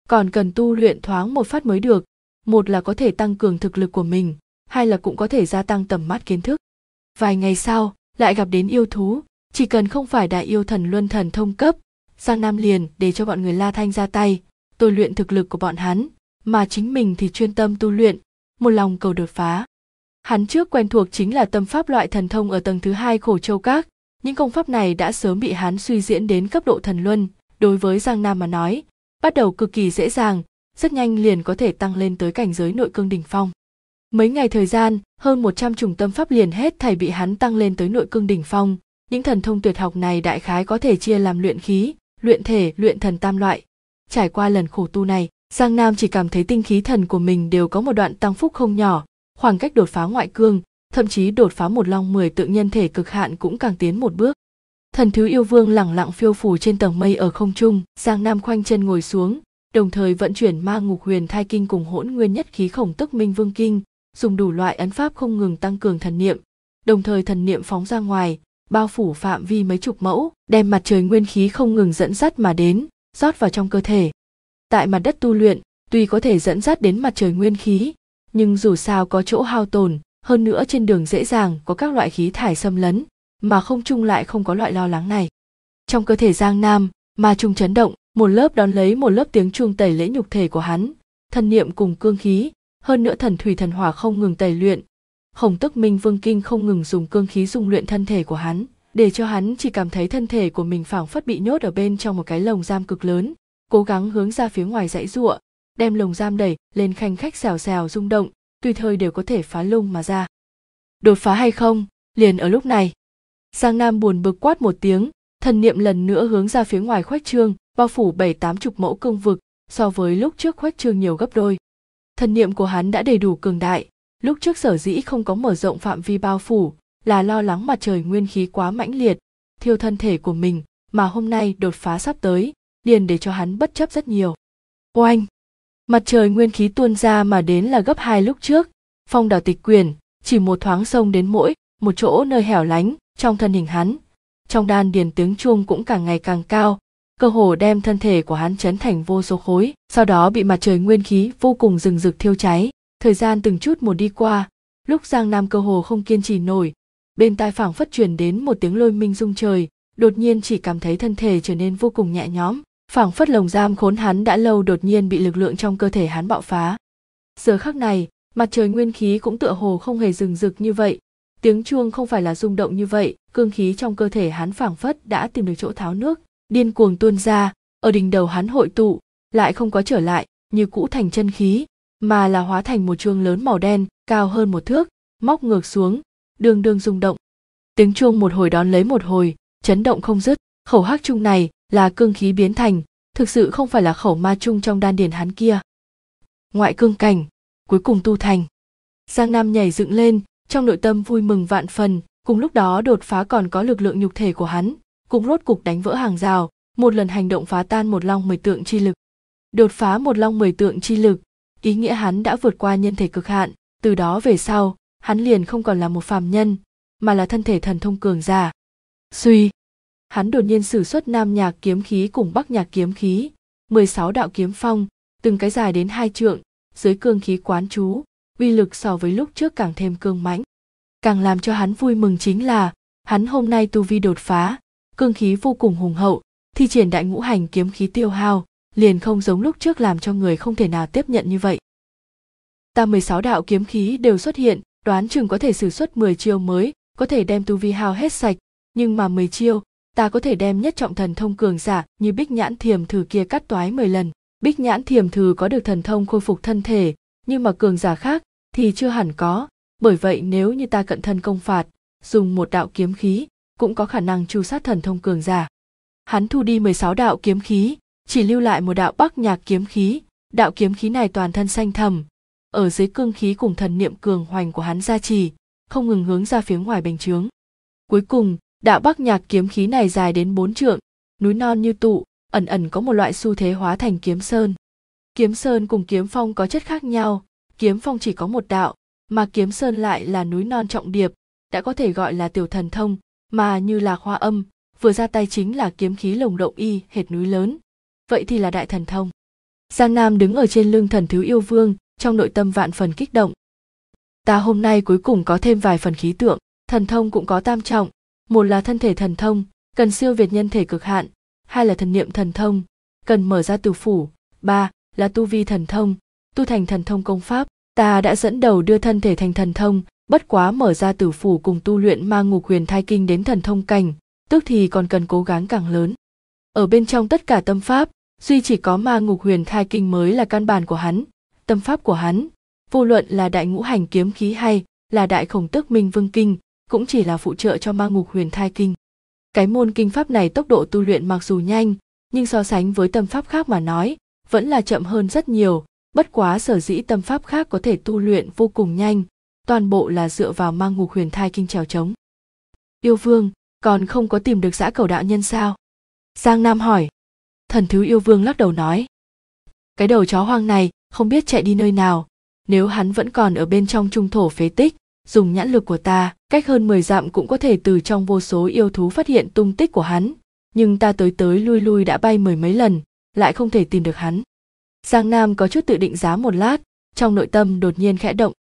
còn cần tu luyện thoáng một phát mới được. Một là có thể tăng cường thực lực của mình, hai là cũng có thể gia tăng tầm mắt kiến thức. Vài ngày sau, lại gặp đến yêu thú, chỉ cần không phải đại yêu thần luân thần thông cấp, Giang Nam liền để cho bọn người La Thanh ra tay, tôi luyện thực lực của bọn hắn, mà chính mình thì chuyên tâm tu luyện, một lòng cầu đột phá. Hắn trước quen thuộc chính là tâm pháp loại thần thông ở tầng thứ 2 Khổ Châu Các, những công pháp này đã sớm bị hắn suy diễn đến cấp độ thần luân, đối với Giang Nam mà nói, bắt đầu cực kỳ dễ dàng, rất nhanh liền có thể tăng lên tới cảnh giới nội cương đỉnh phong. Mấy ngày thời gian, hơn 100 chủng tâm pháp liền hết thảy bị hắn tăng lên tới nội cương đỉnh phong. Những thần thông tuyệt học này đại khái có thể chia làm luyện khí, luyện thể, luyện thần tam loại. Trải qua lần khổ tu này, Giang Nam chỉ cảm thấy tinh khí thần của mình đều có một đoạn tăng phúc không nhỏ, khoảng cách đột phá ngoại cương, thậm chí đột phá một long 10 tượng nhân thể cực hạn cũng càng tiến một bước. Thần thú yêu vương lẳng lặng phiêu phù trên tầng mây ở không trung, Giang Nam khoanh chân ngồi xuống, đồng thời vận chuyển ma ngục huyền thai kinh cùng hỗn nguyên nhất khí khổng tức minh vương kinh, dùng đủ loại ấn pháp không ngừng tăng cường thần niệm, đồng thời thần niệm phóng ra ngoài, bao phủ phạm vi mấy chục mẫu, đem mặt trời nguyên khí không ngừng dẫn dắt mà đến, rót vào trong cơ thể. Tại mặt đất tu luyện, tuy có thể dẫn dắt đến mặt trời nguyên khí, nhưng dù sao có chỗ hao tổn, hơn nữa trên đường dễ dàng có các loại khí thải xâm lấn, mà không trung lại không có loại lo lắng này. Trong cơ thể Giang Nam, ma trung chấn động, một lớp đón lấy một lớp tiếng chuông tẩy lễ nhục thể của hắn, thần niệm cùng cương khí, hơn nữa thần thủy thần hỏa không ngừng tẩy luyện. Khổng tức minh vương kinh không ngừng dùng cương khí dung luyện thân thể của hắn, để cho hắn chỉ cảm thấy thân thể của mình phảng phất bị nhốt ở bên trong một cái lồng giam cực lớn, cố gắng hướng ra phía ngoài giãy giụa, đem lồng giam đẩy lên khanh khách xèo xèo rung động, tùy thời đều có thể phá lung mà ra. Đột phá hay không, liền ở lúc này. Giang Nam buồn bực quát một tiếng, thần niệm lần nữa hướng ra phía ngoài khuếch trương, bao phủ 7-80 mẫu cương vực, so với lúc trước khuếch trương nhiều gấp đôi. Thần niệm của hắn đã đầy đủ cường đại, lúc trước sở dĩ không có mở rộng phạm vi bao phủ, là lo lắng mặt trời nguyên khí quá mãnh liệt, thiêu thân thể của mình, mà hôm nay đột phá sắp tới, liền để cho hắn bất chấp rất nhiều. Oanh! Mặt trời nguyên khí tuôn ra mà đến là gấp 2 lúc trước, phong đảo tịch quyển, chỉ một thoáng xông đến mỗi một chỗ nơi hẻo lánh trong thân hình hắn. Trong đan điền tiếng chuông cũng càng ngày càng cao, cơ hồ đem thân thể của hắn chấn thành vô số khối, sau đó bị mặt trời nguyên khí vô cùng rừng rực thiêu cháy. Thời gian từng chút một đi qua, lúc Giang Nam cơ hồ không kiên trì nổi, bên tai phảng phất truyền đến một tiếng lôi minh rung trời, đột nhiên chỉ cảm thấy thân thể trở nên vô cùng nhẹ nhõm, phảng phất lồng giam khốn hắn đã lâu đột nhiên bị lực lượng trong cơ thể hắn bạo phá. Giờ khắc này, mặt trời nguyên khí cũng tựa hồ không hề rừng rực như vậy, tiếng chuông không phải là rung động như vậy, cương khí trong cơ thể hắn phảng phất đã tìm được chỗ tháo nước, điên cuồng tuôn ra, ở đỉnh đầu hắn hội tụ, lại không có trở lại như cũ thành chân khí, mà là hóa thành một chuông lớn màu đen, cao hơn 1 thước, móc ngược xuống, đương đương rung động. Tiếng chuông một hồi đón lấy một hồi, chấn động không dứt. Khẩu hắc trung này là cương khí biến thành, thực sự không phải là khẩu ma trung trong đan điền hắn kia. Ngoại cương cảnh, cuối cùng tu thành. Giang Nam nhảy dựng lên, trong nội tâm vui mừng vạn phần, cùng lúc đó đột phá còn có lực lượng nhục thể của hắn, cũng rốt cục đánh vỡ hàng rào, một lần hành động phá tan một long 10 tượng chi lực. Đột phá một long 10 tượng chi lực, ý nghĩa hắn đã vượt qua nhân thể cực hạn, từ đó về sau, hắn liền không còn là một phàm nhân, mà là thân thể thần thông cường giả. Suy, hắn đột nhiên sử xuất Nam Nhạc kiếm khí cùng Bắc Nhạc kiếm khí, 16 đạo kiếm phong, từng cái dài đến 2 trượng, dưới cương khí quán chú, uy lực so với lúc trước càng thêm cương mãnh. Càng làm cho hắn vui mừng chính là, hắn hôm nay tu vi đột phá, cương khí vô cùng hùng hậu, thi triển đại ngũ hành kiếm khí tiêu hao, liền không giống lúc trước làm cho người không thể nào tiếp nhận như vậy. Ta 16 đạo kiếm khí đều xuất hiện, đoán chừng có thể sử xuất 10 chiêu mới, có thể đem tu vi hao hết sạch, nhưng mà 10 chiêu, ta có thể đem nhất trọng thần thông cường giả như Bích Nhãn Thiềm Thử kia cắt toái 10 lần. Bích Nhãn Thiềm Thử có được thần thông khôi phục thân thể, nhưng mà cường giả khác thì chưa hẳn có, bởi vậy nếu như ta cận thân công phạt, dùng một đạo kiếm khí, cũng có khả năng tru sát thần thông cường giả. Hắn thu đi 16 đạo kiếm khí, chỉ lưu lại một đạo Bắc Nhạc kiếm khí, đạo kiếm khí này toàn thân xanh thẳm, ở dưới cương khí cùng thần niệm cường hoành của hắn gia trì, không ngừng hướng ra phía ngoài bành trướng. Cuối cùng, đạo Bắc Nhạc kiếm khí này dài đến 4 trượng, núi non như tụ, ẩn ẩn có một loại xu thế hóa thành kiếm sơn. Kiếm sơn cùng kiếm phong có chất khác nhau, kiếm phong chỉ có một đạo, mà kiếm sơn lại là núi non trọng điệp, đã có thể gọi là tiểu thần thông, mà như Lạc Hoa Âm, vừa ra tay chính là kiếm khí lồng động y hệt núi lớn, vậy thì là đại thần thông. Giang Nam đứng ở trên lưng Thần Thứ Yêu Vương, trong nội tâm vạn phần kích động. Ta hôm nay cuối cùng có thêm vài phần khí tượng, thần thông cũng có tam trọng, một là thân thể thần thông, cần siêu việt nhân thể cực hạn, hai là thần niệm thần thông, cần mở ra tử phủ, ba là tu vi thần thông, tu thành thần thông công pháp. Ta đã dẫn đầu đưa thân thể thành thần thông, bất quá mở ra tử phủ cùng tu luyện ma ngục huyền thai kinh đến thần thông cảnh, tức thì còn cần cố gắng càng lớn. Ở bên trong tất cả tâm pháp, duy chỉ có ma ngục huyền thai kinh mới là căn bản của hắn, tâm pháp của hắn, vô luận là đại ngũ hành kiếm khí hay là đại khổng tước minh vương kinh, cũng chỉ là phụ trợ cho ma ngục huyền thai kinh. Cái môn kinh pháp này tốc độ tu luyện mặc dù nhanh, nhưng so sánh với tâm pháp khác mà nói, vẫn là chậm hơn rất nhiều, bất quá sở dĩ tâm pháp khác có thể tu luyện vô cùng nhanh, toàn bộ là dựa vào ma ngục huyền thai kinh trèo trống. Yêu Vương, còn không có tìm được Dã Cẩu đạo nhân sao? Giang Nam hỏi. Thần Thứ Yêu Vương lắc đầu nói. Cái đầu chó hoang này không biết chạy đi nơi nào, nếu hắn vẫn còn ở bên trong trung thổ phế tích, dùng nhãn lực của ta, cách hơn 10 dặm cũng có thể từ trong vô số yêu thú phát hiện tung tích của hắn, nhưng ta tới tới lui lui đã bay mười mấy lần, lại không thể tìm được hắn. Giang Nam có chút tự định giá một lát, trong nội tâm đột nhiên khẽ động.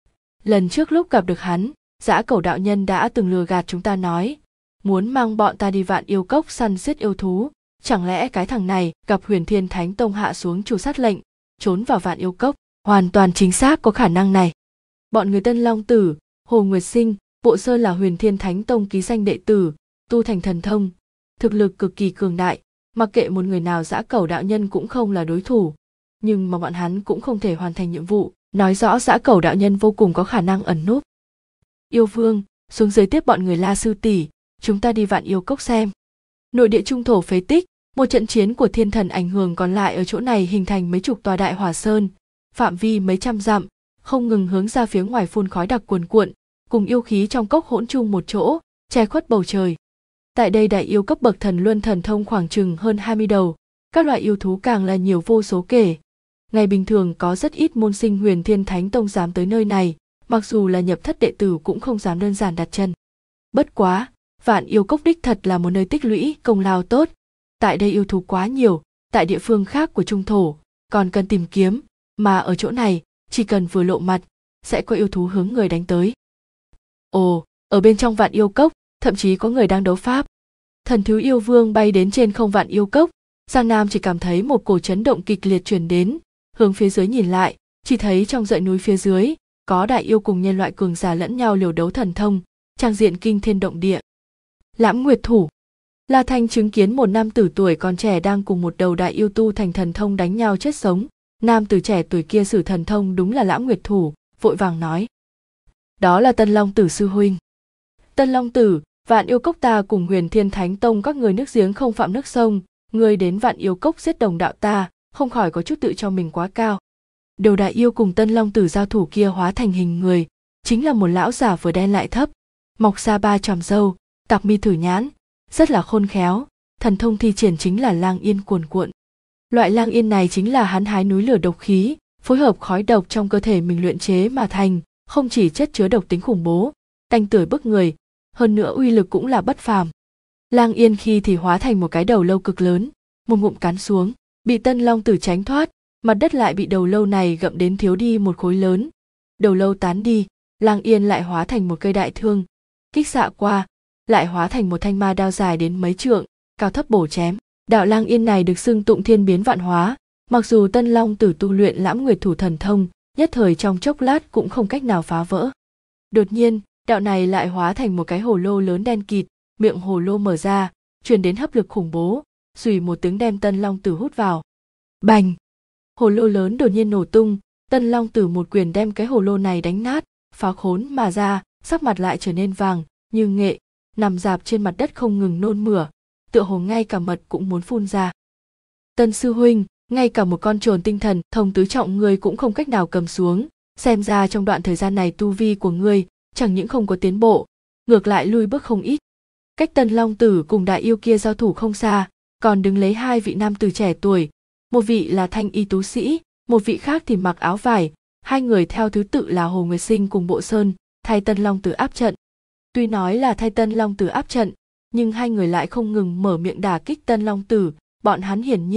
Lần trước lúc gặp được hắn, Dã Cẩu đạo nhân đã từng lừa gạt chúng ta nói, muốn mang bọn ta đi Vạn Yêu Cốc săn giết yêu thú, chẳng lẽ cái thằng này gặp Huyền Thiên Thánh Tông hạ xuống tru sát lệnh, trốn vào Vạn Yêu Cốc, hoàn toàn chính xác có khả năng này. Bọn người Tân Long Tử, Hồ Nguyệt Sinh, Bộ Sơn là Huyền Thiên Thánh Tông ký danh đệ tử, tu thành thần thông, thực lực cực kỳ cường đại, mặc kệ một người nào Dã Cẩu đạo nhân cũng không là đối thủ, nhưng mà bọn hắn cũng không thể hoàn thành nhiệm vụ, nói rõ Dã Cẩu đạo nhân vô cùng có khả năng ẩn núp. Yêu Vương, xuống dưới tiếp bọn người La sư tỷ, chúng ta đi Vạn Yêu Cốc xem. Nội địa trung thổ phế tích, một trận chiến của thiên thần ảnh hưởng còn lại ở chỗ này hình thành mấy chục tòa đại hỏa sơn, phạm vi mấy trăm dặm, không ngừng hướng ra phía ngoài phun khói đặc cuồn cuộn, cùng yêu khí trong cốc hỗn chung một chỗ, che khuất bầu trời. Tại đây đại yêu cấp bậc thần luân thần thông khoảng chừng hơn 20 đầu, các loại yêu thú càng là nhiều vô số kể. Ngày bình thường có rất ít môn sinh Huyền Thiên Thánh Tông dám tới nơi này, mặc dù là nhập thất đệ tử cũng không dám đơn giản đặt chân. Bất quá, Vạn Yêu Cốc đích thật là một nơi tích lũy công lao tốt. Tại đây yêu thú quá nhiều, tại địa phương khác của trung thổ còn cần tìm kiếm, mà ở chỗ này chỉ cần vừa lộ mặt sẽ có yêu thú hướng người đánh tới. Ồ, ở bên trong Vạn Yêu Cốc thậm chí có người đang đấu pháp. Thần Thứ Yêu Vương bay đến trên không Vạn Yêu Cốc, Giang Nam chỉ cảm thấy một cổ chấn động kịch liệt truyền đến, hướng phía dưới nhìn lại, chỉ thấy trong dãy núi phía dưới có đại yêu cùng nhân loại cường giả lẫn nhau liều đấu thần thông, trang diện kinh thiên động địa. Lãm Nguyệt Thủ. La Thanh chứng kiến một nam tử tuổi còn trẻ đang cùng một đầu đại yêu tu thành thần thông đánh nhau chết sống. Nam tử trẻ tuổi kia sử thần thông đúng là Lãm Nguyệt Thủ, vội vàng nói. Đó là Tân Long Tử sư huynh. Tân Long Tử, Vạn Yêu Cốc ta cùng Huyền Thiên Thánh Tông các người nước giếng không phạm nước sông, người đến Vạn Yêu Cốc giết đồng đạo ta, không khỏi có chút tự cho mình quá cao. Đầu đại yêu cùng Tân Long Tử giao thủ kia hóa thành hình người, chính là một lão giả vừa đen lại thấp, mọc ra 3 chòm râu, tạc mi thử nhãn, rất là khôn khéo, thần thông thi triển chính là lang yên cuồn cuộn. Loại lang yên này chính là hắn hái núi lửa độc khí, phối hợp khói độc trong cơ thể mình luyện chế mà thành, không chỉ chất chứa độc tính khủng bố, tanh tưởi bức người, hơn nữa uy lực cũng là bất phàm. Lang yên khi thì hóa thành một cái đầu lâu cực lớn, một ngụm cắn xuống, bị Tân Long Tử tránh thoát, mặt đất lại bị đầu lâu này gặm đến thiếu đi một khối lớn. Đầu lâu tán đi, lang yên lại hóa thành một cây đại thương, kích xạ qua, lại hóa thành một thanh ma đao dài đến mấy trượng, cao thấp bổ chém. Đạo lang yên này được xưng tụng thiên biến vạn hóa, mặc dù Tân Long Tử tu luyện Lãm Nguyệt Thủ thần thông, nhất thời trong chốc lát cũng không cách nào phá vỡ. Đột nhiên, đạo này lại hóa thành một cái hồ lô lớn đen kịt, miệng hồ lô mở ra, truyền đến hấp lực khủng bố, xùy một tiếng đem Tân Long Tử hút vào. Bành! Hồ lô lớn đột nhiên nổ tung, Tân Long Tử một quyền đem cái hồ lô này đánh nát, phá khốn mà ra, sắc mặt lại trở nên vàng như nghệ, nằm rạp trên mặt đất không ngừng nôn mửa, tựa hồ ngay cả mật cũng muốn phun ra. Tân sư huynh, ngay cả một con trồn tinh thần thông tứ trọng ngươi cũng không cách nào cầm xuống, xem ra trong đoạn thời gian này tu vi của ngươi chẳng những không có tiến bộ, ngược lại lui bước không ít. Cách Tân Long Tử cùng đại yêu kia giao thủ không xa, còn đứng lấy 2 vị nam tử trẻ tuổi, một vị là thanh y tú sĩ, một vị khác thì mặc áo vải, 2 người theo thứ tự là Hồ Nguyệt Sinh cùng Bộ Sơn, thay Tân Long Tử áp trận. Tuy nói là thay Tân Long Tử áp trận, nhưng 2 người lại không ngừng mở miệng đả kích Tân Long Tử, bọn hắn hiển nhiên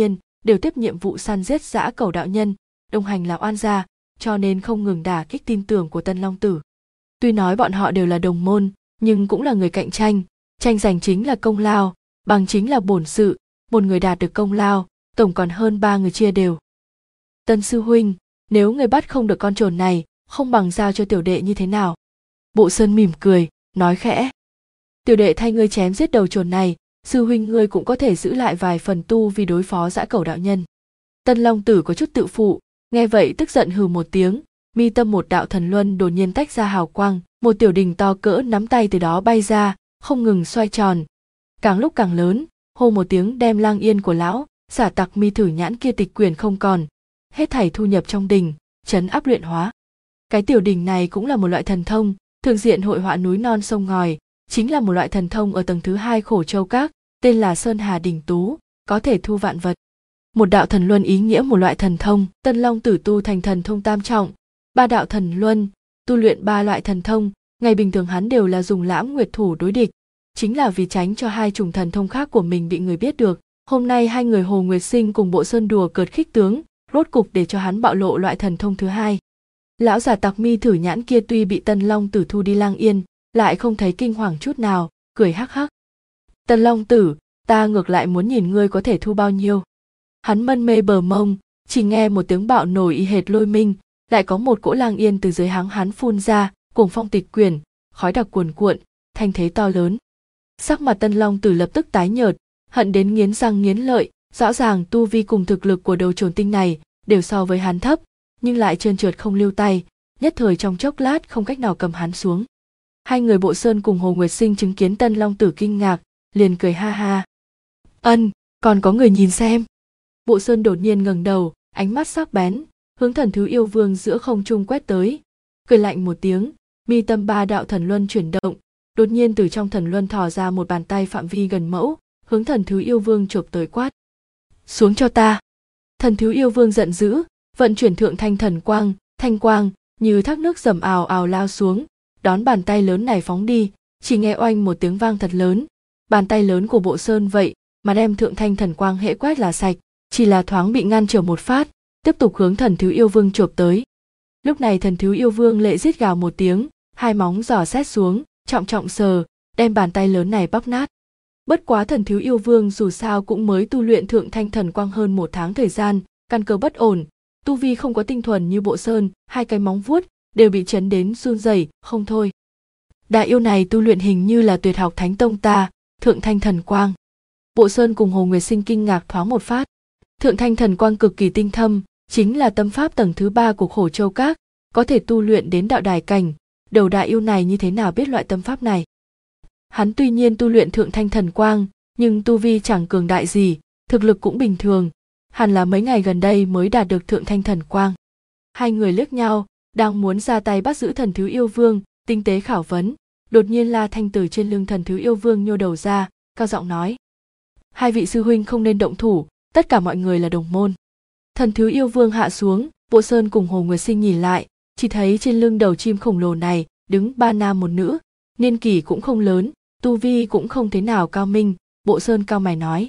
đều tiếp nhiệm vụ săn giết dã cẩu đạo nhân, đồng hành là oan gia, cho nên không ngừng đả kích tin tưởng của Tân Long Tử. Tuy nói bọn họ đều là đồng môn, nhưng cũng là người cạnh tranh, tranh giành chính là công lao, bằng chính là bổn sự, một người đạt được công lao, tổng còn hơn 3 người chia đều. Tân sư huynh, nếu người bắt không được con trồn này, không bằng giao cho tiểu đệ như thế nào? Bộ Sơn mỉm cười, nói khẽ. Tiểu đệ thay ngươi chém giết đầu trồn này, sư huynh ngươi cũng có thể giữ lại vài phần tu vì đối phó dã cẩu đạo nhân. Tân Long Tử có chút tự phụ, nghe vậy tức giận hừ một tiếng, mi tâm một đạo thần luân đột nhiên tách ra hào quang, một tiểu đình to cỡ nắm tay từ đó bay ra, không ngừng xoay tròn, càng lúc càng lớn, hô một tiếng đem Lang Yên của lão, xả tặc mi thử nhãn kia tịch quyển không còn, hết thảy thu nhập trong đình, trấn áp luyện hóa. Cái tiểu đình này cũng là một loại thần thông, thường diện hội họa núi non sông ngòi, chính là một loại thần thông ở tầng thứ 2 Khổ Châu Các, tên là Sơn Hà Đỉnh Tú, có thể thu vạn vật. Một đạo thần luân ý nghĩa một loại thần thông, Tân Long Tử tu thành thần thông tam trọng, 3 đạo thần luân, tu luyện 3 loại thần thông, ngày bình thường hắn đều là dùng Lãm Nguyệt thủ đối địch, chính là vì tránh cho hai chủng thần thông khác của mình bị người biết được. Hôm nay hai người Hồ Nguyệt Sinh cùng Bộ Sơn đùa cợt khích tướng, rốt cục để cho hắn bạo lộ loại thần thông thứ hai. Lão giả tặc mi thử nhãn kia tuy bị Tân Long Tử thu đi Lang Yên, lại không thấy kinh hoàng chút nào, cười hắc hắc. Tân Long Tử, ta ngược lại muốn nhìn ngươi có thể thu bao nhiêu. Hắn mân mê bờ mông, chỉ nghe một tiếng bạo nổi y hệt lôi minh, lại có một cỗ Lang Yên từ dưới háng hắn phun ra, cuồng phong tịch quyển, khói đặc cuồn cuộn, thanh thế to lớn. Sắc mặt Tân Long Tử lập tức tái nhợt, hận đến nghiến răng nghiến lợi, rõ ràng tu vi cùng thực lực của đầu trồn tinh này đều so với hắn thấp, nhưng lại trơn trượt không lưu tay, nhất thời trong chốc lát không cách nào cầm hắn xuống. Hai người Bộ Sơn cùng Hồ Nguyệt Sinh chứng kiến Tân Long Tử kinh ngạc, liền cười ha ha. Ân, còn có người nhìn xem. Bộ Sơn đột nhiên ngẩng đầu, ánh mắt sắc bén, hướng Thần Thứ Yêu Vương giữa không trung quét tới, cười lạnh một tiếng, mi tâm 3 đạo thần luân chuyển động, đột nhiên từ trong thần luân thò ra một bàn tay phạm vi gần mẫu, hướng Thần Thứ Yêu Vương chộp tới quát. Xuống cho ta. Thần Thứ Yêu Vương giận dữ, vận chuyển thượng thanh thần quang, thanh quang như thác nước rầm ào ào lao xuống, đón bàn tay lớn này phóng đi, chỉ nghe oanh một tiếng vang thật lớn, bàn tay lớn của Bộ Sơn vậy mà đem thượng thanh thần quang hễ quét là sạch, chỉ là thoáng bị ngăn trở một phát, tiếp tục hướng Thần Thứ Yêu Vương chộp tới. Lúc này Thần Thứ Yêu Vương lệ rít gào một tiếng, hai móng giỏ xét xuống, trọng trọng sờ, đem bàn tay lớn này bóp nát. Bất quá Thần Thứ Yêu Vương dù sao cũng mới tu luyện thượng thanh thần quang hơn 1 tháng thời gian, căn cơ bất ổn, tu vi không có tinh thuần như Bộ Sơn, hai cái móng vuốt đều bị chấn đến run rẩy không thôi. Đại yêu này tu luyện hình như là tuyệt học Thánh Tông ta, thượng thanh thần quang. Bộ Sơn cùng Hồ Nguyệt Sinh kinh ngạc thoáng một phát. Thượng thanh thần quang cực kỳ tinh thâm, chính là tâm pháp tầng thứ 3 của Khổ Châu Các, có thể tu luyện đến đạo đài cảnh. Đầu đại yêu này như thế nào biết loại tâm pháp này? Hắn tuy nhiên tu luyện thượng thanh thần quang, nhưng tu vi chẳng cường đại gì, thực lực cũng bình thường, hẳn là mấy ngày gần đây mới đạt được thượng thanh thần quang. Hai người liếc nhau, đang muốn ra tay bắt giữ Thần Thứ Yêu Vương, tinh tế khảo vấn, đột nhiên La Thanh từ trên lưng Thần Thứ Yêu Vương nhô đầu ra, cao giọng nói: hai vị sư huynh không nên động thủ, tất cả mọi người là đồng môn. Thần Thứ Yêu Vương hạ xuống, Bộ Sơn cùng Hồ Nguyệt Sinh nhìn lại, chỉ thấy trên lưng đầu chim khổng lồ này đứng 3 nam 1 nữ, niên kỷ cũng không lớn, tu vi cũng không thế nào cao minh. Bộ Sơn cao mày nói: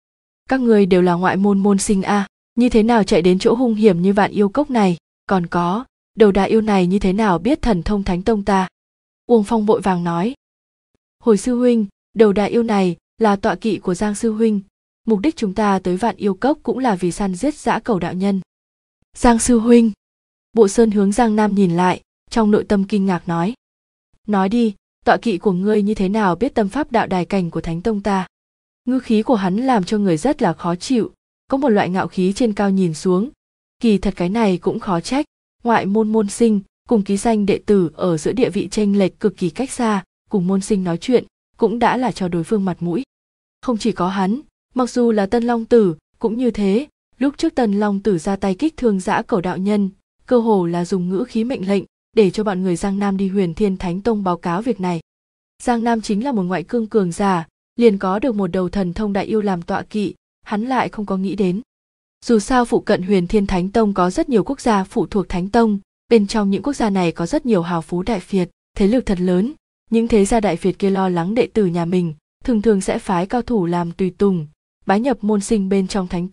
các người đều là ngoại môn môn sinh a, như thế nào chạy đến chỗ hung hiểm như Vạn Yêu Cốc này? Còn có, đầu đại yêu này như thế nào biết thần thông Thánh Tông ta? Uông Phong vội vàng nói: hồi sư huynh, đầu đại yêu này là tọa kỵ của Giang sư huynh, mục đích chúng ta tới Vạn Yêu Cốc cũng là vì săn giết dã cẩu đạo nhân. Giang sư huynh. Bộ Sơn hướng Giang Nam nhìn lại, trong nội tâm kinh ngạc nói: nói đi, tọa kỵ của ngươi như thế nào biết tâm pháp đạo đài cảnh của Thánh Tông ta? Ngữ khí của hắn làm cho người rất là khó chịu, có một loại ngạo khí trên cao nhìn xuống. Kỳ thật cái này cũng khó trách, ngoại môn môn sinh cùng ký danh đệ tử ở giữa địa vị chênh lệch cực kỳ cách xa, cùng môn sinh nói chuyện cũng đã là cho đối phương mặt mũi. Không chỉ có hắn, mặc dù là Tân Long Tử cũng như thế. Lúc trước Tân Long Tử ra tay kích thương dã cẩu đạo nhân, cơ hồ là dùng ngữ khí mệnh lệnh để cho bọn người Giang Nam đi Huyền Thiên Thánh Tông báo cáo việc này. Giang Nam chính là một ngoại cương cường giả, liền có được một đầu thần thông đại yêu làm tọa kỵ, hắn lại không có nghĩ đến. Dù sao phụ cận Huyền Thiên Thánh Tông có rất nhiều quốc gia phụ thuộc Thánh Tông, bên trong những quốc gia này có rất nhiều hào phú đại phiệt, thế lực thật lớn. Những thế gia đại phiệt kia lo lắng đệ tử nhà mình, thường thường sẽ phái cao thủ làm tùy tùng, bái nhập môn sinh bên trong Thánh Tông,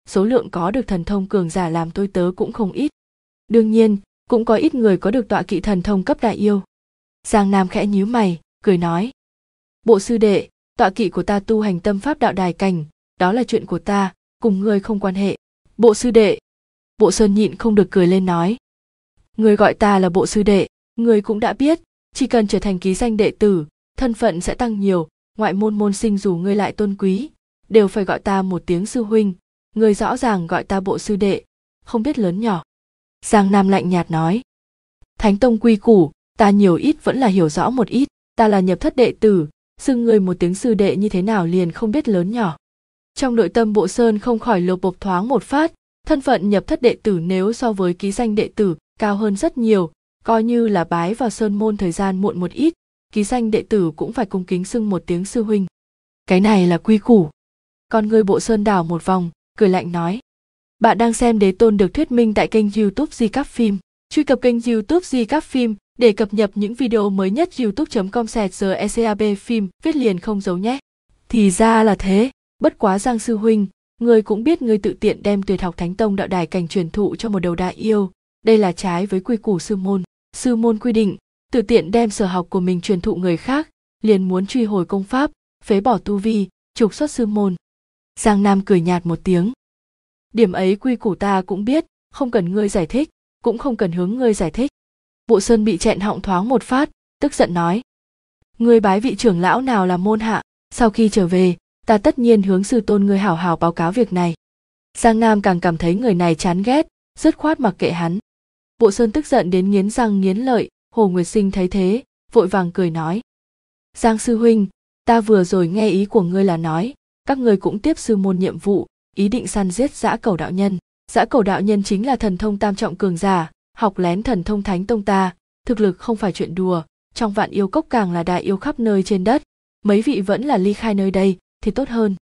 số lượng có được thần thông cường giả làm tôi tớ cũng không ít. Đương nhiên, cũng có ít người có được tọa kỵ thần thông cấp đại yêu. Giang Nam khẽ nhíu mày, cười nói. Bộ sư đệ, tọa kỵ của ta tu hành tâm pháp đạo đài cảnh, đó là chuyện của ta, cùng ngươi không quan hệ. Bộ sư đệ. Bộ Sơn nhịn không được cười lên nói. Ngươi gọi ta là bộ sư đệ, ngươi cũng đã biết, chỉ cần trở thành ký danh đệ tử, thân phận sẽ tăng nhiều, ngoại môn môn sinh dù ngươi lại tôn quý, đều phải gọi ta một tiếng sư huynh, ngươi rõ ràng gọi ta bộ sư đệ, không biết lớn nhỏ. Giang Nam lạnh nhạt nói. Thánh tông quy củ, ta nhiều ít vẫn là hiểu rõ một ít, ta là nhập thất đệ tử, xưng ngươi một tiếng sư đệ như thế nào liền không biết lớn nhỏ. Trong nội tâm Bộ Sơn không khỏi lột bột thoáng một phát, thân phận nhập thất đệ tử nếu so với ký danh đệ tử cao hơn rất nhiều, coi như là bái vào sơn môn thời gian muộn một ít, ký danh đệ tử cũng phải cung kính xưng một tiếng sư huynh. Cái này là quy củ. Con người Bộ Sơn đảo một vòng, cười lạnh nói. Bạn đang xem Đế Tôn được thuyết minh tại kênh YouTube Di Cáp Phim. Truy cập kênh YouTube Di Cáp Phim để cập nhật những video mới nhất. youtube.com/GECAB phim viết liền không giấu nhé. Thì ra là thế, bất quá Giang sư huynh, ngươi cũng biết ngươi tự tiện đem tuyệt học Thánh Tông đạo đài cảnh truyền thụ cho một đầu đại yêu, đây là trái với quy củ sư môn. Sư môn quy định, tự tiện đem sở học của mình truyền thụ người khác, liền muốn truy hồi công pháp, phế bỏ tu vi, trục xuất sư môn. Giang Nam cười nhạt một tiếng. Điểm ấy quy củ ta cũng biết, không cần ngươi giải thích, cũng không cần hướng ngươi giải thích. Bộ Sơn bị chẹn họng thoáng một phát, tức giận nói. Ngươi bái vị trưởng lão nào làm môn hạ, sau khi trở về, ta tất nhiên hướng sư tôn ngươi hảo hảo báo cáo việc này. Giang Nam càng cảm thấy người này chán ghét, dứt khoát mặc kệ hắn. Bộ Sơn tức giận đến nghiến răng nghiến lợi, Hồ Nguyệt Sinh thấy thế, vội vàng cười nói. Giang sư huynh, ta vừa rồi nghe ý của ngươi là nói, các ngươi cũng tiếp sư môn nhiệm vụ, ý định săn giết Dã Cẩu đạo nhân. Dã Cẩu đạo nhân chính là thần thông tam trọng cường giả, học lén thần thông Thánh Tông ta, thực lực không phải chuyện đùa, trong Vạn Yêu Cốc càng là đại yêu khắp nơi trên đất, mấy vị vẫn là ly khai nơi đây thì tốt hơn.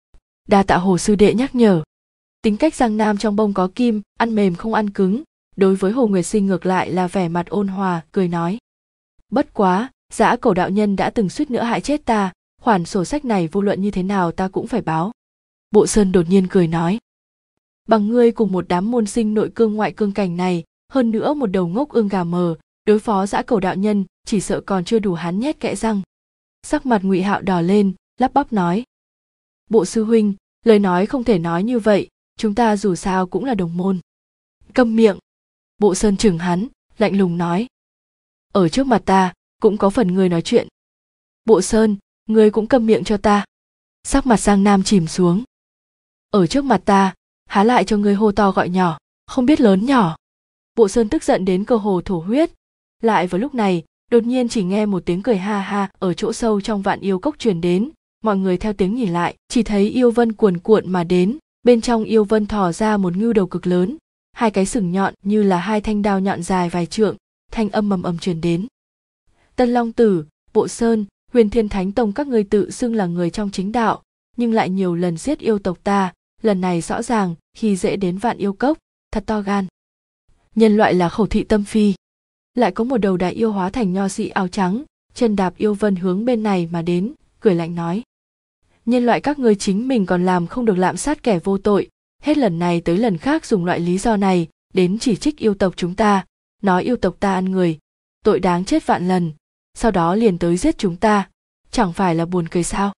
Đa tạ Hồ sư đệ nhắc nhở. Tính cách Giang Nam trong bông có kim, ăn mềm không ăn cứng, đối với Hồ Nguyệt Sinh ngược lại là vẻ mặt ôn hòa, cười nói. Bất quá, Dã Cẩu đạo nhân đã từng suýt nữa hại chết ta, khoản sổ sách này vô luận như thế nào ta cũng phải báo. Bộ Sơn đột nhiên cười nói. Bằng ngươi cùng một đám môn sinh nội cương ngoại cương cảnh này, hơn nữa một đầu ngốc ương gà mờ, đối phó Dã Cẩu đạo nhân, chỉ sợ còn chưa đủ hắn nhét kẽ răng. Sắc mặt Ngụy Hạo đỏ lên, lắp bắp nói. Bộ sư huynh, lời nói không thể nói như vậy, chúng ta dù sao cũng là đồng môn. Câm miệng. Bộ Sơn chừng hắn, lạnh lùng nói. Ở trước mặt ta, cũng có phần ngươi nói chuyện. Bộ Sơn, ngươi cũng câm miệng cho ta. Sắc mặt Giang Nam chìm xuống. Ở trước mặt ta, há lại cho ngươi hô to gọi nhỏ, không biết lớn nhỏ. Bộ Sơn tức giận đến cơ hồ thổ huyết. Lại vào lúc này, đột nhiên chỉ nghe một tiếng cười ha ha ở chỗ sâu trong Vạn Yêu Cốc truyền đến. Mọi người theo tiếng nhìn lại, chỉ thấy yêu vân cuồn cuộn mà đến, bên trong yêu vân thò ra một ngưu đầu cực lớn, hai cái sừng nhọn như là hai thanh đao nhọn dài vài trượng, thanh âm ầm ầm truyền đến. Tân Long Tử, Bộ Sơn, Huyền Thiên Thánh Tông các ngươi tự xưng là người trong chính đạo, nhưng lại nhiều lần giết yêu tộc ta, lần này rõ ràng khi dễ đến Vạn Yêu Cốc, thật to gan. Nhân loại là khẩu thị tâm phi. Lại có một đầu đại yêu hóa thành nho sĩ áo trắng, chân đạp yêu vân hướng bên này mà đến, cười lạnh nói. Nhân loại các ngươi chính mình còn làm không được lạm sát kẻ vô tội, hết lần này tới lần khác dùng loại lý do này đến chỉ trích yêu tộc chúng ta, nói yêu tộc ta ăn người, tội đáng chết vạn lần, sau đó liền tới giết chúng ta, chẳng phải là buồn cười sao?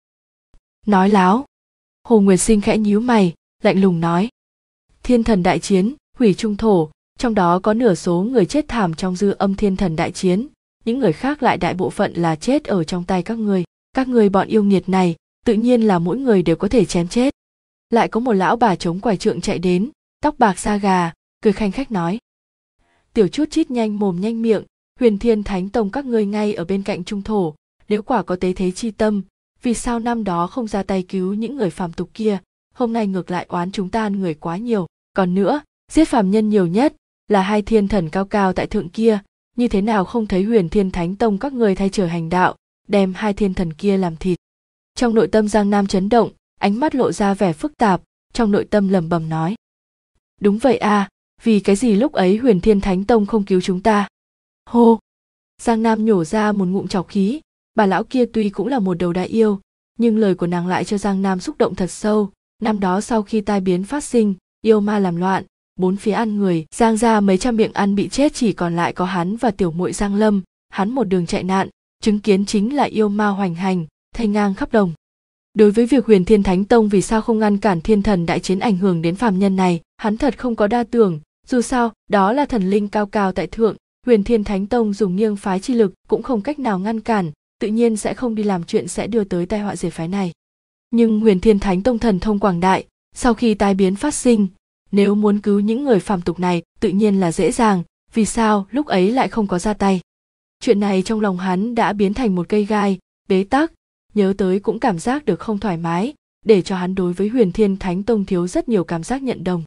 Nói láo. Hồ Nguyệt Sinh khẽ nhíu mày, lạnh lùng nói. Thiên thần đại chiến, hủy trung thổ, trong đó có nửa số người chết thảm trong dư âm thiên thần đại chiến, những người khác lại đại bộ phận là chết ở trong tay các ngươi. Các ngươi bọn yêu nghiệt này, tự nhiên là mỗi người đều có thể chém chết. Lại có một lão bà chống quải trượng chạy đến, tóc bạc da gà, cười khanh khách nói. Tiểu chút chít nhanh mồm nhanh miệng, Huyền Thiên Thánh Tông các ngươi ngay ở bên cạnh trung thổ, nếu quả có tế thế chi tâm, vì sao năm đó không ra tay cứu những người phàm tục kia, hôm nay ngược lại oán chúng ta ăn người quá nhiều. Còn nữa, giết phàm nhân nhiều nhất là hai thiên thần cao cao tại thượng kia, như thế nào không thấy Huyền Thiên Thánh Tông các ngươi thay trời hành đạo, đem hai thiên thần kia làm thịt. Trong nội tâm Giang Nam chấn động, ánh mắt lộ ra vẻ phức tạp, trong nội tâm lẩm bẩm nói. Đúng vậy à, vì cái gì lúc ấy Huyền Thiên Thánh Tông không cứu chúng ta? Hô! Giang Nam nhổ ra một ngụm trọc khí, bà lão kia tuy cũng là một đầu đại yêu, nhưng lời của nàng lại cho Giang Nam xúc động thật sâu, Năm đó sau khi tai biến phát sinh, yêu ma làm loạn, bốn phía ăn người, Giang gia mấy trăm miệng ăn bị chết, chỉ còn lại có hắn và tiểu muội Giang Lâm. Hắn một đường chạy nạn, chứng kiến chính là yêu ma hoành hành, thây ngang khắp đồng. Đối với việc Huyền Thiên Thánh Tông vì sao không ngăn cản thiên thần đại chiến ảnh hưởng đến phàm nhân này, hắn thật không có đa tưởng, dù sao, đó là thần linh cao cao tại thượng, Huyền Thiên Thánh Tông dùng nghiêng phái chi lực cũng không cách nào ngăn cản, tự nhiên sẽ không đi làm chuyện sẽ đưa tới tai họa diệt phái này. Nhưng Huyền Thiên Thánh Tông thần thông quảng đại, sau khi tai biến phát sinh, nếu muốn cứu những người phàm tục này, tự nhiên là dễ dàng, vì sao lúc ấy lại không có ra tay. Chuyện này trong lòng hắn đã biến thành một cây gai, bế tắc, nhớ tới cũng cảm giác được không thoải mái, để cho hắn đối với Huyền Thiên Thánh Tông thiếu rất nhiều cảm giác nhận đồng.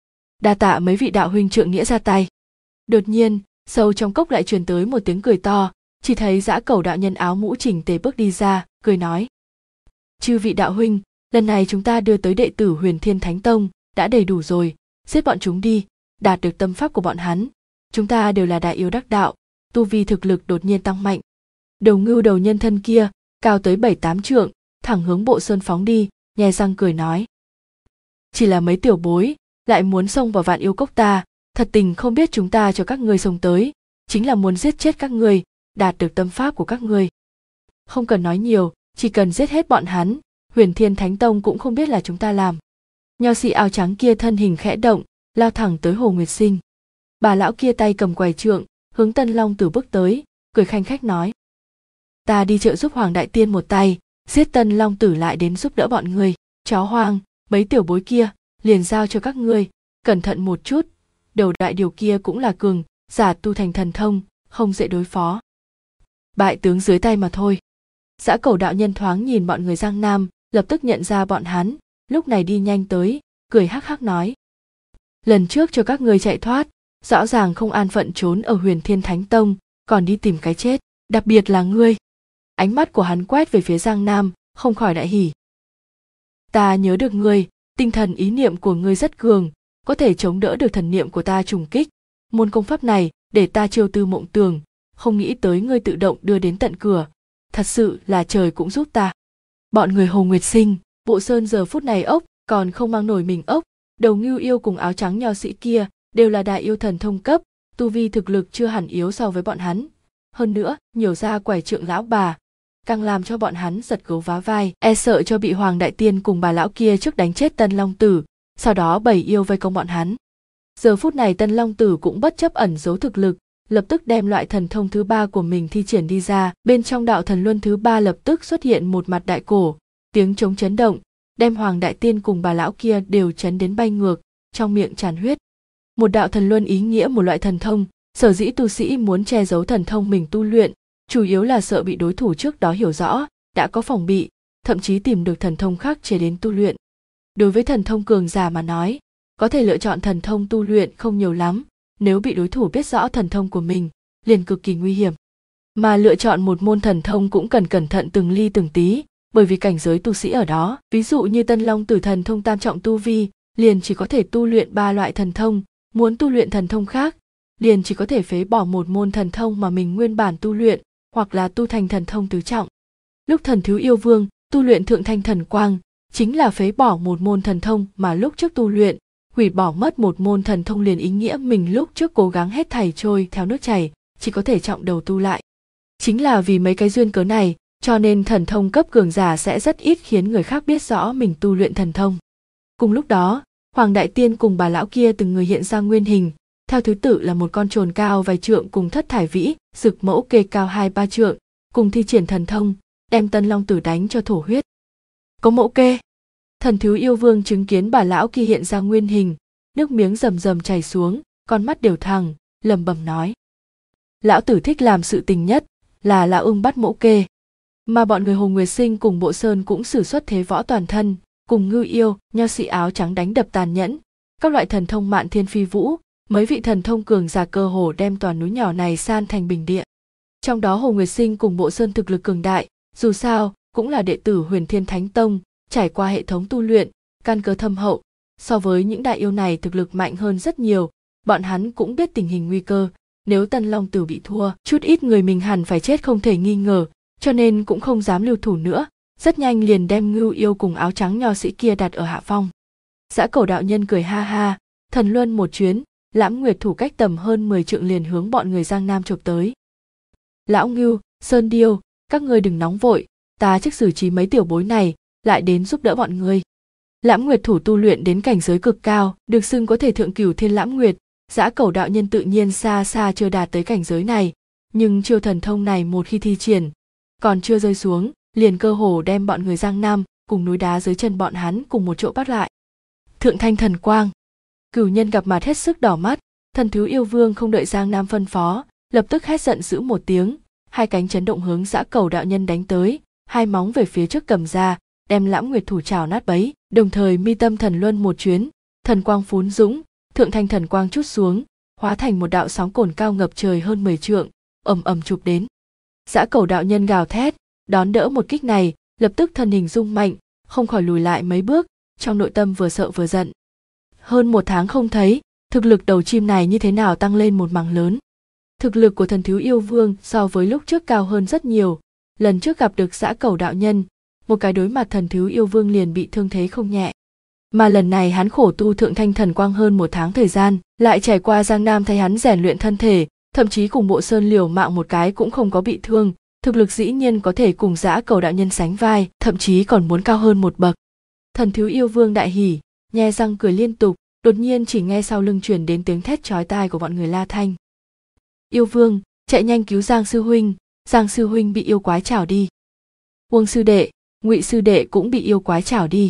Đa tạ mấy vị đạo huynh trượng nghĩa ra tay. Đột nhiên, sâu trong cốc lại truyền tới một tiếng cười to, chỉ thấy Dã Cẩu đạo nhân áo mũ chỉnh tề bước đi ra, cười nói: Chư vị đạo huynh, lần này chúng ta đưa tới đệ tử Huyền Thiên Thánh Tông đã đầy đủ rồi, giết bọn chúng đi, đạt được tâm pháp của bọn hắn. Chúng ta đều là đại yêu đắc đạo, tu vi thực lực đột nhiên tăng mạnh. Đầu ngưu đầu nhân thân kia, cao tới 7-8 trượng, thẳng hướng Bộ Sơn phóng đi, nhe răng cười nói: Chỉ là mấy tiểu bối, lại muốn xông vào Vạn Yêu Cốc ta, thật tình không biết chúng ta cho các ngươi xông tới, chính là muốn giết chết các ngươi, đạt được tâm pháp của các ngươi. Không cần nói nhiều, chỉ cần giết hết bọn hắn, Huyền Thiên Thánh Tông cũng không biết là chúng ta làm. Nho sĩ áo trắng kia thân hình khẽ động, lao thẳng tới Hồ Nguyệt Sinh. Bà lão kia tay cầm quầy trượng, hướng Tân Long Tử bước tới, cười khanh khách nói: Ta đi trợ giúp Hoàng Đại Tiên một tay, giết Tân Long Tử lại đến giúp đỡ bọn ngươi. Chó hoang, mấy tiểu bối kia, liền giao cho các ngươi, cẩn thận một chút, đầu đại điều kia cũng là cường giả tu thành thần thông, không dễ đối phó. Bại tướng dưới tay mà thôi. Dã Cẩu đạo nhân thoáng nhìn bọn người Giang Nam, lập tức nhận ra bọn hắn, lúc này đi nhanh tới, cười hắc hắc nói: Lần trước cho các ngươi chạy thoát, rõ ràng không an phận trốn ở Huyền Thiên Thánh Tông, còn đi tìm cái chết, đặc biệt là ngươi. Ánh mắt của hắn quét về phía Giang Nam, không khỏi đại hỉ. Ta nhớ được ngươi, tinh thần ý niệm của ngươi rất cường, có thể chống đỡ được thần niệm của ta trùng kích. Môn công pháp này để ta chiêu tư mộng tưởng, không nghĩ tới ngươi tự động đưa đến tận cửa, thật sự là trời cũng giúp ta. Bọn người Hồ Nguyệt Sinh, Bộ Sơn giờ phút này ốc còn không mang nổi mình ốc, đầu ngưu yêu cùng áo trắng nho sĩ kia đều là đại yêu thần thông cấp, tu vi thực lực chưa hẳn yếu so với bọn hắn. Hơn nữa, nhiều ra quải trượng lão bà, càng làm cho bọn hắn giật gấu vá vai, e sợ cho bị Hoàng Đại Tiên cùng bà lão kia trước đánh chết Tân Long Tử, sau đó bầy yêu vây công bọn hắn. Giờ phút này Tân Long Tử cũng bất chấp ẩn giấu thực lực, lập tức đem loại thần thông thứ ba của mình thi triển đi ra, bên trong đạo thần luân thứ ba lập tức xuất hiện một mặt đại cổ, tiếng trống chấn động, đem Hoàng Đại Tiên cùng bà lão kia đều chấn đến bay ngược, trong miệng tràn huyết. Một đạo thần luân ý nghĩa một loại thần thông, sở dĩ tu sĩ muốn che giấu thần thông mình tu luyện, chủ yếu là sợ bị đối thủ trước đó hiểu rõ, đã có phòng bị, thậm chí tìm được thần thông khác chế đến tu luyện. Đối với thần thông cường giả mà nói, có thể lựa chọn thần thông tu luyện không nhiều lắm, nếu bị đối thủ biết rõ thần thông của mình, liền cực kỳ nguy hiểm. Mà lựa chọn một môn thần thông cũng cần cẩn thận từng ly từng tí, bởi vì cảnh giới tu sĩ ở đó, ví dụ như Tân Long Tử thần thông tam trọng tu vi, liền chỉ có thể tu luyện 3 loại thần thông, muốn tu luyện thần thông khác, liền chỉ có thể phế bỏ một môn thần thông mà mình nguyên bản tu luyện, hoặc là tu thành thần thông tứ trọng. Lúc Thần Thiếu Yêu Vương tu luyện Thượng Thanh Thần Quang, chính là phế bỏ một môn thần thông mà lúc trước tu luyện, hủy bỏ mất một môn thần thông liền ý nghĩa mình lúc trước cố gắng hết thảy trôi theo nước chảy, chỉ có thể trọng đầu tu lại. Chính là vì mấy cái duyên cớ này, cho nên thần thông cấp cường giả sẽ rất ít khiến người khác biết rõ mình tu luyện thần thông. Cùng lúc đó, Hoàng Đại Tiên cùng bà lão kia từng người hiện ra nguyên hình, theo thứ tự là một con trồn cao vài trượng cùng Thất Thải Vĩ, Dực Mẫu kê cao 2-3 trượng, cùng thi triển thần thông, đem Tân Long Tử đánh cho thổ huyết. Có Mẫu kê. Thần Thiếu Yêu Vương chứng kiến bà lão kia hiện ra nguyên hình, nước miếng rầm rầm chảy xuống, con mắt đều thẳng, lẩm bẩm nói: Lão tử thích làm sự tình nhất là lão ưng bắt Mẫu kê. Mà bọn người Hồ Nguyệt Sinh cùng Bộ Sơn cũng sử xuất thế võ toàn thân, cùng ngư yêu, nho sĩ áo trắng đánh đập tàn nhẫn, các loại thần thông mạn thiên phi vũ, mấy vị thần thông cường giả cơ hồ đem toàn núi nhỏ này san thành bình địa. Trong đó Hồ Nguyệt Sinh cùng Bộ Sơn thực lực cường đại, dù sao cũng là đệ tử Huyền Thiên Thánh Tông, trải qua hệ thống tu luyện, căn cơ thâm hậu, so với những đại yêu này thực lực mạnh hơn rất nhiều, bọn hắn cũng biết tình hình nguy cơ, nếu Tân Long Tử bị thua, chút ít người mình hẳn phải chết không thể nghi ngờ, cho nên cũng không dám lưu thủ nữa, rất nhanh liền đem Ngưu Yêu cùng áo trắng nho sĩ kia đặt ở hạ phong. Dã Cẩu đạo nhân cười ha ha, thần luân một chuyến, Lãm Nguyệt thủ cách tầm hơn 10 trượng liền hướng bọn người Giang Nam chộp tới. Lão Ngưu, Sơn Điêu, các ngươi đừng nóng vội, ta trước xử trí mấy tiểu bối này, lại đến giúp đỡ bọn ngươi. Lãm Nguyệt thủ tu luyện đến cảnh giới cực cao, được xưng có thể thượng cửu thiên lãm nguyệt. Dã Cẩu đạo nhân tự nhiên xa xa chưa đạt tới cảnh giới này, nhưng chiêu thần thông này một khi thi triển, còn chưa rơi xuống, liền cơ hồ đem bọn người Giang Nam cùng núi đá dưới chân bọn hắn cùng một chỗ bắt lại. Thượng thanh thần quang. Cửu nhân gặp mặt hết sức đỏ mắt, Thần Thiếu Yêu Vương không đợi Giang Nam phân phó, lập tức hét giận dữ một tiếng, hai cánh chấn động hướng Dã Cẩu đạo nhân đánh tới, hai móng về phía trước cầm ra, đem Lãm Nguyệt thủ trảo nát bấy, đồng thời mi tâm thần luân một chuyến, thần quang phún dũng, thượng thanh thần quang trút xuống, hóa thành một đạo sóng cồn cao ngập trời hơn 10 trượng, ầm ầm chụp đến. Dã Cẩu đạo nhân gào thét, đón đỡ một kích này, lập tức thân hình rung mạnh, không khỏi lùi lại mấy bước, trong nội tâm vừa sợ vừa giận. Hơn 1 tháng không thấy, thực lực đầu chim này như thế nào tăng lên một mảng lớn. Thực lực của Thần Thiếu Yêu Vương so với lúc trước cao hơn rất nhiều, lần trước gặp được Dã Cẩu đạo nhân, một cái đối mặt Thần Thiếu Yêu Vương liền bị thương thế không nhẹ. Mà lần này hắn khổ tu thượng thanh thần quang hơn 1 tháng thời gian, lại trải qua Giang Nam thay hắn rèn luyện thân thể, thậm chí cùng Bộ Sơn liều mạng một cái cũng không có bị thương, thực lực dĩ nhiên có thể cùng Dã Cẩu đạo nhân sánh vai, thậm chí còn muốn cao hơn một bậc. Thần Thiếu Yêu Vương đại hỉ, nhe răng cười liên tục, đột nhiên chỉ nghe sau lưng truyền đến tiếng thét chói tai của bọn người La Thanh. Yêu Vương, chạy nhanh cứu Giang sư huynh, Giang sư huynh bị yêu quái chảo đi. Uông sư đệ, Ngụy sư đệ cũng bị yêu quái chảo đi.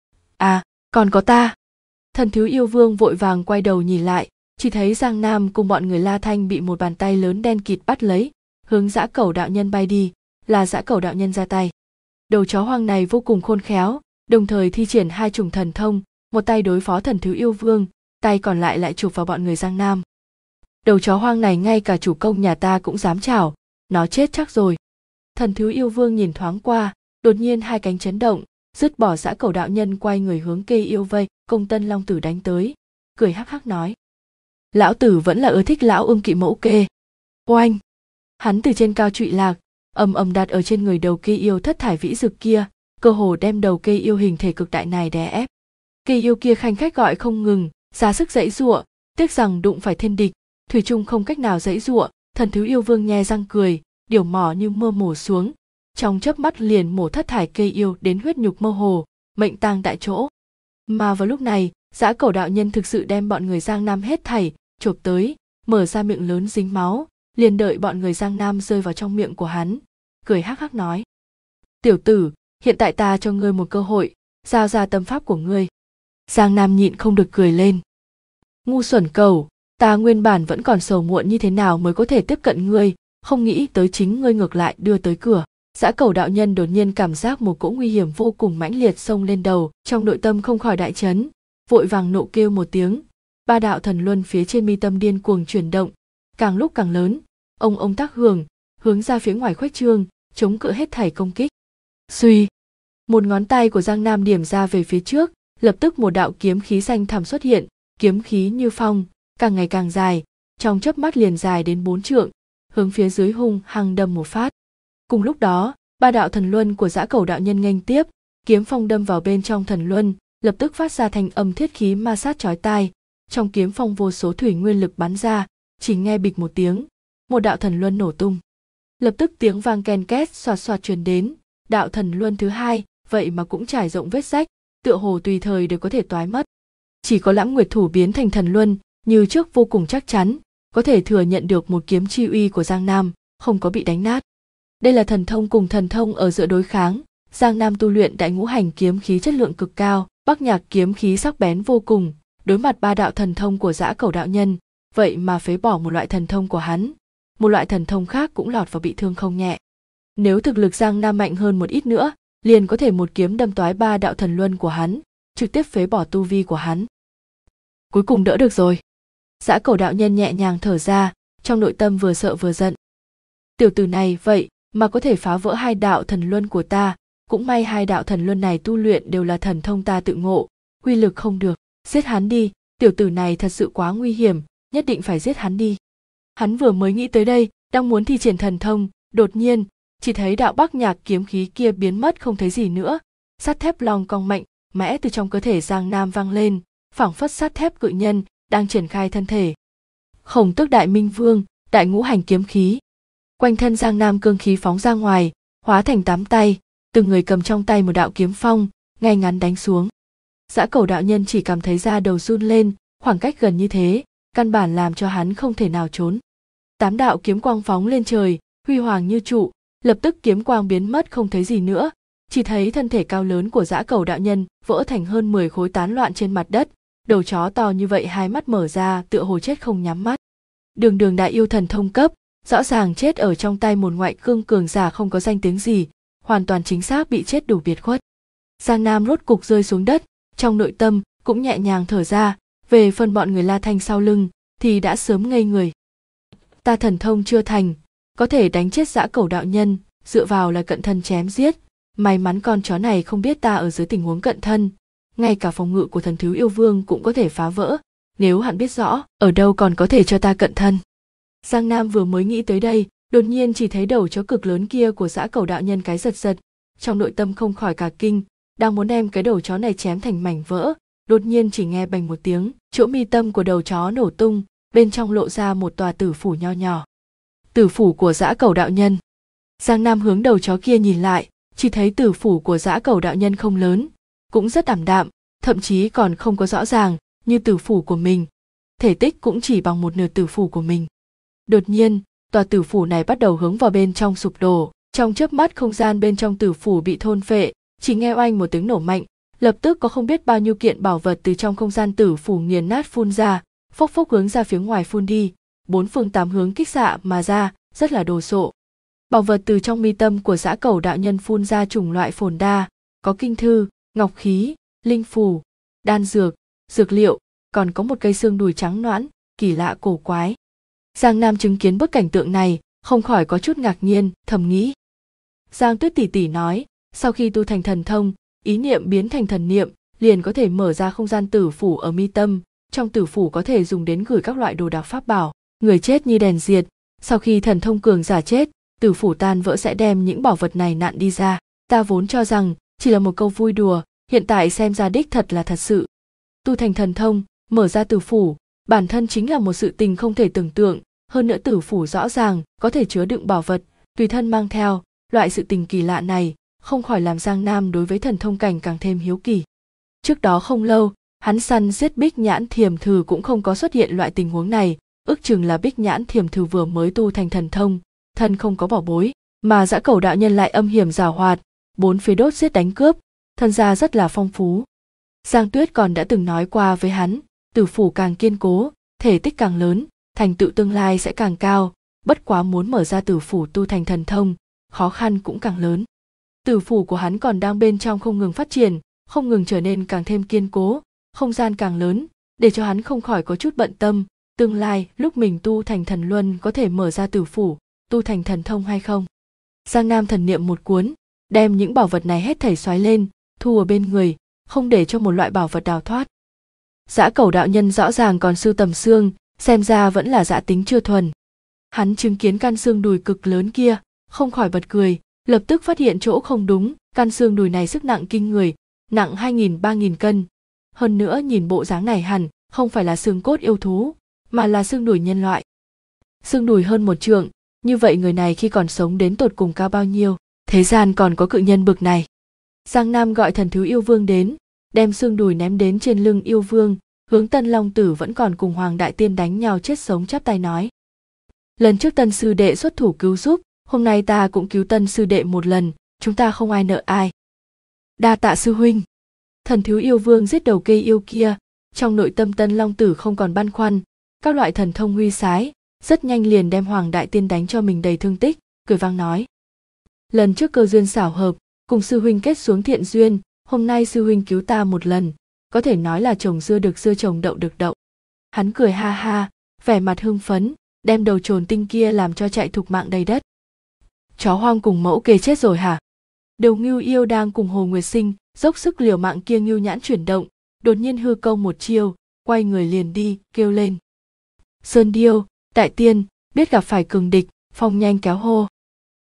À, còn có ta. Thần Thiếu Yêu Vương vội vàng quay đầu nhìn lại, chỉ thấy Giang Nam cùng bọn người La Thanh bị một bàn tay lớn đen kịt bắt lấy, hướng Dã Cẩu đạo nhân bay đi, là Dã Cẩu đạo nhân ra tay. Đầu chó hoang này vô cùng khôn khéo, đồng thời thi triển 2 chủng thần thông, một tay đối phó Thần Thiếu Yêu Vương, tay còn lại chụp vào bọn người Giang Nam. Đầu chó hoang này ngay cả chủ công nhà ta cũng dám chảo, nó chết chắc rồi. Thần Thiếu Yêu Vương nhìn thoáng qua, đột nhiên hai cánh chấn động, dứt bỏ Dã Cẩu đạo nhân quay người hướng Kê Yêu vây công Tân Long Tử đánh tới, cười hắc hắc nói: lão tử vẫn là ưa thích lão ương kỵ mẫu Kê. Oanh! Hắn từ trên cao trụy lạc, ầm ầm đặt ở trên người đầu Kê Yêu thất thải vĩ dực kia, cơ hồ đem đầu Kê Yêu hình thể cực đại này đè ép. Kê Yêu kia khanh khách gọi không ngừng, ra sức giãy giụa, tiếc rằng đụng phải thiên địch, thủy chung không cách nào giãy giụa. Thần Thiếu Yêu Vương nhe răng cười, điểu mỏ như mưa mổ xuống, trong chớp mắt liền mổ thất thải Kê Yêu đến huyết nhục mơ hồ, mệnh tang tại chỗ. Mà vào lúc này, Dã Cẩu đạo nhân thực sự đem bọn người Giang Nam hết thảy chộp tới, mở ra miệng lớn dính máu, liền đợi bọn người Giang Nam rơi vào trong miệng của hắn, cười hắc hắc nói: tiểu tử, hiện tại ta cho ngươi một cơ hội, giao ra tâm pháp của ngươi. Giang Nam nhịn không được cười lên: ngu xuẩn cẩu, ta nguyên bản vẫn còn sầu muộn như thế nào mới có thể tiếp cận ngươi, không nghĩ tới chính ngươi ngược lại đưa tới cửa. Dã Cẩu đạo nhân đột nhiên cảm giác một cỗ nguy hiểm vô cùng mãnh liệt xông lên đầu, trong nội tâm không khỏi đại chấn, vội vàng nộ kêu một tiếng, 3 đạo thần luân phía trên mi tâm điên cuồng chuyển động, càng lúc càng lớn, ông tác hưởng, hướng ra phía ngoài khuếch trương, chống cự hết thảy công kích. Suy, một ngón tay của Giang Nam điểm ra về phía trước, lập tức một đạo kiếm khí xanh thẳm xuất hiện, kiếm khí như phong, càng ngày càng dài, trong chớp mắt liền dài đến 4 trượng, hướng phía dưới hung hăng đâm một phát. Cùng lúc đó, 3 đạo thần luân của Dã Cẩu đạo nhân nghênh tiếp, kiếm phong đâm vào bên trong thần luân, lập tức phát ra thanh âm thiết khí ma sát chói tai, trong kiếm phong vô số thủy nguyên lực bắn ra, chỉ nghe bịch một tiếng, một đạo thần luân nổ tung. Lập tức tiếng vang ken két xoạt xoạt truyền đến, đạo thần luân thứ hai, vậy mà cũng trải rộng vết rách, tựa hồ tùy thời đều có thể toái mất. Chỉ có Lãm Nguyệt thủ biến thành thần luân, như trước vô cùng chắc chắn, có thể thừa nhận được một kiếm chi uy của Giang Nam, không có bị đánh nát. Đây là thần thông cùng thần thông ở giữa đối kháng, Giang Nam tu luyện Đại Ngũ Hành kiếm khí chất lượng cực cao, Bắc Nhạc kiếm khí sắc bén vô cùng, đối mặt 3 đạo thần thông của Dã Cẩu đạo nhân, vậy mà phế bỏ một loại thần thông của hắn, một loại thần thông khác cũng lọt vào bị thương không nhẹ. Nếu thực lực Giang Nam mạnh hơn một ít nữa, liền có thể một kiếm đâm toái 3 đạo thần luân của hắn, trực tiếp phế bỏ tu vi của hắn. Cuối cùng đỡ được rồi. Dã Cẩu đạo nhân nhẹ nhàng thở ra, trong nội tâm vừa sợ vừa giận. Tiểu tử này vậy mà có thể phá vỡ 2 đạo thần luân của ta, cũng may 2 đạo thần luân này tu luyện đều là thần thông ta tự ngộ, uy lực không được, giết hắn đi, tiểu tử này thật sự quá nguy hiểm, nhất định phải giết hắn đi. Hắn vừa mới nghĩ tới đây, đang muốn thi triển thần thông, đột nhiên, chỉ thấy đạo Bắc Nhạc kiếm khí kia biến mất không thấy gì nữa. Sắt thép long cong mạnh mẽ từ trong cơ thể Giang Nam vang lên, phảng phất sắt thép cự nhân đang triển khai thân thể. Khổng Tước Đại Minh Vương, Đại Ngũ Hành kiếm khí. Quanh thân Giang Nam cương khí phóng ra ngoài, hóa thành 8 tay, từng người cầm trong tay một đạo kiếm phong, ngay ngắn đánh xuống. Dã Cẩu đạo nhân chỉ cảm thấy da đầu run lên, khoảng cách gần như thế, căn bản làm cho hắn không thể nào trốn. 8 đạo kiếm quang phóng lên trời, huy hoàng như trụ, lập tức kiếm quang biến mất không thấy gì nữa, chỉ thấy thân thể cao lớn của Dã Cẩu đạo nhân vỡ thành hơn 10 khối tán loạn trên mặt đất, đầu chó to như vậy hai mắt mở ra tựa hồ chết không nhắm mắt. Đường Đường đại yêu thần thông cấp, rõ ràng chết ở trong tay một ngoại cương cường giả không có danh tiếng gì, hoàn toàn chính xác bị chết đủ biệt khuất. Giang Nam rốt cục rơi xuống đất, trong nội tâm cũng nhẹ nhàng thở ra, về phần bọn người La Thanh sau lưng thì đã sớm ngây người. Ta thần thông chưa thành, có thể đánh chết Dã Cẩu đạo nhân, dựa vào là cận thân chém giết, may mắn con chó này không biết ta ở dưới tình huống cận thân, ngay cả phòng ngự của Thần Thú Yêu Vương cũng có thể phá vỡ, nếu hắn biết rõ, ở đâu còn có thể cho ta cận thân. Giang Nam vừa mới nghĩ tới đây, đột nhiên chỉ thấy đầu chó cực lớn kia của Dã Cẩu đạo nhân cái giật giật, trong nội tâm không khỏi cả kinh, đang muốn đem cái đầu chó này chém thành mảnh vỡ, đột nhiên chỉ nghe bành một tiếng, chỗ mi tâm của đầu chó nổ tung, bên trong lộ ra một tòa tử phủ nho nhỏ. Tử phủ của Dã Cẩu đạo nhân. Giang Nam hướng đầu chó kia nhìn lại, chỉ thấy tử phủ của Dã Cẩu đạo nhân không lớn, cũng rất ảm đạm, thậm chí còn không có rõ ràng như tử phủ của mình, thể tích cũng chỉ bằng một nửa tử phủ của mình. Đột nhiên, tòa tử phủ này bắt đầu hướng vào bên trong sụp đổ, trong chớp mắt không gian bên trong tử phủ bị thôn phệ, chỉ nghe oanh một tiếng nổ mạnh, lập tức có không biết bao nhiêu kiện bảo vật từ trong không gian tử phủ nghiền nát phun ra, phốc phốc hướng ra phía ngoài phun đi, 4 phương 8 hướng kích xạ mà ra, rất là đồ sộ. Bảo vật từ trong mi tâm của Dã Cẩu đạo nhân phun ra chủng loại phồn đa, có kinh thư, ngọc khí, linh phù, đan dược, dược liệu, còn có một cây xương đùi trắng nõn, kỳ lạ cổ quái. Giang Nam chứng kiến bức cảnh tượng này, không khỏi có chút ngạc nhiên, thầm nghĩ. Giang Tuyết tỷ tỷ nói, sau khi tu thành thần thông, ý niệm biến thành thần niệm, liền có thể mở ra không gian tử phủ ở mi tâm, trong tử phủ có thể dùng đến gửi các loại đồ đạc pháp bảo, người chết như đèn diệt, sau khi thần thông cường giả chết, tử phủ tan vỡ sẽ đem những bảo vật này nặn đi ra. Ta vốn cho rằng chỉ là một câu vui đùa, hiện tại xem ra đích thật là thật sự. Tu thành thần thông, mở ra tử phủ, bản thân chính là một sự tình không thể tưởng tượng, hơn nữa tử phủ rõ ràng có thể chứa đựng bảo vật, tùy thân mang theo, loại sự tình kỳ lạ này, không khỏi làm Giang Nam đối với thần thông cảnh càng thêm hiếu kỳ. Trước đó không lâu, hắn săn giết Bích Nhãn Thiềm Thử cũng không có xuất hiện loại tình huống này, ước chừng là Bích Nhãn Thiềm Thử vừa mới tu thành thần thông, thân không có bảo bối, mà Dã Cẩu đạo nhân lại âm hiểm giảo hoạt, bốn phía đốt giết đánh cướp, thân gia rất là phong phú. Giang Tuyết còn đã từng nói qua với hắn, tử phủ càng kiên cố, thể tích càng lớn, thành tựu tương lai sẽ càng cao, bất quá muốn mở ra tử phủ tu thành thần thông, khó khăn cũng càng lớn. Tử phủ của hắn còn đang bên trong không ngừng phát triển, không ngừng trở nên càng thêm kiên cố, không gian càng lớn, để cho hắn không khỏi có chút bận tâm, tương lai lúc mình tu thành thần luân có thể mở ra tử phủ, tu thành thần thông hay không. Giang Nam thần niệm một cuốn, đem những bảo vật này hết thảy xoáy lên, thu ở bên người, không để cho một loại bảo vật đào thoát. Dã Cẩu đạo nhân rõ ràng còn sưu tầm xương, xem ra vẫn là dã tính chưa thuần. Hắn chứng kiến căn xương đùi cực lớn kia, không khỏi bật cười, lập tức phát hiện chỗ không đúng, căn xương đùi này sức nặng kinh người, nặng 2.000-3.000 cân. Hơn nữa nhìn bộ dáng này hẳn không phải là xương cốt yêu thú, mà là xương đùi nhân loại. Xương đùi hơn 1 trượng, như vậy người này khi còn sống đến tột cùng cao bao nhiêu, thế gian còn có cự nhân bực này. Giang Nam gọi Thần Thú Yêu Vương đến, đem xương đùi ném đến trên lưng yêu vương, hướng Tân Long Tử vẫn còn cùng Hoàng Đại Tiên đánh nhau chết sống chắp tay nói. Lần trước Tân sư đệ xuất thủ cứu giúp, hôm nay ta cũng cứu Tân sư đệ một lần, chúng ta không ai nợ ai. Đa tạ sư huynh. Thần Thú Yêu Vương giết đầu cây yêu kia, trong nội tâm Tân Long Tử không còn băn khoăn, các loại thần thông huy sái, rất nhanh liền đem Hoàng Đại Tiên đánh cho mình đầy thương tích, cười vang nói. Lần trước cơ duyên xảo hợp, cùng sư huynh kết xuống thiện duyên, hôm nay sư huynh cứu ta một lần, có thể nói là trồng dưa được dưa trồng đậu được đậu. Hắn cười ha ha, vẻ mặt hưng phấn, đem đầu trồn tinh kia làm cho chạy thục mạng đầy đất. Chó hoang cùng mẫu kề chết rồi hả? Đầu Ngưu Yêu đang cùng Hồ Nguyệt Sinh dốc sức liều mạng kia Ngưu nhãn chuyển động, đột nhiên hư công một chiêu, quay người liền đi, kêu lên. Sơn Điêu, Đại Tiên, biết gặp phải cường địch, phong nhanh kéo hô.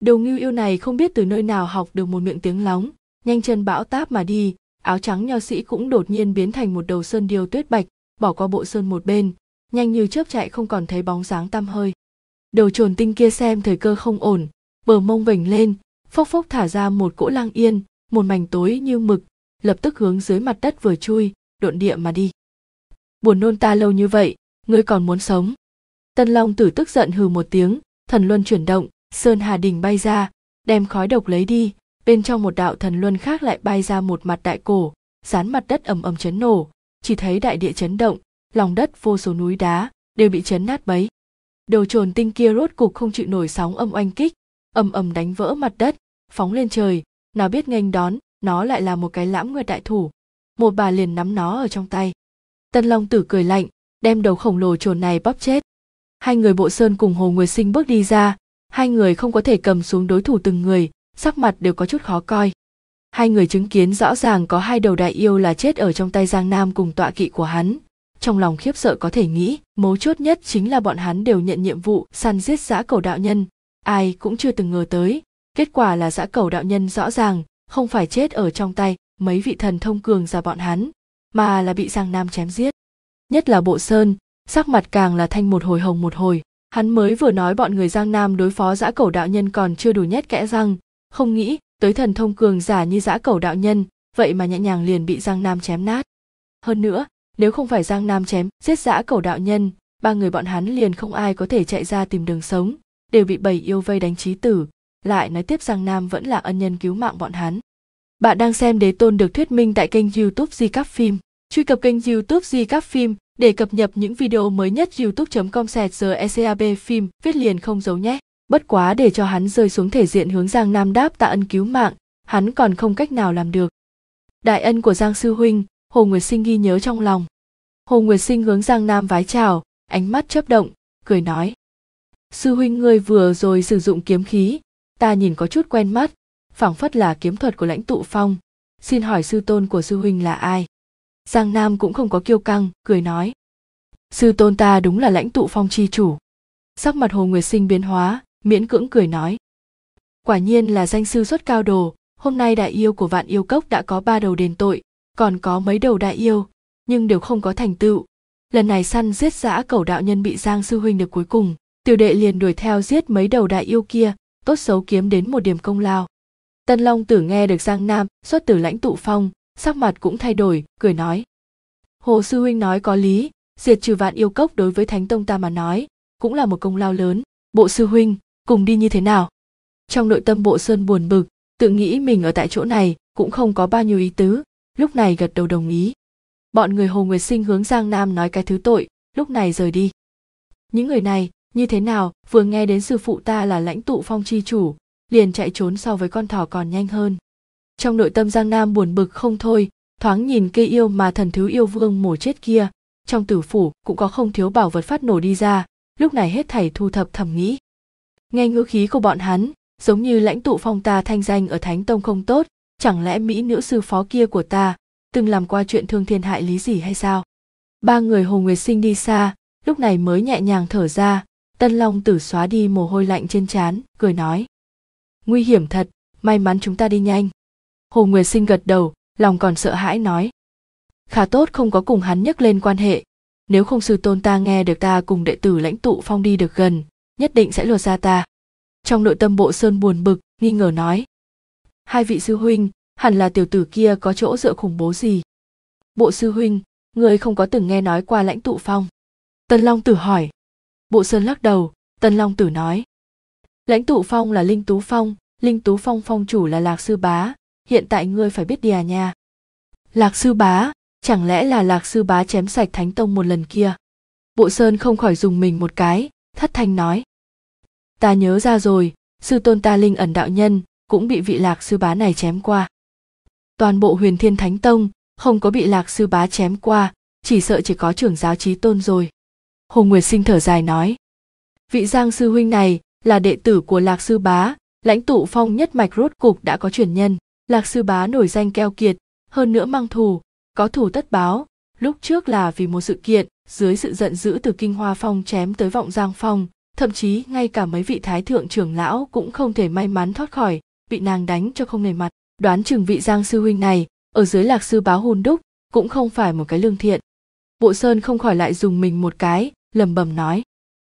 Đầu ngưu yêu này không biết từ nơi nào học được một miệng tiếng lóng, nhanh chân bão táp mà đi, áo trắng nho sĩ cũng đột nhiên biến thành một đầu sơn điêu tuyết bạch, bỏ qua bộ sơn một bên, nhanh như chớp chạy không còn thấy bóng dáng tăm hơi. Đầu trồn tinh kia xem thời cơ không ổn, bờ mông vểnh lên, phốc phốc thả ra một cỗ lang yên, một mảnh tối như mực, lập tức hướng dưới mặt đất vừa chui, độn địa mà đi. Buồn nôn ta lâu như vậy, ngươi còn muốn sống? Tân Long Tử tức giận hừ một tiếng, thần luân chuyển động, sơn hà đỉnh bay ra, đem khói độc lấy đi, bên trong một đạo thần luân khác lại bay ra một mặt đại cổ, dán mặt đất ầm ầm chấn nổ, chỉ thấy đại địa chấn động, lòng đất vô số núi đá đều bị chấn nát bấy. Đầu trồn tinh kia rốt cục không chịu nổi sóng âm oanh kích, ầm ầm đánh vỡ mặt đất, phóng lên trời, nào biết nghênh đón, nó lại là một cái lãm nguyệt đại thủ, một bà liền nắm nó ở trong tay. Tân Long Tử cười lạnh, đem đầu khổng lồ trồn này bóp chết. Hai người Bộ Sơn cùng Hồ Nguyệt Sinh bước đi ra, hai người không có thể cầm xuống đối thủ từng người, sắc mặt đều có chút khó coi. Hai người chứng kiến rõ ràng có hai đầu đại yêu là chết ở trong tay Giang Nam cùng tọa kỵ của hắn, trong lòng khiếp sợ có thể nghĩ, mấu chốt nhất chính là bọn hắn đều nhận nhiệm vụ săn giết dã cẩu đạo nhân, ai cũng chưa từng ngờ tới, kết quả là dã cẩu đạo nhân rõ ràng không phải chết ở trong tay mấy vị thần thông cường giả bọn hắn, mà là bị Giang Nam chém giết. Nhất là Bộ Sơn, sắc mặt càng là thanh một hồi hồng một hồi, hắn mới vừa nói bọn người Giang Nam đối phó dã cẩu đạo nhân còn chưa đủ nhét kẽ răng, không nghĩ tới thần thông cường giả như dã cẩu đạo nhân, vậy mà nhẹ nhàng liền bị Giang Nam chém nát. Hơn nữa, nếu không phải Giang Nam chém giết dã cẩu đạo nhân, ba người bọn hắn liền không ai có thể chạy ra tìm đường sống, đều bị bầy yêu vây đánh chí tử. Lại nói tiếp Giang Nam vẫn là ân nhân cứu mạng bọn hắn. Bạn đang xem Đế Tôn được thuyết minh tại kênh YouTube Recap Phim. Truy cập kênh YouTube Recap Phim để cập nhật những video mới nhất. youtube.com/recap phim viết liền không giấu nhé. Bất quá để cho hắn rơi xuống thể diện hướng Giang Nam đáp tạ ân cứu mạng, hắn còn không cách nào làm được. Đại ân của Giang sư huynh, Hồ Nguyệt Sinh ghi nhớ trong lòng. Hồ Nguyệt Sinh hướng Giang Nam vái chào, ánh mắt chớp động, cười nói: sư huynh ngươi vừa rồi sử dụng kiếm khí, ta nhìn có chút quen mắt, phảng phất là kiếm thuật của Lãnh Tụ Phong, xin hỏi sư tôn của sư huynh là ai? Giang Nam cũng không có kiêu căng, cười nói: sư tôn ta đúng là Lãnh Tụ Phong chi chủ. Sắc mặt Hồ Nguyệt Sinh biến hóa, miễn cưỡng cười nói: quả nhiên là danh sư xuất cao đồ, hôm nay đại yêu của Vạn Yêu Cốc đã có 3 đầu đền tội, còn có mấy đầu đại yêu, nhưng đều không có thành tựu. Lần này săn giết dã cẩu đạo nhân bị Giang sư huynh được cuối cùng, tiểu đệ liền đuổi theo giết mấy đầu đại yêu kia, tốt xấu kiếm đến một điểm công lao. Tân Long Tử nghe được Giang Nam xuất từ Lãnh Tụ Phong, sắc mặt cũng thay đổi, cười nói: Hồ sư huynh nói có lý, diệt trừ Vạn Yêu Cốc đối với Thánh Tông ta mà nói, cũng là một công lao lớn. Bộ sư huynh, cùng đi như thế nào? Trong nội tâm Bộ Sơn buồn bực, tự nghĩ mình ở tại chỗ này cũng không có bao nhiêu ý tứ, lúc này gật đầu đồng ý. Bọn người Hồ Nguyệt Sinh hướng Giang Nam nói cái thứ tội, lúc này rời đi. Những người này, như thế nào, vừa nghe đến sư phụ ta là Lãnh Tụ Phong chi chủ, liền chạy trốn so với con thỏ còn nhanh hơn. Trong nội tâm Giang Nam buồn bực không thôi, thoáng nhìn cây yêu mà Thần Thứ Yêu Vương mổ chết kia, trong tử phủ cũng có không thiếu bảo vật phát nổ đi ra, lúc này hết thảy thu thập thầm nghĩ. Nghe ngữ khí của bọn hắn, giống như Lãnh Tụ Phong ta thanh danh ở Thánh Tông không tốt, chẳng lẽ mỹ nữ sư phó kia của ta từng làm qua chuyện thương thiên hại lý gì hay sao? Ba người Hồ Nguyệt Sinh đi xa, lúc này mới nhẹ nhàng thở ra. Tân Long Tử xóa đi mồ hôi lạnh trên trán, cười nói: nguy hiểm thật, may mắn chúng ta đi nhanh. Hồ Nguyệt Sinh gật đầu, lòng còn sợ hãi nói: khá tốt không có cùng hắn nhắc lên quan hệ, nếu không sư tôn ta nghe được ta cùng đệ tử Lãnh Tụ Phong đi được gần, nhất định sẽ lột ra ta. Trong nội tâm Bộ Sơn buồn bực, nghi ngờ nói: hai vị sư huynh, hẳn là tiểu tử kia có chỗ dựa khủng bố gì? Bộ sư huynh, người không có từng nghe nói qua Lãnh Tụ Phong? Tân Long Tử hỏi. Bộ Sơn lắc đầu, Tân Long Tử nói: Lãnh Tụ Phong là Linh Tú Phong phong chủ là Lạc Sư Bá, hiện tại ngươi phải biết đi à nha. Lạc Sư Bá, chẳng lẽ là Lạc Sư Bá chém sạch Thánh Tông một lần kia? Bộ Sơn không khỏi dùng mình một cái, thất thanh nói: ta nhớ ra rồi, sư tôn ta Linh Ẩn đạo nhân cũng bị vị Lạc Sư Bá này chém qua. Toàn bộ Huyền Thiên Thánh Tông không có bị Lạc Sư Bá chém qua, chỉ sợ chỉ có trưởng giáo Chí Tôn rồi. Hồ Nguyệt Sinh thở dài nói: vị Giang sư huynh này là đệ tử của Lạc Sư Bá, Lãnh Tụ Phong nhất mạch rốt cục đã có truyền nhân. Lạc Sư Bá nổi danh keo kiệt, hơn nữa mang thù, có thù tất báo. Lúc trước là vì một sự kiện, dưới sự giận dữ từ Kinh Hoa Phong chém tới Vọng Giang Phong, thậm chí ngay cả mấy vị thái thượng trưởng lão cũng không thể may mắn thoát khỏi, bị nàng đánh cho không nề mặt. Đoán chừng vị Giang sư huynh này, ở dưới Lạc sư bá hun đúc, cũng không phải một cái lương thiện. Bộ Sơn không khỏi lại dùng mình một cái, lẩm bẩm nói.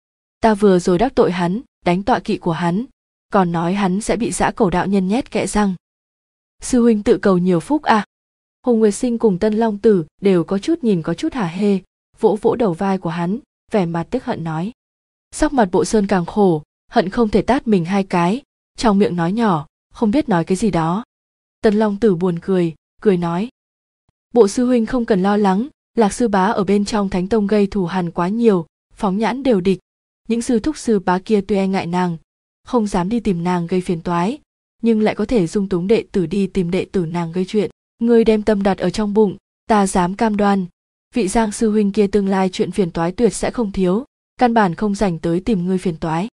Ta vừa rồi đắc tội hắn, đánh tọa kỵ của hắn, còn nói hắn sẽ bị Dã Cẩu đạo nhân nhét kẽ răng. Sư huynh tự cầu nhiều phúc à? Hồ Nguyệt Sinh cùng Tân Long Tử đều có chút nhìn có chút hả hê, vỗ vỗ đầu vai của hắn, vẻ mặt tức hận nói. Sắc mặt Bộ Sơn càng khổ, hận không thể tát mình hai cái, trong miệng nói nhỏ, không biết nói cái gì đó. Tân Long Tử buồn cười nói. Bộ sư huynh không cần lo lắng, Lạc sư bá ở bên trong Thánh Tông gây thù hằn quá nhiều, phóng nhãn đều địch. Những sư thúc sư bá kia tuy e ngại nàng, không dám đi tìm nàng gây phiền toái, nhưng lại có thể dung túng đệ tử đi tìm đệ tử nàng gây chuyện. Ngươi đem tâm đặt ở trong bụng, ta dám cam đoan, vị Giang sư huynh kia tương lai chuyện phiền toái tuyệt sẽ không thiếu, căn bản không rảnh tới tìm ngươi phiền toái.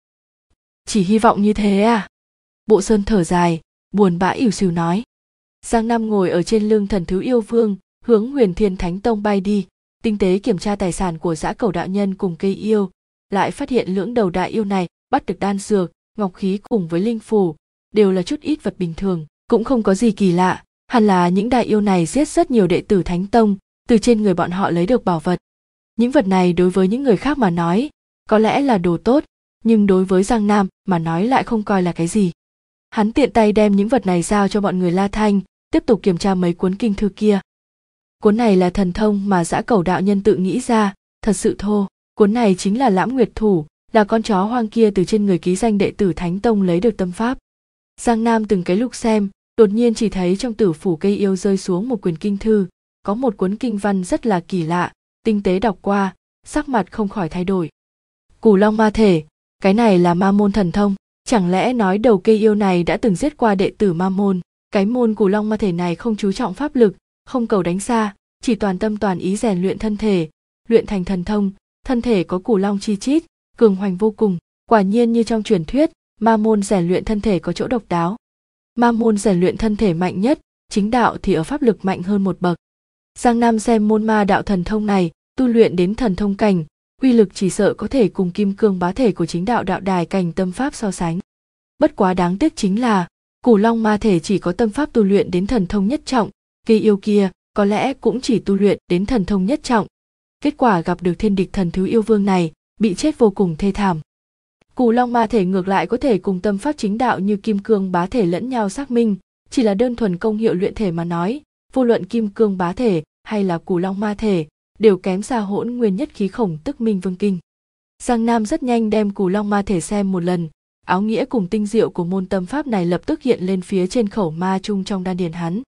Chỉ hy vọng như thế à? Bộ Sơn thở dài, buồn bã ỉu xìu nói. Giang Nam ngồi ở trên lưng Thần Thứ Yêu Vương, hướng Huyền Thiên Thánh Tông bay đi, tinh tế kiểm tra tài sản của Dã Cẩu đạo nhân cùng cây yêu, lại phát hiện lưỡng đầu đại yêu này bắt được đan dược, ngọc khí cùng với linh phù, đều là chút ít vật bình thường, cũng không có gì kỳ lạ, hẳn là những đại yêu này giết rất nhiều đệ tử Thánh Tông, từ trên người bọn họ lấy được bảo vật. Những vật này đối với những người khác mà nói, có lẽ là đồ tốt, nhưng đối với Giang Nam mà nói lại không coi là cái gì. Hắn tiện tay đem những vật này giao cho bọn người La Thanh, tiếp tục kiểm tra mấy cuốn kinh thư kia. Cuốn này là thần thông mà Dã Cẩu đạo nhân tự nghĩ ra, thật sự thô. Cuốn này chính là Lãm Nguyệt Thủ, là con chó hoang kia từ trên người ký danh đệ tử Thánh Tông lấy được tâm pháp. Giang Nam từng cái lục xem, đột nhiên chỉ thấy trong tử phủ cây yêu rơi xuống một quyển kinh thư, có một cuốn kinh văn rất là kỳ lạ, tinh tế đọc qua, sắc mặt không khỏi thay đổi. Cửu Long Ma Thể, cái này là Ma môn thần thông, chẳng lẽ nói đầu cây yêu này đã từng giết qua đệ tử Ma môn? Cái môn Cửu Long Ma Thể này không chú trọng pháp lực, không cầu đánh xa, chỉ toàn tâm toàn ý rèn luyện thân thể, luyện thành thần thông, thân thể có cửu long chi chít, cường hoành vô cùng. Quả nhiên như trong truyền thuyết, Ma môn rèn luyện thân thể có chỗ độc đáo. Ma môn rèn luyện thân thể mạnh nhất, chính đạo thì ở pháp lực mạnh hơn một bậc. Giang Nam xem môn ma đạo thần thông này, tu luyện đến thần thông cảnh, uy lực chỉ sợ có thể cùng kim cương bá thể của chính đạo đạo đài cảnh tâm pháp so sánh. Bất quá đáng tiếc chính là, Cửu Long Ma Thể chỉ có tâm pháp tu luyện đến thần thông nhất trọng, cây yêu kia có lẽ cũng chỉ tu luyện đến thần thông nhất trọng. Kết quả gặp được thiên địch Thần Thứ Yêu Vương này, bị chết vô cùng thê thảm. Cửu Long Ma Thể ngược lại có thể cùng tâm pháp chính đạo như kim cương bá thể lẫn nhau xác minh, chỉ là đơn thuần công hiệu luyện thể mà nói, vô luận kim cương bá thể hay là Cửu Long Ma Thể đều kém xa Hỗn Nguyên Nhất Khí Khổng Tức Minh Vương Kinh. Giang Nam rất nhanh đem Cửu Long Ma Thể xem một lần, áo nghĩa cùng tinh diệu của môn tâm pháp này lập tức hiện lên phía trên khẩu ma chung trong đan điền hắn.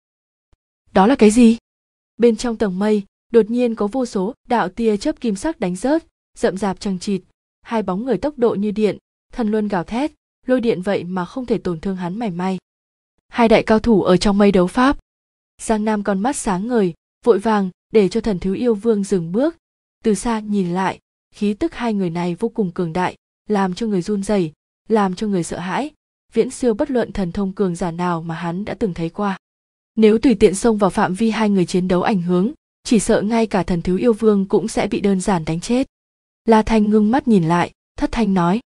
Đó là cái gì? Bên trong tầng mây, đột nhiên có vô số đạo tia chớp kim sắc đánh rớt, rậm rạp chằng chịt, hai bóng người tốc độ như điện, thần luân gào thét, lôi điện vậy mà không thể tổn thương hắn mảy may. Hai đại cao thủ ở trong mây đấu pháp. Giang Nam con mắt sáng ngời, vội vàng để cho Thần Thứ Yêu Vương dừng bước, từ xa nhìn lại, khí tức hai người này vô cùng cường đại, làm cho người run rẩy, làm cho người sợ hãi, viễn siêu bất luận thần thông cường giả nào mà hắn đã từng thấy qua. Nếu tùy tiện xông vào phạm vi hai người chiến đấu ảnh hưởng, chỉ sợ ngay cả Thần Thứ Yêu Vương cũng sẽ bị đơn giản đánh chết. La Thanh ngưng mắt nhìn lại, thất thanh nói.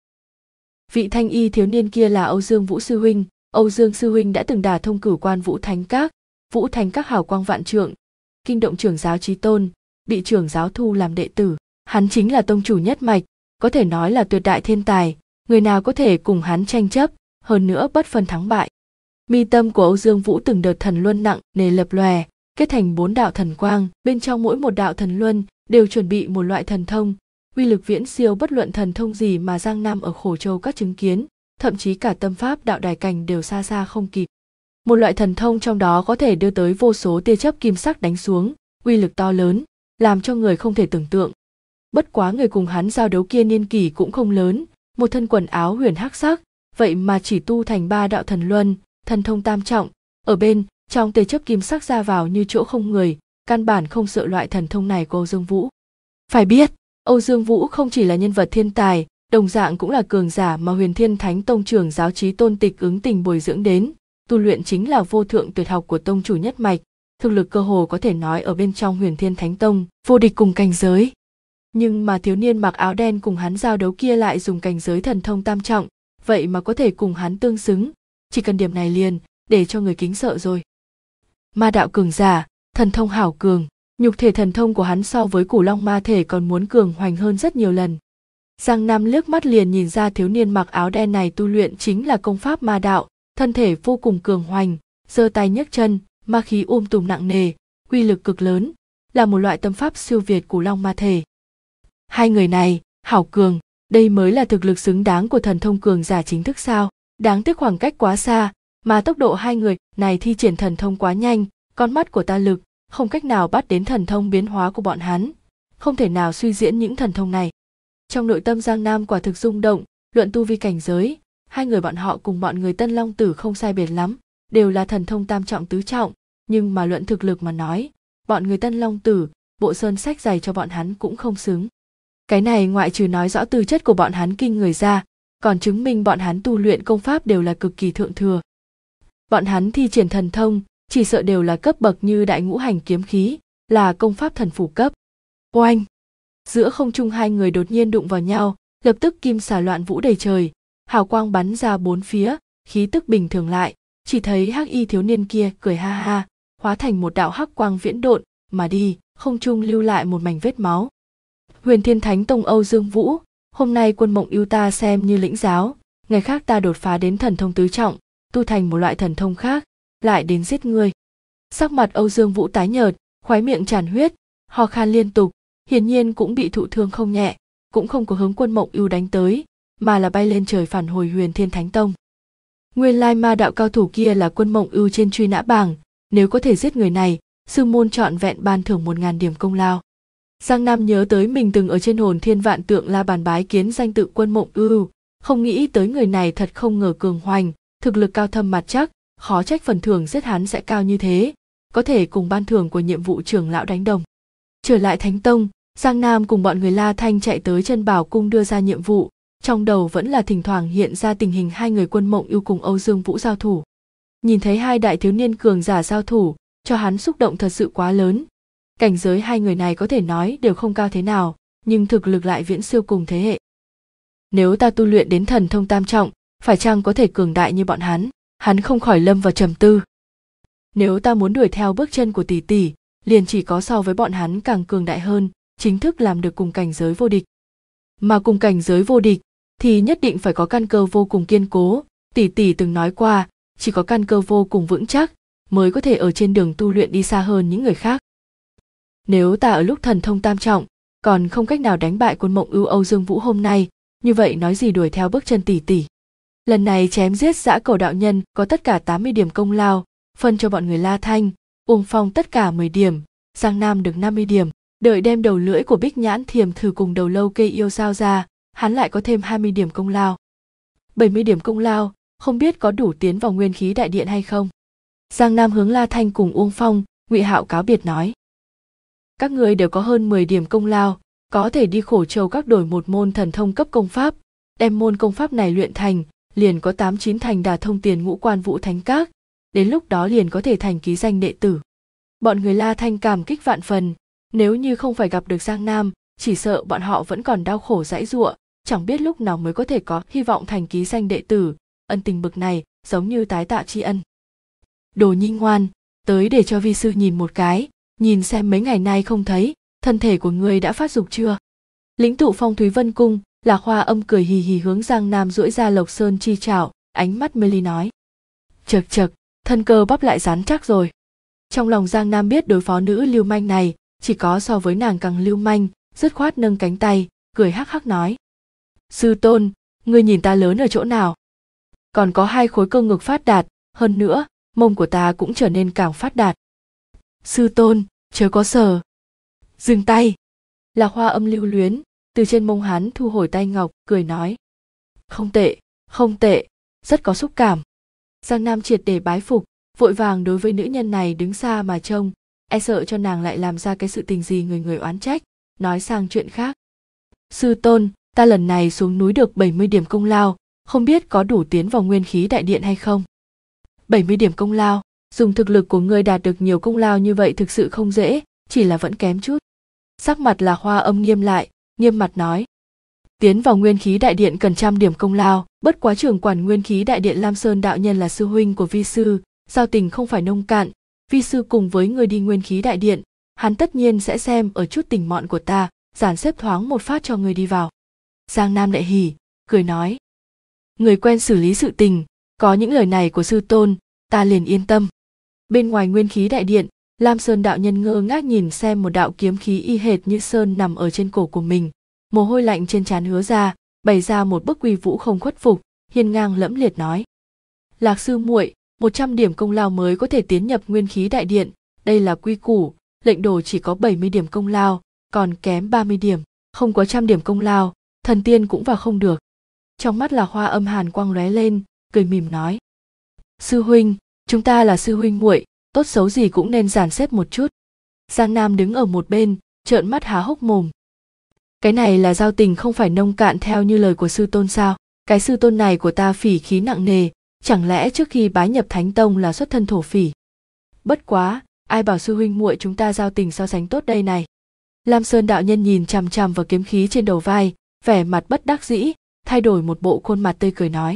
Vị thanh y thiếu niên kia là Âu Dương Vũ sư huynh, Âu Dương sư huynh đã từng đả thông Cửu Quan Vũ Thánh Các hào quang vạn trượng, kinh động trưởng giáo Chí Tôn, bị trưởng giáo thu làm đệ tử. Hắn chính là tông chủ nhất mạch, có thể nói là tuyệt đại thiên tài, người nào có thể cùng hắn tranh chấp, hơn nữa bất phân thắng bại. Mi tâm của Âu Dương Vũ từng đợt thần luân nặng nề lập lòe, kết thành 4 đạo thần quang, bên trong mỗi một đạo thần luân đều chuẩn bị một loại thần thông, uy lực viễn siêu bất luận thần thông gì mà Giang Nam ở Khổ Châu các chứng kiến, thậm chí cả tâm pháp đạo đài cảnh đều xa xa không kịp. Một loại thần thông trong đó có thể đưa tới vô số tia chớp kim sắc đánh xuống, uy lực to lớn, làm cho người không thể tưởng tượng. Bất quá người cùng hắn giao đấu kia niên kỷ cũng không lớn, một thân quần áo huyền hắc sắc, vậy mà chỉ tu thành 3 đạo thần luân, thần thông tam trọng, ở bên trong tia chớp kim sắc ra vào như chỗ không người, căn bản không sợ loại thần thông này của Âu Dương Vũ. Phải biết, Âu Dương Vũ không chỉ là nhân vật thiên tài, đồng dạng cũng là cường giả mà Huyền Thiên Thánh Tông trưởng giáo Chí Tôn Tịch ứng tình bồi dưỡng đến, tu luyện chính là vô thượng tuyệt học của tông chủ nhất mạch, thực lực cơ hồ có thể nói ở bên trong Huyền Thiên Thánh Tông vô địch cùng cảnh giới. Nhưng mà thiếu niên mặc áo đen cùng hắn giao đấu kia lại dùng cảnh giới thần thông tam trọng, vậy mà có thể cùng hắn tương xứng, chỉ cần điểm này liền để cho người kính sợ rồi. Ma đạo cường giả, thần thông hảo cường, nhục thể thần thông của hắn so với Cửu Long ma thể còn muốn cường hoành hơn rất nhiều lần. Giang Nam liếc mắt liền nhìn ra thiếu niên mặc áo đen này tu luyện chính là công pháp ma đạo, thân thể vô cùng cường hoành, giơ tay nhấc chân, ma khí tùm nặng nề, uy lực cực lớn, là một loại tâm pháp siêu việt Cửu Long ma thể. Hai người này, hảo cường, đây mới là thực lực xứng đáng của thần thông cường giả chính thức sao? Đáng tiếc khoảng cách quá xa, mà tốc độ hai người này thi triển thần thông quá nhanh, con mắt của ta lực không cách nào bắt đến thần thông biến hóa của bọn hắn, không thể nào suy diễn những thần thông này. Trong nội tâm Giang Nam quả thực rung động, luận tu vi cảnh giới, hai người bọn họ cùng bọn người Tân Long Tử không sai biệt lắm, đều là thần thông tam trọng tứ trọng, nhưng mà luận thực lực mà nói, bọn người Tân Long Tử, bộ sơn sách dày cho bọn hắn cũng không xứng. Cái này ngoại trừ nói rõ tư chất của bọn hắn kinh người ra, còn chứng minh bọn hắn tu luyện công pháp đều là cực kỳ thượng thừa. Bọn hắn thi triển thần thông, chỉ sợ đều là cấp bậc như Đại Ngũ Hành kiếm khí, là công pháp thần phủ cấp. Oanh! Giữa không trung hai người đột nhiên đụng vào nhau, lập tức kim xà loạn vũ đầy trời, hào quang bắn ra bốn phía, khí tức bình thường lại, chỉ thấy hắc y thiếu niên kia cười ha ha, hóa thành một đạo hắc quang viễn độn mà đi, không trung lưu lại một mảnh vết máu. Huyền Thiên Thánh Tông Âu Dương Vũ, hôm nay Quân Mộng Ưu ta xem như lĩnh giáo, ngày khác ta đột phá đến thần thông tứ trọng, tu thành một loại thần thông khác, lại đến giết ngươi. Sắc mặt Âu Dương Vũ tái nhợt, khóe miệng tràn huyết, ho khan liên tục, hiển nhiên cũng bị thụ thương không nhẹ, cũng không có hướng Quân Mộng Ưu đánh tới, mà là bay lên trời phản hồi Huyền Thiên Thánh Tông. Nguyên lai ma đạo cao thủ kia là Quân Mộng Ưu trên truy nã bảng, nếu có thể giết người này, sư môn trọn vẹn ban thưởng 1000 điểm công lao. Giang Nam nhớ tới mình từng ở trên Hồn Thiên Vạn Tượng La Bàn bái kiến danh tự Quân Mộng Ưu, không nghĩ tới người này thật không ngờ cường hoành, thực lực cao thâm mặt chắc, khó trách phần thưởng giết hắn sẽ cao như thế, có thể cùng ban thưởng của nhiệm vụ trưởng lão đánh đồng. Trở lại Thánh Tông, Giang Nam cùng bọn người La Thanh chạy tới Chân Bảo Cung đưa ra nhiệm vụ, trong đầu vẫn là thỉnh thoảng hiện ra tình hình hai người Quân Mộng Ưu cùng Âu Dương Vũ giao thủ. Nhìn thấy hai đại thiếu niên cường giả giao thủ, cho hắn xúc động thật sự quá lớn. Cảnh giới hai người này có thể nói đều không cao thế nào, nhưng thực lực lại viễn siêu cùng thế hệ. Nếu ta tu luyện đến thần thông tam trọng, phải chăng có thể cường đại như bọn hắn? Hắn không khỏi lâm vào trầm tư. Nếu ta muốn đuổi theo bước chân của tỷ tỷ, liền chỉ có so với bọn hắn càng cường đại hơn, chính thức làm được cùng cảnh giới vô địch. Mà cùng cảnh giới vô địch thì nhất định phải có căn cơ vô cùng kiên cố, tỷ tỷ từng nói qua, chỉ có căn cơ vô cùng vững chắc mới có thể ở trên đường tu luyện đi xa hơn những người khác. Nếu ta ở lúc thần thông tam trọng còn không cách nào đánh bại Quân Mộng Ưu Âu Dương Vũ hôm nay, như vậy nói gì đuổi theo bước chân tỷ tỷ. Lần này chém giết Dã Cẩu đạo nhân có tất cả 80 điểm công lao, phân cho bọn người La Thanh, Uông Phong tất cả 10 điểm, Giang Nam được 50 điểm, đợi đem đầu lưỡi của Bích Nhãn Thiềm Thử cùng đầu lâu cây yêu giao ra, hắn lại có thêm 20 điểm công lao. 70 điểm công lao, không biết có đủ tiến vào Nguyên Khí Đại Điện hay không. Giang Nam hướng La Thanh cùng Uông Phong, Ngụy Hạo cáo biệt nói: các người đều có hơn 10 điểm công lao, có thể đi Khổ Châu các đổi một môn thần thông cấp công pháp, đem môn công pháp này luyện thành, liền có 8-9 thành đả thông tiền ngũ quan Vũ Thánh Các, đến lúc đó liền có thể thành ký danh đệ tử. Bọn người La Thanh cảm kích vạn phần, nếu như không phải gặp được Giang Nam, chỉ sợ bọn họ vẫn còn đau khổ giãy giụa, chẳng biết lúc nào mới có thể có hy vọng thành ký danh đệ tử, ân tình bực này giống như tái tạo tri ân. Đồ Nhi ngoan, tới để cho vi sư nhìn một cái, nhìn xem mấy ngày nay không thấy, thân thể của ngươi đã phát dục chưa? Lĩnh tụ Phong Thúy Vân Cung, Lạc Hoa Âm cười hì hì hướng Giang Nam duỗi ra Lộc Sơn chi chảo, ánh mắt mê ly nói: chật chật, thân cơ bắp lại rắn chắc rồi. Trong lòng Giang Nam biết đối phó nữ lưu manh này, chỉ có so với nàng càng lưu manh, dứt khoát nâng cánh tay, cười hắc hắc nói: sư tôn, ngươi nhìn ta lớn ở chỗ nào? Còn có 2 khối cơ ngực phát đạt, hơn nữa, mông của ta cũng trở nên càng phát đạt. Sư tôn, chớ có sờ. Dừng tay. Lạc Hoa Âm lưu luyến, từ trên mông hắn thu hồi tay ngọc, cười nói: không tệ, không tệ, rất có xúc cảm. Giang Nam triệt để bái phục, vội vàng đối với nữ nhân này đứng xa mà trông, e sợ cho nàng lại làm ra cái sự tình gì người người oán trách, nói sang chuyện khác. Sư tôn, ta lần này xuống núi được 70 điểm công lao, không biết có đủ tiến vào Nguyên Khí Đại Điện hay không? 70 điểm công lao, dùng thực lực của ngươi đạt được nhiều công lao như vậy thực sự không dễ, chỉ là vẫn kém chút. Sắc mặt Lạc Hoa Âm nghiêm lại, nghiêm mặt nói. Tiến vào nguyên khí đại điện cần 100 điểm công lao, bất quá trưởng quản nguyên khí đại điện Lam Sơn đạo nhân là sư huynh của vi sư, giao tình không phải nông cạn, vi sư cùng với người đi nguyên khí đại điện, hắn tất nhiên sẽ xem ở chút tình mọn của ta, dàn xếp thoáng một phát cho người đi vào. Giang Nam đại hỉ, cười nói. Người quen xử lý sự tình, có những lời này của sư tôn, ta liền yên tâm. Bên ngoài nguyên khí đại điện, Lam Sơn đạo nhân ngơ ngác nhìn xem một đạo kiếm khí y hệt như sơn nằm ở trên cổ của mình, mồ hôi lạnh trên trán hứa ra, bày ra một bức uy vũ không khuất phục, hiên ngang lẫm liệt nói. Lạc sư muội, 100 điểm công lao mới có thể tiến nhập nguyên khí đại điện, đây là quy củ, lệnh đồ chỉ có 70 điểm công lao, còn kém 30 điểm, không có 100 điểm công lao, thần tiên cũng vào không được. Trong mắt Lạc Hoa âm hàn quang lóe lên, cười mỉm nói. Sư huynh, chúng ta là sư huynh muội, tốt xấu gì cũng nên dàn xếp một chút. Giang Nam đứng ở một bên, trợn mắt há hốc mồm. Cái này là giao tình không phải nông cạn theo như lời của sư tôn sao? Cái sư tôn này của ta phỉ khí nặng nề, chẳng lẽ trước khi bái nhập Thánh Tông là xuất thân thổ phỉ? Bất quá, ai bảo sư huynh muội chúng ta giao tình so sánh tốt đây này? Lam Sơn đạo nhân nhìn chằm chằm vào kiếm khí trên đầu vai, vẻ mặt bất đắc dĩ, thay đổi một bộ khuôn mặt tươi cười nói.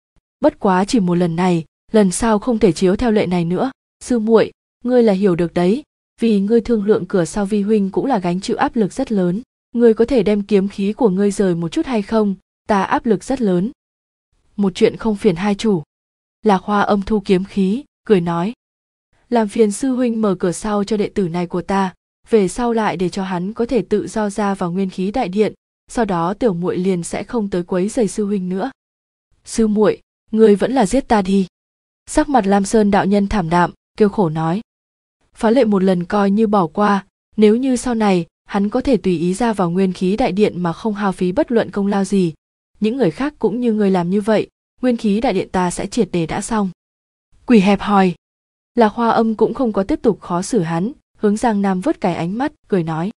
Bất quá chỉ một lần này, lần sau không thể chiếu theo lệ này nữa. Sư muội, ngươi là hiểu được đấy, vì ngươi thương lượng cửa sau vi huynh cũng là gánh chịu áp lực rất lớn. Ngươi có thể đem kiếm khí của ngươi rời một chút hay không? Ta áp lực rất lớn. Một chuyện không phiền hai chủ. Lạc Hoa âm thu kiếm khí, cười nói. Làm phiền sư huynh mở cửa sau cho đệ tử này của ta, về sau lại để cho hắn có thể tự do ra vào nguyên khí đại điện, sau đó tiểu muội liền sẽ không tới quấy rầy sư huynh nữa. Sư muội, ngươi vẫn là giết ta đi. Sắc mặt Lam Sơn đạo nhân thảm đạm, kêu khổ nói. Phá lệ một lần coi như bỏ qua, nếu như sau này hắn có thể tùy ý ra vào nguyên khí đại điện mà không hao phí bất luận công lao gì, những người khác cũng như người làm như vậy, nguyên khí đại điện ta sẽ triệt để đã xong. Quỷ hẹp hòi. Lạc Hoa âm cũng không có tiếp tục khó xử hắn, hướng Giang Nam vớt cái ánh mắt, cười nói.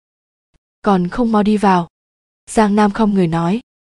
Còn không mau đi vào. Giang Nam không người nói.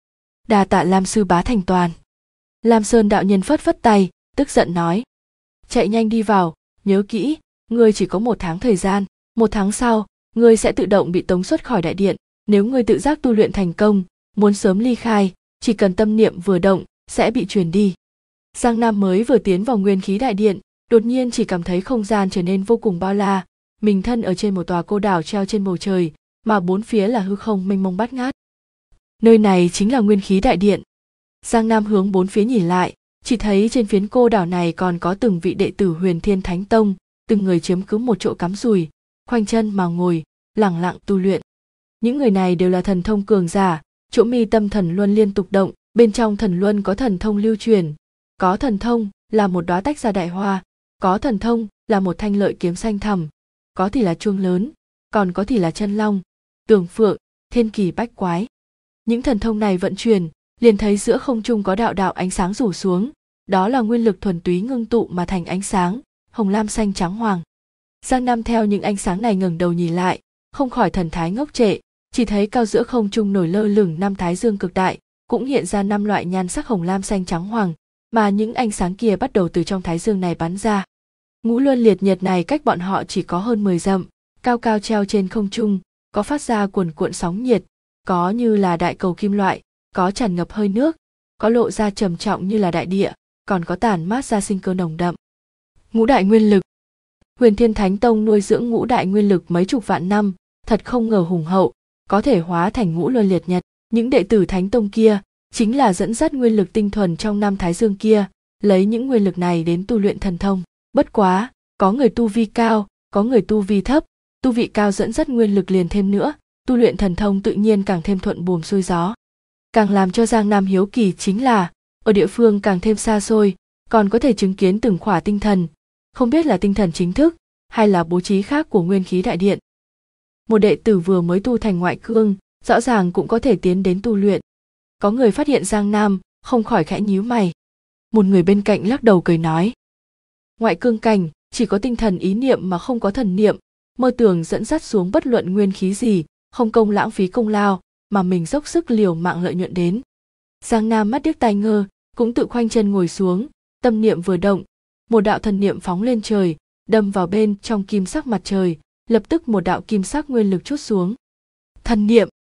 Đà tạ Lam sư bá thành toàn. Lam Sơn đạo nhân phất phất tay, tức giận nói. Chạy nhanh đi vào, nhớ kỹ, ngươi chỉ có 1 tháng thời gian, 1 tháng sau, ngươi sẽ tự động bị tống xuất khỏi đại điện, nếu ngươi tự giác tu luyện thành công, muốn sớm ly khai, chỉ cần tâm niệm vừa động, sẽ bị truyền đi. Giang Nam mới vừa tiến vào nguyên khí đại điện, đột nhiên chỉ cảm thấy không gian trở nên vô cùng bao la, mình thân ở trên một tòa cô đảo treo trên bầu trời, mà bốn phía là hư không mênh mông bát ngát. Nơi này chính là nguyên khí đại điện. Giang Nam hướng bốn phía nhìn lại, chỉ thấy trên phiến cô đảo này còn có từng vị đệ tử Huyền Thiên Thánh Tông, từng người chiếm cứ một chỗ cắm rùi, khoanh chân mà ngồi, lẳng lặng tu luyện. Những người này đều là thần thông cường giả, chỗ mi tâm thần luân liên tục động, bên trong thần luân có thần thông lưu truyền, có thần thông là một đóa tách ra đại hoa, có thần thông là một thanh lợi kiếm xanh thẳm, có thì là chuông lớn, còn có thì là chân long, tường phượng, thiên kỳ bách quái. Những thần thông này vận chuyển, liền thấy giữa không trung có đạo đạo ánh sáng rủ xuống, đó là nguyên lực thuần túy ngưng tụ mà thành ánh sáng, hồng lam xanh trắng hoàng. Giang Nam theo những ánh sáng này ngẩng đầu nhìn lại, không khỏi thần thái ngốc trệ, chỉ thấy cao giữa không trung nổi lơ lửng 5 thái dương cực đại, cũng hiện ra 5 loại nhan sắc hồng lam xanh trắng hoàng, mà những ánh sáng kia bắt đầu từ trong thái dương này bắn ra. Ngũ luân liệt nhật này cách bọn họ chỉ có hơn 10 dặm, cao cao treo trên không trung, có phát ra cuồn cuộn sóng nhiệt, có như là đại cầu kim loại, có tràn ngập hơi nước, có lộ ra trầm trọng như là đại địa, còn có tản mát ra sinh cơ nồng đậm. Ngũ đại nguyên lực. Huyền Thiên Thánh Tông nuôi dưỡng ngũ đại nguyên lực mấy chục vạn năm, thật không ngờ hùng hậu, có thể hóa thành ngũ luân liệt nhật. Những đệ tử Thánh Tông kia chính là dẫn dắt nguyên lực tinh thuần trong 5 thái dương kia, lấy những nguyên lực này đến tu luyện thần thông. Bất quá, có người tu vi cao, có người tu vi thấp, tu vị cao dẫn dắt nguyên lực liền thêm nữa, tu luyện thần thông tự nhiên càng thêm thuận buồm xuôi gió. Càng làm cho Giang Nam hiếu kỳ chính là, ở địa phương càng thêm xa xôi, còn có thể chứng kiến từng khỏa tinh thần, không biết là tinh thần chính thức, hay là bố trí khác của nguyên khí đại điện. Một đệ tử vừa mới tu thành ngoại cương, rõ ràng cũng có thể tiến đến tu luyện. Có người phát hiện Giang Nam, không khỏi khẽ nhíu mày. Một người bên cạnh lắc đầu cười nói. Ngoại cương cảnh, chỉ có tinh thần ý niệm mà không có thần niệm, mơ tưởng dẫn dắt xuống bất luận nguyên khí gì, không công lãng phí công lao, mà mình dốc sức liều mạng lợi nhuận đến. Giang Nam mắt điếc tai ngơ, cũng tự khoanh chân ngồi xuống, tâm niệm vừa động, một đạo thần niệm phóng lên trời, đâm vào bên trong kim sắc mặt trời, lập tức một đạo kim sắc nguyên lực trút xuống. Thần niệm.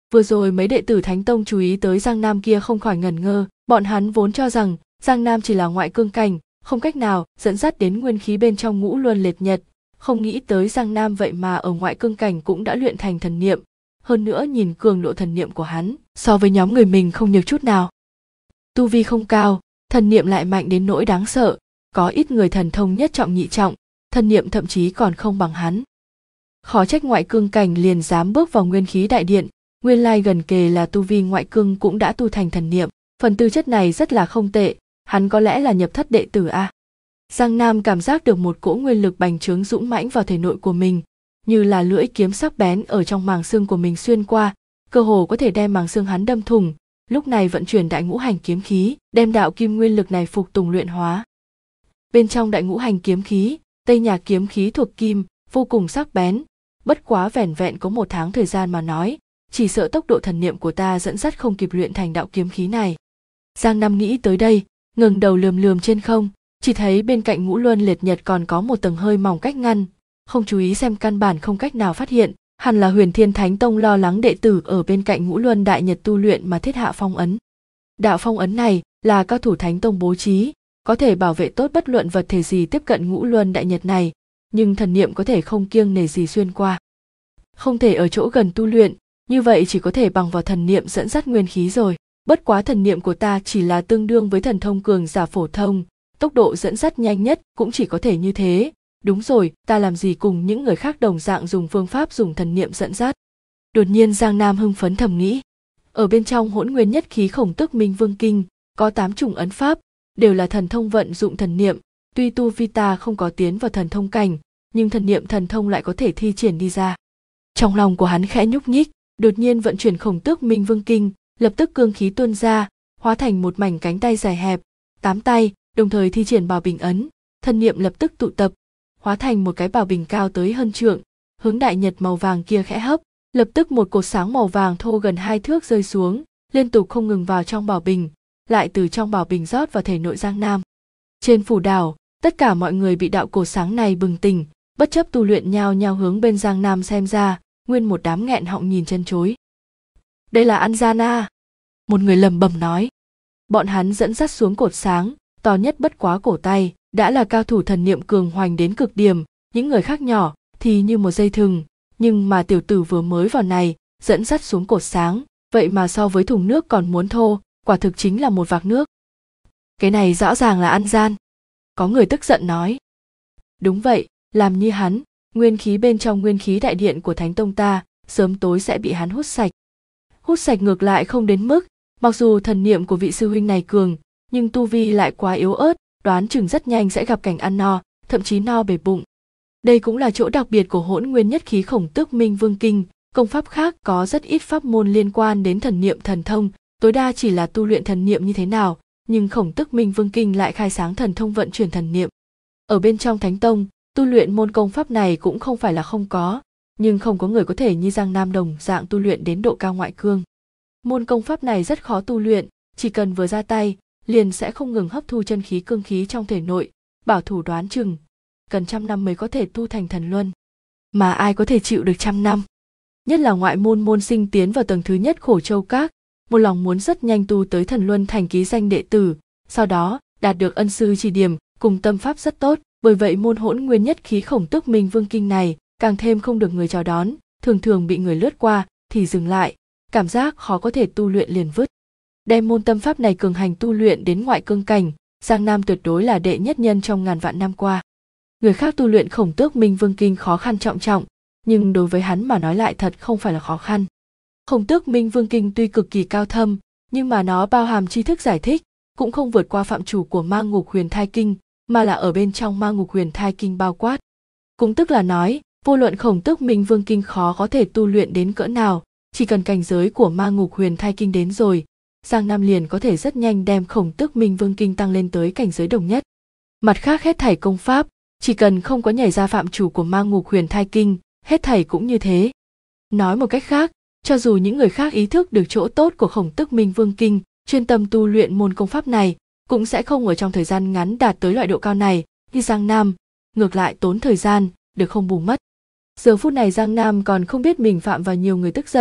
Vừa rồi mấy đệ tử Thánh Tông chú ý tới Giang Nam kia không khỏi ngẩn ngơ, bọn hắn vốn cho rằng Giang Nam chỉ là ngoại cương cảnh, không cách nào dẫn dắt đến nguyên khí bên trong ngũ luân liệt nhật, không nghĩ tới Giang Nam vậy mà ở ngoại cương cảnh cũng đã luyện thành thần niệm, hơn nữa nhìn cường độ thần niệm của hắn, so với nhóm người mình không nhược chút nào. Tu vi không cao, thần niệm lại mạnh đến nỗi đáng sợ, có ít người thần thông nhất trọng nhị trọng, thần niệm thậm chí còn không bằng hắn. Khó trách ngoại cương cảnh liền dám bước vào nguyên khí đại điện, nguyên lai gần kề là tu vi ngoại cương cũng đã tu thành thần niệm, phần tư chất này rất là không tệ, hắn có lẽ là nhập thất đệ tử a. Giang Nam cảm giác được một cỗ nguyên lực bành trướng dũng mãnh vào thể nội của mình, như là lưỡi kiếm sắc bén ở trong màng xương của mình xuyên qua, cơ hồ có thể đem màng xương hắn đâm thủng. Lúc này vận chuyển đại ngũ hành kiếm khí, đem đạo kim nguyên lực này phục tùng luyện hóa. Bên trong đại ngũ hành kiếm khí, Tây Nhạc kiếm khí thuộc kim, vô cùng sắc bén, bất quá vẻn vẹn có 1 tháng thời gian mà nói, chỉ sợ tốc độ thần niệm của ta dẫn dắt không kịp luyện thành đạo kiếm khí này. Giang Nam nghĩ tới đây, ngẩng đầu lườm lườm trên không, chỉ thấy bên cạnh ngũ luân liệt nhật còn có một tầng hơi mỏng cách ngăn, không chú ý xem căn bản không cách nào phát hiện, hẳn là Huyền Thiên Thánh Tông lo lắng đệ tử ở bên cạnh ngũ luân đại nhật tu luyện mà thiết hạ phong ấn. Đạo phong ấn này là cao thủ Thánh Tông bố trí, có thể bảo vệ tốt bất luận vật thể gì tiếp cận ngũ luân đại nhật này, nhưng thần niệm có thể không kiêng nể gì xuyên qua. Không thể ở chỗ gần tu luyện, như vậy chỉ có thể bằng vào thần niệm dẫn dắt nguyên khí rồi. Bất quá thần niệm của ta chỉ là tương đương với thần thông cường giả phổ thông, tốc độ dẫn dắt nhanh nhất cũng chỉ có thể như thế. Đúng rồi, ta làm gì cùng những người khác đồng dạng dùng phương pháp dùng thần niệm dẫn dắt. Đột nhiên Giang Nam hưng phấn thầm nghĩ. Ở bên trong Hỗn Nguyên Nhất Khí Khổng Tước Minh Vương Kinh, có 8 chủng ấn pháp, đều là thần thông vận dụng thần niệm, tuy tu vi ta không có tiến vào thần thông cảnh, nhưng thần niệm thần thông lại có thể thi triển đi ra. Trong lòng của hắn khẽ nhúc nhích, đột nhiên vận chuyển Khổng Tước Minh Vương Kinh, lập tức cương khí tuôn ra, hóa thành một mảnh cánh tay dài hẹp, 8 tay, đồng thời thi triển Bảo Bình ấn, thần niệm lập tức tụ tập, hóa thành một cái bảo bình cao tới hơn trượng, hướng đại nhật màu vàng kia khẽ hấp, lập tức một cột sáng màu vàng thô gần 2 thước rơi xuống, liên tục không ngừng vào trong bảo bình, lại từ trong bảo bình rót vào thể nội Giang Nam. Trên phủ đảo, tất cả mọi người bị đạo cột sáng này bừng tỉnh, bất chấp tu luyện nhao nhao hướng bên Giang Nam xem ra, nguyên một đám nghẹn họng nhìn chân chối. Đây là ăn gian a, một người lẩm bẩm nói. Bọn hắn dẫn dắt xuống cột sáng, to nhất bất quá cổ tay, đã là cao thủ thần niệm cường hoành đến cực điểm, những người khác nhỏ thì như một dây thừng, nhưng mà tiểu tử vừa mới vào này, dẫn dắt xuống cột sáng, vậy mà so với thùng nước còn muốn thô, quả thực chính là một vạc nước. Cái này rõ ràng là ăn gian. Có người tức giận nói. Đúng vậy, làm như hắn, nguyên khí bên trong nguyên khí đại điện của Thánh Tông ta, sớm tối sẽ bị hắn hút sạch. Hút sạch ngược lại không đến mức, mặc dù thần niệm của vị sư huynh này cường, nhưng tu vi lại quá yếu ớt, đoán chừng rất nhanh sẽ gặp cảnh ăn no, thậm chí no bể bụng. Đây cũng là chỗ đặc biệt của Hỗn Nguyên Nhất Khí Khổng Tước Minh Vương Kinh, công pháp khác có rất ít pháp môn liên quan đến thần niệm thần thông, tối đa chỉ là tu luyện thần niệm như thế nào, nhưng Khổng Tước Minh Vương Kinh lại khai sáng thần thông vận chuyển thần niệm. Ở bên trong Thánh Tông, tu luyện môn công pháp này cũng không phải là không có, nhưng không có người có thể như Giang Nam đồng dạng tu luyện đến độ cao ngoại cương. Môn công pháp này rất khó tu luyện, chỉ cần vừa ra tay, liền sẽ không ngừng hấp thu chân khí cương khí trong thể nội, bảo thủ đoán chừng cần 100 năm mới có thể tu thành thần luân. Mà ai có thể chịu được 100 năm? Nhất là ngoại môn môn sinh tiến vào tầng thứ nhất Khổ Châu Các, một lòng muốn rất nhanh tu tới thần luân thành ký danh đệ tử, sau đó đạt được ân sư chỉ điểm, cùng tâm pháp rất tốt, bởi vậy môn Hỗn Nguyên Nhất Khí Khổng Tước Minh Vương Kinh này càng thêm không được người chào đón, thường thường bị người lướt qua thì dừng lại, cảm giác khó có thể tu luyện liền vứt. Đem môn tâm pháp này cường hành tu luyện đến ngoại cương cảnh, Giang Nam tuyệt đối là đệ nhất nhân trong ngàn vạn năm qua. Người khác tu luyện Khổng Tước Minh Vương Kinh khó khăn trọng trọng, nhưng đối với hắn mà nói lại thật không phải là khó khăn. Khổng Tước Minh Vương Kinh tuy cực kỳ cao thâm, nhưng mà nó bao hàm tri thức giải thích, cũng không vượt qua phạm chủ của Ma Ngục Huyền Thai Kinh, mà là ở bên trong Ma Ngục Huyền Thai Kinh bao quát. Cũng tức là nói, vô luận Khổng Tước Minh Vương Kinh khó có thể tu luyện đến cỡ nào, chỉ cần cảnh giới của Ma Ngục Huyền Thai Kinh đến rồi, Giang Nam liền có thể rất nhanh đem Khổng Tước Minh Vương Kinh tăng lên tới cảnh giới đồng nhất. Mặt khác hết thảy công pháp, chỉ cần không có nhảy ra phạm chủ của Ma Ngục Huyền Thai Kinh, hết thảy cũng như thế. Nói một cách khác, cho dù những người khác ý thức được chỗ tốt của Khổng Tước Minh Vương Kinh, chuyên tâm tu luyện môn công pháp này, cũng sẽ không ở trong thời gian ngắn đạt tới loại độ cao này, như Giang Nam, ngược lại tốn thời gian, được không bù mất. Giờ phút này Giang Nam còn không biết mình phạm vào nhiều người tức giận,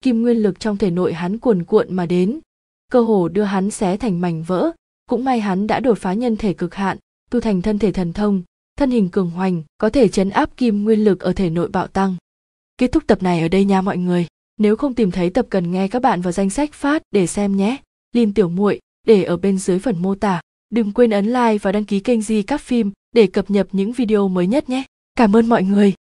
kim nguyên lực trong thể nội hắn cuồn cuộn mà đến, cơ hồ đưa hắn xé thành mảnh vỡ. Cũng may hắn đã đột phá nhân thể cực hạn, tu thành thân thể thần thông, thân hình cường hoành, có thể trấn áp kim nguyên lực ở thể nội bạo tăng. Kết thúc tập này ở đây nha mọi người. Nếu không tìm thấy tập cần nghe, các bạn vào danh sách phát để xem nhé. Link tiểu muội để ở bên dưới phần mô tả. Đừng quên ấn like và đăng ký kênh Di Các Phim để cập nhật những video mới nhất nhé. Cảm ơn mọi người.